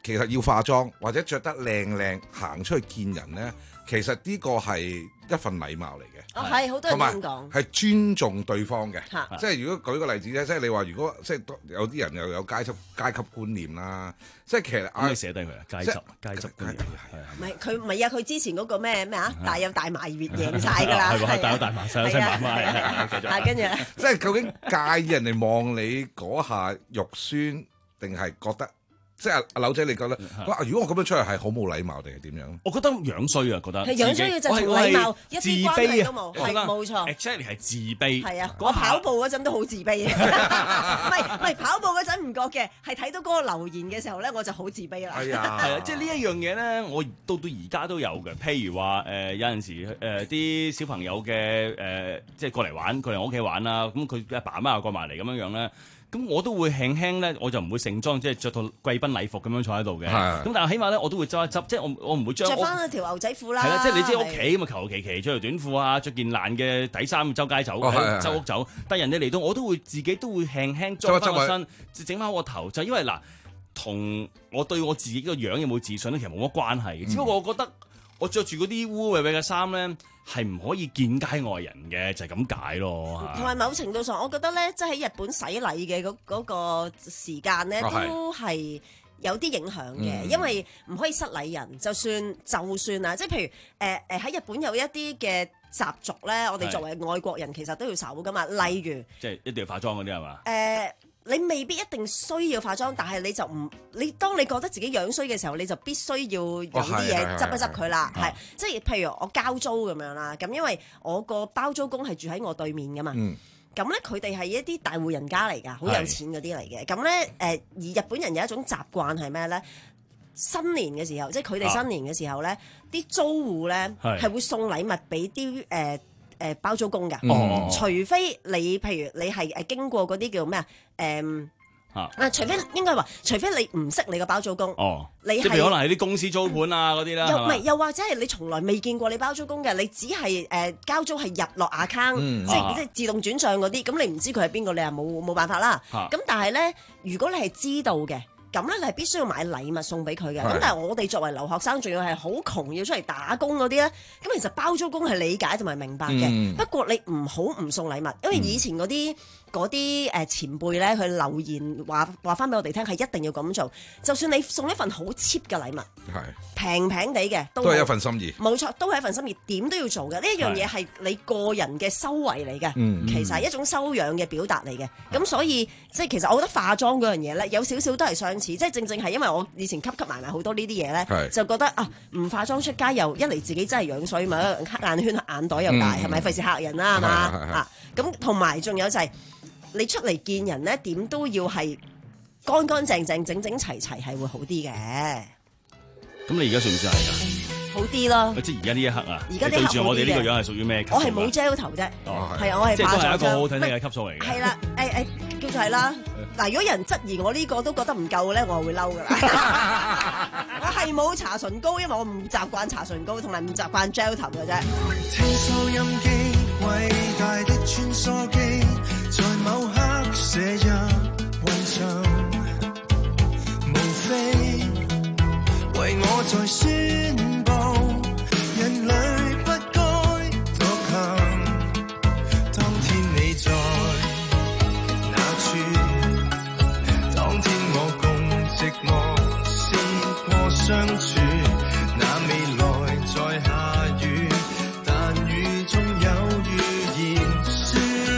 Speaker 10: 其實要化妝或者着得靚靚行出去見人咧，其實呢個係一份禮貌嚟嘅。
Speaker 9: 哦，係好多人都咁講，
Speaker 10: 係尊重對方嘅。
Speaker 9: 嚇
Speaker 10: 即係如果舉個例子咧，即係你話如果即係有啲人又有階級階級觀念啦，即係其實
Speaker 8: 可以寫低佢啊，階級階級觀念
Speaker 9: 唔係佢唔係啊，佢之前嗰個咩咩啊，大有大麻月贏晒㗎啦，
Speaker 8: 係大有大麻，細有細麻啊，繼續
Speaker 9: 啊，跟住
Speaker 10: 即係究竟介意人哋望你嗰下肉酸，定係覺得？即係阿柳仔，你覺得？如果我咁樣出嚟係好冇禮貌定係點樣？
Speaker 8: 我覺得樣衰啊，覺得
Speaker 9: 係樣衰嘅就同禮貌一啲關係都冇，係冇錯。
Speaker 8: Exactly 係自卑。
Speaker 9: 係啊，我跑步嗰陣都好自卑嘅，唔係唔係跑步嗰陣唔覺嘅，係睇到嗰個留言嘅時候咧，我就好自卑啦。
Speaker 8: 係啊，係啊，即係呢一樣嘢咧，我到到而家都有嘅。譬如話誒，有陣時誒啲小朋友嘅誒，即係過嚟玩，過嚟我屋企玩啦，咁佢阿爸阿媽又過埋嚟咁樣樣咧。咁我都會輕輕咧，我就唔會盛裝，即係着套貴賓禮服咁樣坐喺度嘅。咁但係起碼咧，我都會執一執，即係我我唔會將
Speaker 9: 着翻條牛仔褲啦。
Speaker 8: 係啦，即係你知屋企咁啊，求其其着條短褲啊，着件爛嘅底衫周街走，周屋走。但係人哋嚟到，我都會自己都會輕輕裝翻個身，整翻個頭，就因為嗱，同我對我自己個樣有冇自信咧，其實冇乜關係嘅。只不過我覺得我着住嗰啲污穢穢嘅衫咧，係唔可以見街外人嘅，就係咁解咯。
Speaker 9: 同埋某程度上，我覺得咧，即係喺日本洗禮嘅嗰嗰個時間咧，都係有啲影響嘅，嗯、因為唔可以失禮人。就算就算啊，即係譬如誒誒喺日本有一啲嘅習俗咧，我哋作為外國人其實都要守噶嘛。例如，
Speaker 8: 即係一定要化妝嗰啲係嘛？
Speaker 9: 誒、呃，你未必一定需要化妝，但係你就唔你當你覺得自己樣衰嘅時候，你就必須要有啲嘢執一執佢啦。係、哦，即係譬如我交租咁樣啦，咁因為我個包租公係住喺我對面噶嘛。嗯咁咧，佢哋係一啲大戶人家嚟㗎，好有錢嗰啲嚟嘅。咁咧，誒而日本人有一種習慣係咩咧？新年嘅時候，即係佢哋新年嘅時候咧，啲、啊、租戶咧係會送禮物俾啲誒誒包租公㗎。嗯、除非你譬如你係誒經過嗰啲叫咩啊？誒、嗯。啊！除非應該話，除非你唔識你個包租公，哦，你
Speaker 8: 即係可能係啲公司租盤啊嗰啲啦，
Speaker 9: 又唔係，又或者係你從來未見過你包租公嘅，你只係誒、呃、交租係入落 account，、嗯、即係、啊、即係自動轉帳嗰啲，咁你唔知佢係邊個，你又冇冇辦法啦。咁、啊、但係咧，如果你係知道嘅。咁咧，你係必須要買禮物送俾佢嘅。咁是但係我哋作為留學生，仲要係好窮，要出嚟打工嗰啲咧。咁其實包租公係理解同埋明白嘅。嗯、不過你唔好唔送禮物，因為以前嗰啲嗰啲誒前輩咧，佢留言話話翻俾我哋聽，係一定要咁做。就算你送一份好 cheap 嘅禮物，係平平地嘅，都係
Speaker 10: 一份心意。
Speaker 9: 冇錯，都係一份心意，點都要做嘅。呢一樣嘢係你個人嘅修為嚟嘅，嗯、其實係一種修養嘅表達嚟嘅。咁、嗯、所以即係其實我覺得化妝嗰樣嘢咧，有少少都係相似。即係正正係因為我以前吸吸埋埋好多呢啲嘢咧，是就覺得啊唔化妝出街又一嚟自己真係樣衰嘛，黑眼圈眼袋又大，係咪費事嚇人啦係嘛啊？咁同埋仲有就係、是、你出嚟見人咧，點都要係乾乾淨淨、整整齊齊係會好啲嘅。
Speaker 8: 咁你而家算唔算係㗎？
Speaker 9: 好啲咯，
Speaker 8: 即係而家呢一刻啊！
Speaker 9: 而家
Speaker 8: 對住我哋呢個樣係屬於咩級數？
Speaker 9: 我係冇 gel 頭啫，係啊，我係
Speaker 8: 即係都係一個好睇嘅級數嚟嘅。
Speaker 9: 係啦，誒誒，叫做係啦。嗱，如果有人質疑我呢個都覺得唔夠咧，我係會嬲㗎啦。我係冇搽唇膏，因為我唔習慣搽唇膏，同埋唔習慣 gel 頭嘅啫。
Speaker 11: 聽收音機，偉大的穿梭機，在某刻寫入雲層，無非為我在宣布，人類不該獨行。當天你在哪處？當天我共寂寞試過相處，那未來在下雨，但雨中有預言書。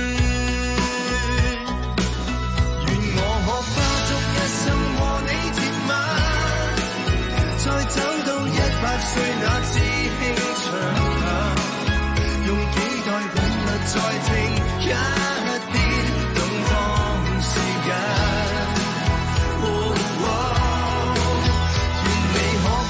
Speaker 11: 願我可花足一生和你接吻，再走到一百歲那知輕長行，用幾代韻律再聽一啲動盪時間。願你可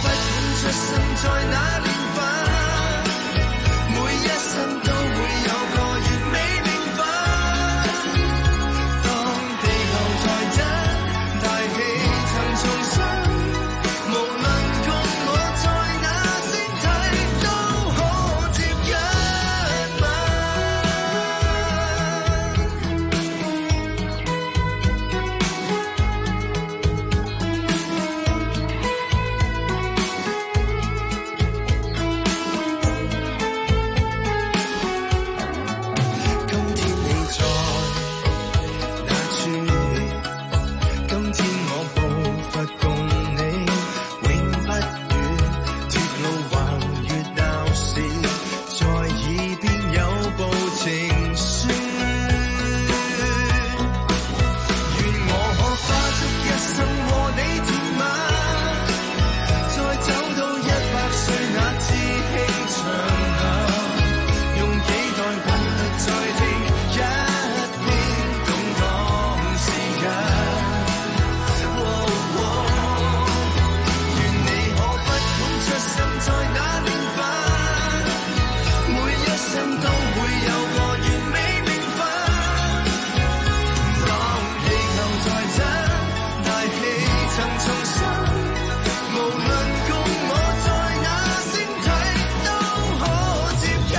Speaker 11: 再長大氣層重生，無論共我在哪星體都可接近。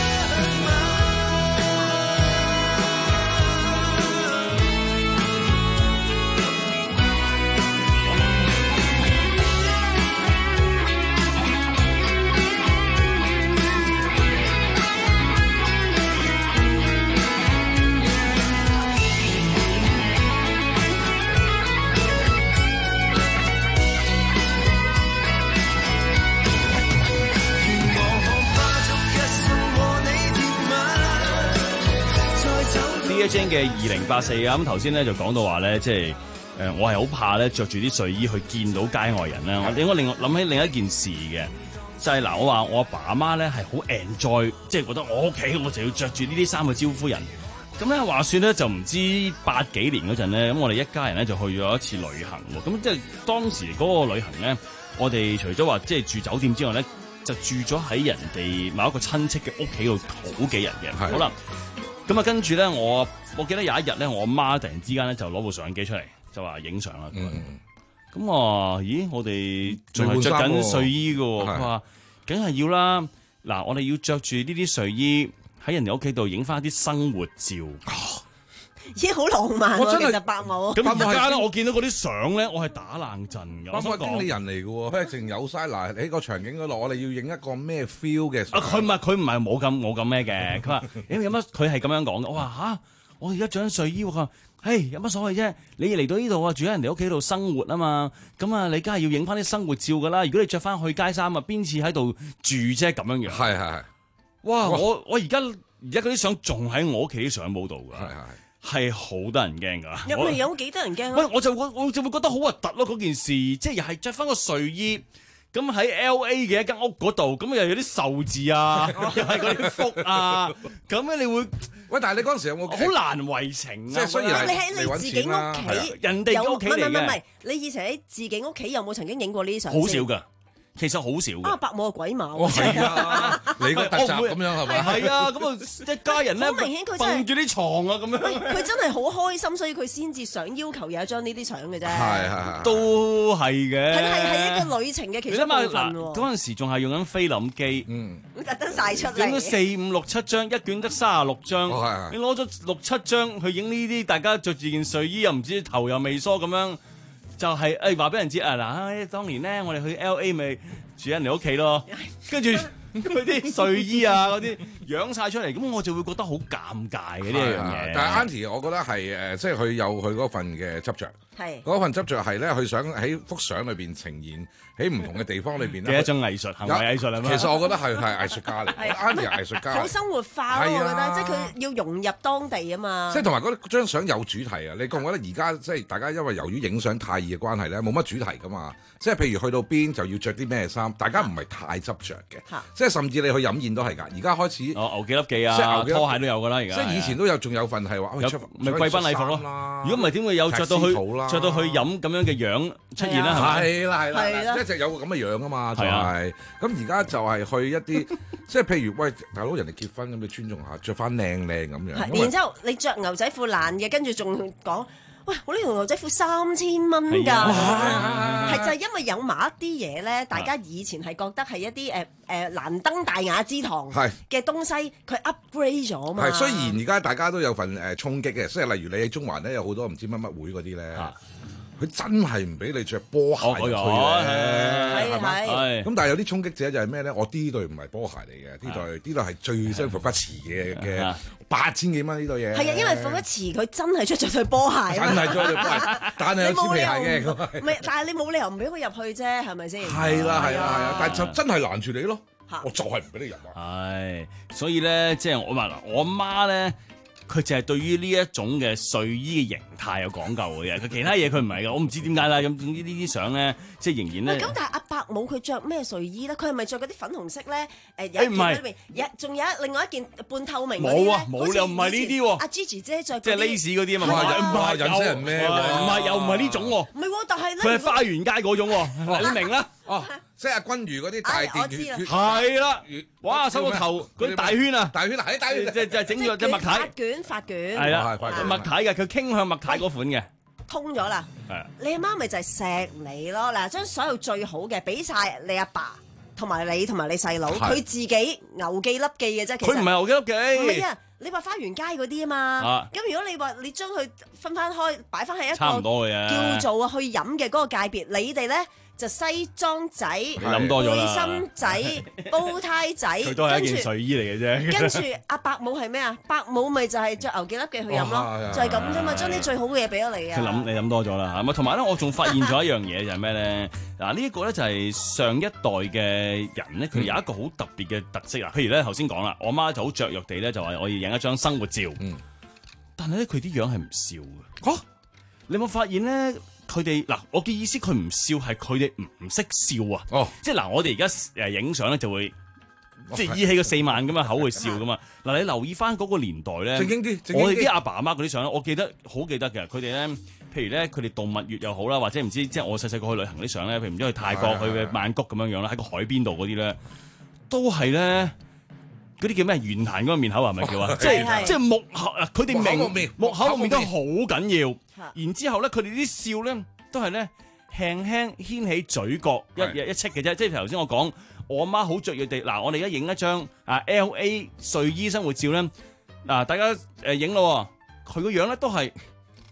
Speaker 8: D J 嘅二零八四啊，咁頭先咧就講到話咧，即係誒，我係好怕咧着住啲睡衣去見到街外人咧。我應該令我諗起另一件事嘅，就係、是、嗱，我話我阿爸阿媽咧係好 enjoy，即係覺得我屋企我就要着住呢啲衫去招呼人。咁咧話說咧就唔知八幾年嗰陣咧，咁我哋一家人咧就去咗一次旅行喎。咁即係當時嗰個旅行咧，我哋除咗話即係住酒店之外咧，就住咗喺人哋某一個親戚嘅屋企度好幾日嘅。好啦。咁啊，跟住咧，我我記得有一日咧，我阿媽突然之間咧就攞部相機出嚟，就話影相啦。咁我話：咦，我哋仲係着緊睡衣嘅喎。佢話：梗係要啦。嗱，我哋要着住呢啲睡衣喺人哋屋企度影翻啲生活照。
Speaker 9: 咦，好浪漫喎！其實伯母
Speaker 8: 咁而家咧，我見到嗰啲相咧，我係打冷震嘅。
Speaker 10: 伯母係經理人嚟嘅喎，佢淨有晒嗱喺個場景嗰度，我哋要影一個咩 feel 嘅？
Speaker 8: 啊，佢唔係佢唔係冇咁冇咁咩嘅。佢話：誒有乜？佢係咁樣講嘅。我話吓，我而家着緊睡衣喎。佢話：誒有乜所謂啫？你嚟到呢度啊，住喺人哋屋企度生活啊嘛。咁啊，你梗係要影翻啲生活照㗎啦。如果你着翻去街衫啊，邊次喺度住啫？咁樣樣。係係係。哇！我我而家而家嗰啲相仲喺我屋企啲相簿度㗎。係係。係好得人驚㗎，
Speaker 9: 入面有幾得人驚啊？
Speaker 8: 喂，我就我我就會覺得好核突咯，嗰件事，即係又係着翻個睡衣，咁喺 L A 嘅一間屋嗰度，咁又有啲壽字啊，又係嗰啲福啊，咁咧你會
Speaker 10: 喂，但係你嗰陣時有冇
Speaker 8: 好難為情啊？
Speaker 10: 即係雖然
Speaker 9: 你喺你自己屋企，
Speaker 8: 人哋嘅屋企嚟嘅，
Speaker 9: 唔係唔係，你以前喺自己屋企有冇曾經影過呢啲相？
Speaker 8: 好少㗎。其實好少嘅。
Speaker 9: 啊，伯母係鬼馬
Speaker 10: 喎。係啊，你個特集咁樣係咪？
Speaker 8: 係啊，咁啊一家人咧，
Speaker 9: 好明顯佢真係
Speaker 8: 瞓住啲床啊咁樣。
Speaker 9: 佢真係好開心，所以佢先至想要求有一張呢啲相嘅啫。
Speaker 10: 係係
Speaker 8: 都係嘅。
Speaker 9: 係係係一個旅程嘅其中一部分喎。
Speaker 8: 嗰陣時仲係用緊菲林機，
Speaker 10: 嗯，
Speaker 9: 特登晒出嚟。
Speaker 8: 影咗四五六七張，一卷得三十六張。你攞咗六七張去影呢啲，大家着住件睡衣又唔知頭又未梳咁樣，就係誒話俾人知啊嗱，當年咧我哋去 L A 咪住喺人哋屋企咯，跟住佢啲睡衣啊嗰啲養晒出嚟，咁我就會覺得好尷尬嘅呢樣嘢。
Speaker 10: 但係 Auntie，我覺得係誒，即係佢有佢嗰份嘅執着。
Speaker 9: 係
Speaker 10: 嗰份執着係咧，佢想喺幅相裏邊呈現喺唔同嘅地方裏邊
Speaker 8: 嘅一種藝術行為藝術啊嘛。
Speaker 10: 其實我覺得係係藝術家嚟，Auntie 係藝術家。
Speaker 9: 好生活化咯，我覺得，即係佢要融入當地啊嘛。
Speaker 10: 即係同埋嗰張相有主題啊！你覺唔覺得而家即係大家因為由於影相太易嘅關係咧，冇乜主題噶嘛？即係譬如去到邊就要着啲咩衫，大家唔係太執着嘅。即係甚至你去飲宴都係㗎。而家開始
Speaker 8: 哦，牛記粒記啊，拖鞋都有㗎啦。而家
Speaker 10: 即係以前都有，仲有份係話
Speaker 8: 有咪貴賓禮服咯。如果唔係點會有着到去着到去飲咁樣嘅樣出現啦？係咪？
Speaker 10: 係啦係啦，一直有個咁嘅樣啊嘛，就係咁而家就係去一啲即係譬如喂大佬人哋結婚咁，你尊重下，着翻靚靚咁樣。
Speaker 9: 然之後你着牛仔褲爛嘅，跟住仲講。喂，我呢條牛仔褲三千蚊㗎，係就係因為有某一啲嘢咧，大家以前係覺得係一啲誒誒難登大雅之堂嘅東西，佢 upgrade 咗嘛。
Speaker 10: 係雖然而家大家都有份誒衝擊嘅，即係例如你喺中環咧有好多唔知乜乜會嗰啲咧。佢真係唔俾你着波鞋入去咧，係咪？咁但係有啲衝擊者就係咩咧？我呢對唔係波鞋嚟嘅，呢對呢對係最新復不遲嘅嘅八千幾蚊呢對嘢。
Speaker 9: 係啊，因為復不遲佢真係出咗對波鞋。真
Speaker 10: 係着對波鞋，但係有黐皮鞋嘅。
Speaker 9: 唔係，但係你冇理由唔俾佢入去啫，係咪先？
Speaker 10: 係啦，係啦，係啊，但係就真係攔住你咯。我就係唔俾你入啊。
Speaker 8: 係，所以咧，即係我話嗱，我媽咧。佢就係對於呢一種嘅睡衣嘅形態有講究嘅，佢其他嘢佢唔係嘅，我唔知點解啦。咁總之呢啲相咧，即係仍然咧。
Speaker 9: 咁但係阿伯母佢着咩睡衣咧？佢係咪着嗰啲粉紅色咧？誒有一件裏面，有仲有另外一件半透明嗰啲咧。
Speaker 8: 冇啊，冇又唔係呢啲喎。
Speaker 9: 阿 Gigi 姐着
Speaker 8: 即係 lace 嗰啲啊嘛。
Speaker 10: 唔係引死人咩？
Speaker 8: 唔係又唔係呢種喎。
Speaker 9: 唔係喎，但係咧。
Speaker 8: 佢係花園街嗰種喎，你明啦？
Speaker 10: 哦，即係阿君如嗰啲大電
Speaker 9: 血，
Speaker 8: 係啦，哇，收個頭嗰啲大圈啊，
Speaker 10: 大圈啊，係大圈，
Speaker 8: 即係即係整咗隻麥太，
Speaker 9: 發卷發卷，
Speaker 8: 係啦，麥太嘅，佢傾向麥太嗰款嘅，
Speaker 9: 通咗啦。你阿媽咪就係錫你咯。嗱，將所有最好嘅俾晒你阿爸同埋你同埋你細佬，佢自己牛記粒記嘅啫。其實
Speaker 8: 佢唔係牛記粒記。
Speaker 9: 唔係啊，你話花園街嗰啲啊嘛。咁如果你話你將佢分翻開，擺翻喺一個
Speaker 8: 差唔多嘅啫
Speaker 9: 叫做去飲嘅嗰個界別，你哋咧就西裝仔、
Speaker 8: 諗多咗啦
Speaker 9: 背心仔、煲呔仔，
Speaker 8: 佢都係一件睡衣嚟嘅啫。
Speaker 9: 跟住阿伯母係咩啊？伯母咪就係着牛記粒記去飲咯，就係咁啫嘛，將啲最好嘅嘢俾咗你啊！
Speaker 8: 佢諗你諗多咗啦嚇，咁同埋咧，我仲發現咗一樣嘢就係咩咧？嗱，呢一個咧就係上一代嘅人咧，佢有一個好特別嘅特色啊。譬如咧頭先講啦，我媽就好雀躍地咧就話我要影一張生活照，但係咧佢啲樣係唔笑嘅。嚇，你有冇發現咧？佢哋嗱，我嘅意思佢唔笑係佢哋唔唔識笑啊！哦，即係嗱，我哋而家誒影相咧就會即係依起個四萬咁嘅口去笑噶嘛。嗱，你留意翻嗰個年代咧，
Speaker 10: 正經啲，正經啲
Speaker 8: 我哋啲阿爸阿媽嗰啲相咧，我記得好記得嘅。佢哋咧，譬如咧，佢哋度蜜月又好啦，或者唔知即係我細細個去旅行啲相咧，譬如唔知去泰國去嘅曼谷咁樣樣啦，喺個海邊度嗰啲咧，都係咧。嗰啲叫咩？圓壇嗰個面口係咪叫啊？即係即係木口啊！佢哋明木口木面都好緊要。然之後咧，佢哋啲笑咧都係咧輕輕掀起嘴角一一戚嘅啫。即係頭先我講，我媽好雀躍地嗱，我哋而家影一張啊 L A 睡衣生活照咧，嗱大家誒影咯，佢個樣咧都係。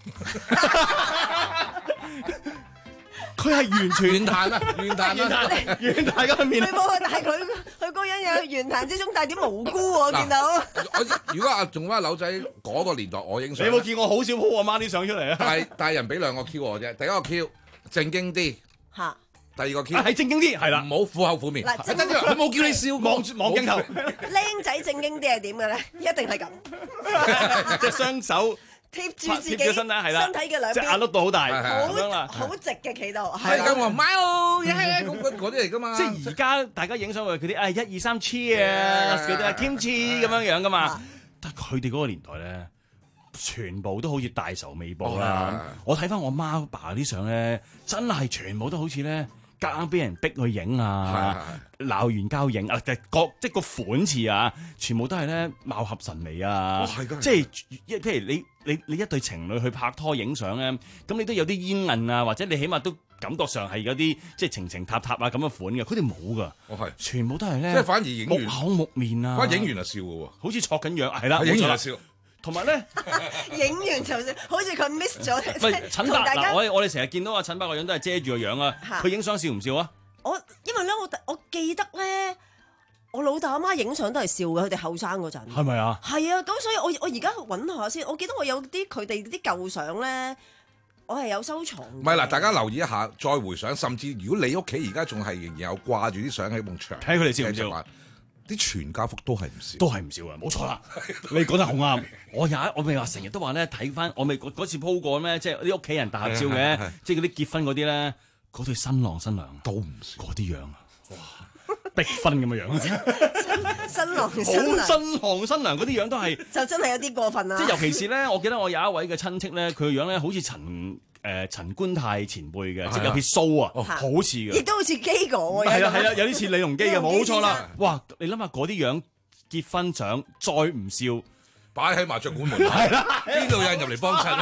Speaker 8: 佢係完全
Speaker 10: 圓壇啊，圓壇啊，
Speaker 8: 圓壇嘅面。
Speaker 9: 佢冇，但係佢佢個樣有圓壇之中帶點無辜喎，我見到。
Speaker 10: 我如果阿仲翻柳仔嗰個年代，我影相。
Speaker 8: 你有冇見我好少 po 我媽啲相出嚟啊？
Speaker 10: 大大人俾兩個 Q 我啫，第一個 Q 正經啲。
Speaker 9: 嚇。
Speaker 10: 第二個 Q
Speaker 8: 係正經啲，係啦，
Speaker 10: 唔好苦口苦面。
Speaker 9: 嗱，
Speaker 10: 跟住佢冇叫你笑，
Speaker 8: 望望鏡頭。
Speaker 9: 僆仔正經啲係點嘅咧？一定係咁。
Speaker 8: 即係雙手。
Speaker 9: 貼住自己
Speaker 8: 身體係啦，
Speaker 9: 身體嘅兩邊，
Speaker 8: 隻眼碌到好大，
Speaker 9: 好好直嘅企度，
Speaker 10: 係咁話買哦，咁嗰啲嚟噶嘛。
Speaker 8: 即係而家大家影相嗰啲，誒一二三 cheers 嗰啲 kimchi 咁樣樣噶嘛。但係佢哋嗰個年代咧，全部都好似大仇未報啦。我睇翻我媽爸啲相咧，真係全部都好似咧。夾硬俾人逼去影啊，鬧完交影啊，各即係個款式啊，全部都係咧貌合神離啊，即係一譬如你你你一對情侶去拍拖影相咧，咁你都有啲煙韌啊，或者你起碼都感覺上係有啲即係情情塔塔啊咁嘅款嘅，佢哋冇噶，全部都係咧，
Speaker 10: 即係反而影完
Speaker 8: 木口木面啊，
Speaker 10: 反而影完就笑嘅喎，
Speaker 8: 好似錯緊樣，係啦，
Speaker 10: 影完就笑。
Speaker 8: 同埋咧，
Speaker 9: 影完就好似佢 miss 咗。
Speaker 8: 唔係陳伯嗱，我我哋成日見到阿陳伯個樣都係遮住個樣啊。佢影相笑唔笑啊？
Speaker 9: 我因為咧，我我記得咧，我老豆阿媽影相都係笑嘅。佢哋後生嗰陣
Speaker 8: 係咪啊？
Speaker 9: 係啊，咁所以我我而家揾下先。我記得我有啲佢哋啲舊相咧，我係有收藏。
Speaker 10: 唔係嗱，大家留意一下，再回想，甚至如果你屋企而家仲係仍然有掛住啲相喺埲牆，
Speaker 8: 睇佢哋笑唔笑？
Speaker 10: 啲全家福都係唔笑，
Speaker 8: 都係唔笑啊！冇錯啦，你講得好啱。我有我咪話成日都話咧，睇翻我咪嗰次 po 過咩？即係啲屋企人大合照嘅，即係嗰啲結婚嗰啲咧，嗰對新郎新娘
Speaker 10: 都唔笑，
Speaker 8: 嗰啲樣啊，哇！逼婚咁嘅樣，
Speaker 9: 新郎新娘，
Speaker 8: 好新郎新娘嗰啲樣都係，
Speaker 9: 就真係有啲過分啦。
Speaker 8: 即係尤其是咧，我記得我有一位嘅親戚咧，佢個樣咧好似陳。誒陳官泰前輩嘅，即係有撇鬚啊，好似嘅，
Speaker 9: 亦都好似基哥喎。
Speaker 8: 係啊係啊，有啲似李隆基嘅，冇錯啦。哇！你諗下嗰啲樣結婚相，再唔笑，
Speaker 10: 擺喺麻雀館門口，係啦，邊度有人入嚟幫襯？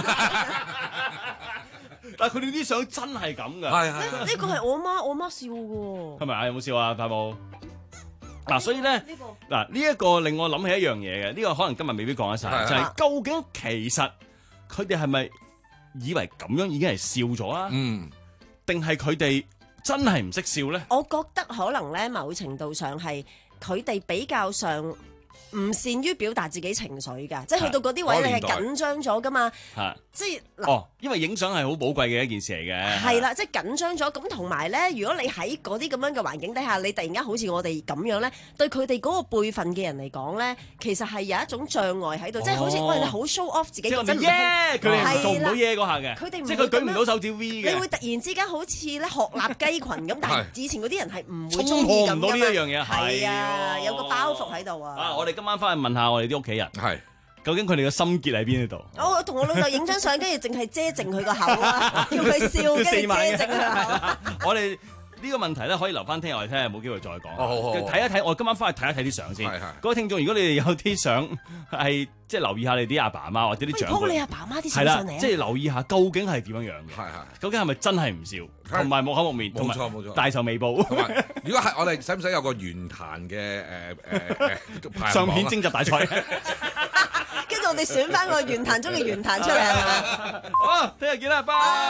Speaker 8: 但係佢哋啲相真係咁㗎。
Speaker 10: 係係。
Speaker 9: 呢個係我媽，我媽笑嘅。
Speaker 8: 係咪啊？有冇笑啊？大寶。嗱，所以咧，嗱呢一個令我諗起一樣嘢嘅，呢個可能今日未必講得晒，就係究竟其實佢哋係咪？以為咁樣已經係笑咗啊？嗯，定係佢哋真係唔識笑咧？
Speaker 9: 我覺得可能咧，某程度上係佢哋比較上唔善於表達自己情緒㗎，即係去到嗰啲位你係緊張咗㗎嘛，即係
Speaker 8: 哦，因為影相係好寶貴嘅一件事嚟嘅。
Speaker 9: 係啦，即係緊張咗咁，同埋咧，如果你喺嗰啲咁樣嘅環境底下，你突然間好似我哋咁樣咧，對佢哋嗰個輩份嘅人嚟講咧，其實係有一種障礙喺度，即係好似喂你好 show off 自己嗰陣，
Speaker 8: 佢哋做唔到耶嗰下嘅，
Speaker 9: 佢哋
Speaker 8: 即係佢舉唔到手指 V 嘅，
Speaker 9: 你會突然之間好似咧鶴立雞群咁，但係以前嗰啲人係唔會
Speaker 8: 衝破唔到呢一樣嘢，
Speaker 9: 係啊，有個包袱喺度啊。
Speaker 8: 啊，我哋今晚翻去問下我哋啲屋企人，係究竟佢哋嘅心結喺邊度？
Speaker 9: 我同我老豆影張相，跟住淨係遮淨佢個口啊，叫佢笑，跟住遮淨佢個口。
Speaker 8: 我哋呢個問題咧可以留翻聽日我哋聽，冇機會再講。
Speaker 10: 哦，好好好
Speaker 8: 睇一睇，我今晚翻去睇一睇啲相先。
Speaker 10: 係係
Speaker 8: 各位聽眾，如果你哋有啲相係即係留意下你啲阿爸阿媽或者啲長輩，
Speaker 9: 你阿爸阿媽啲
Speaker 8: 係啦
Speaker 9: 相上嚟啊，
Speaker 8: 即係留意下究竟係點樣樣嘅。
Speaker 10: 係係，
Speaker 8: 究竟係咪真係唔笑，同埋木口木面，
Speaker 10: 冇錯冇錯，
Speaker 8: 大仇未報。
Speaker 10: 同埋，如果係我哋使唔使有個圓彈嘅誒誒誒
Speaker 8: 相片徵集大賽？
Speaker 9: 跟住我哋選翻個圓彈中嘅圓彈出嚟係嘛？
Speaker 8: 好，聽日見啦，拜。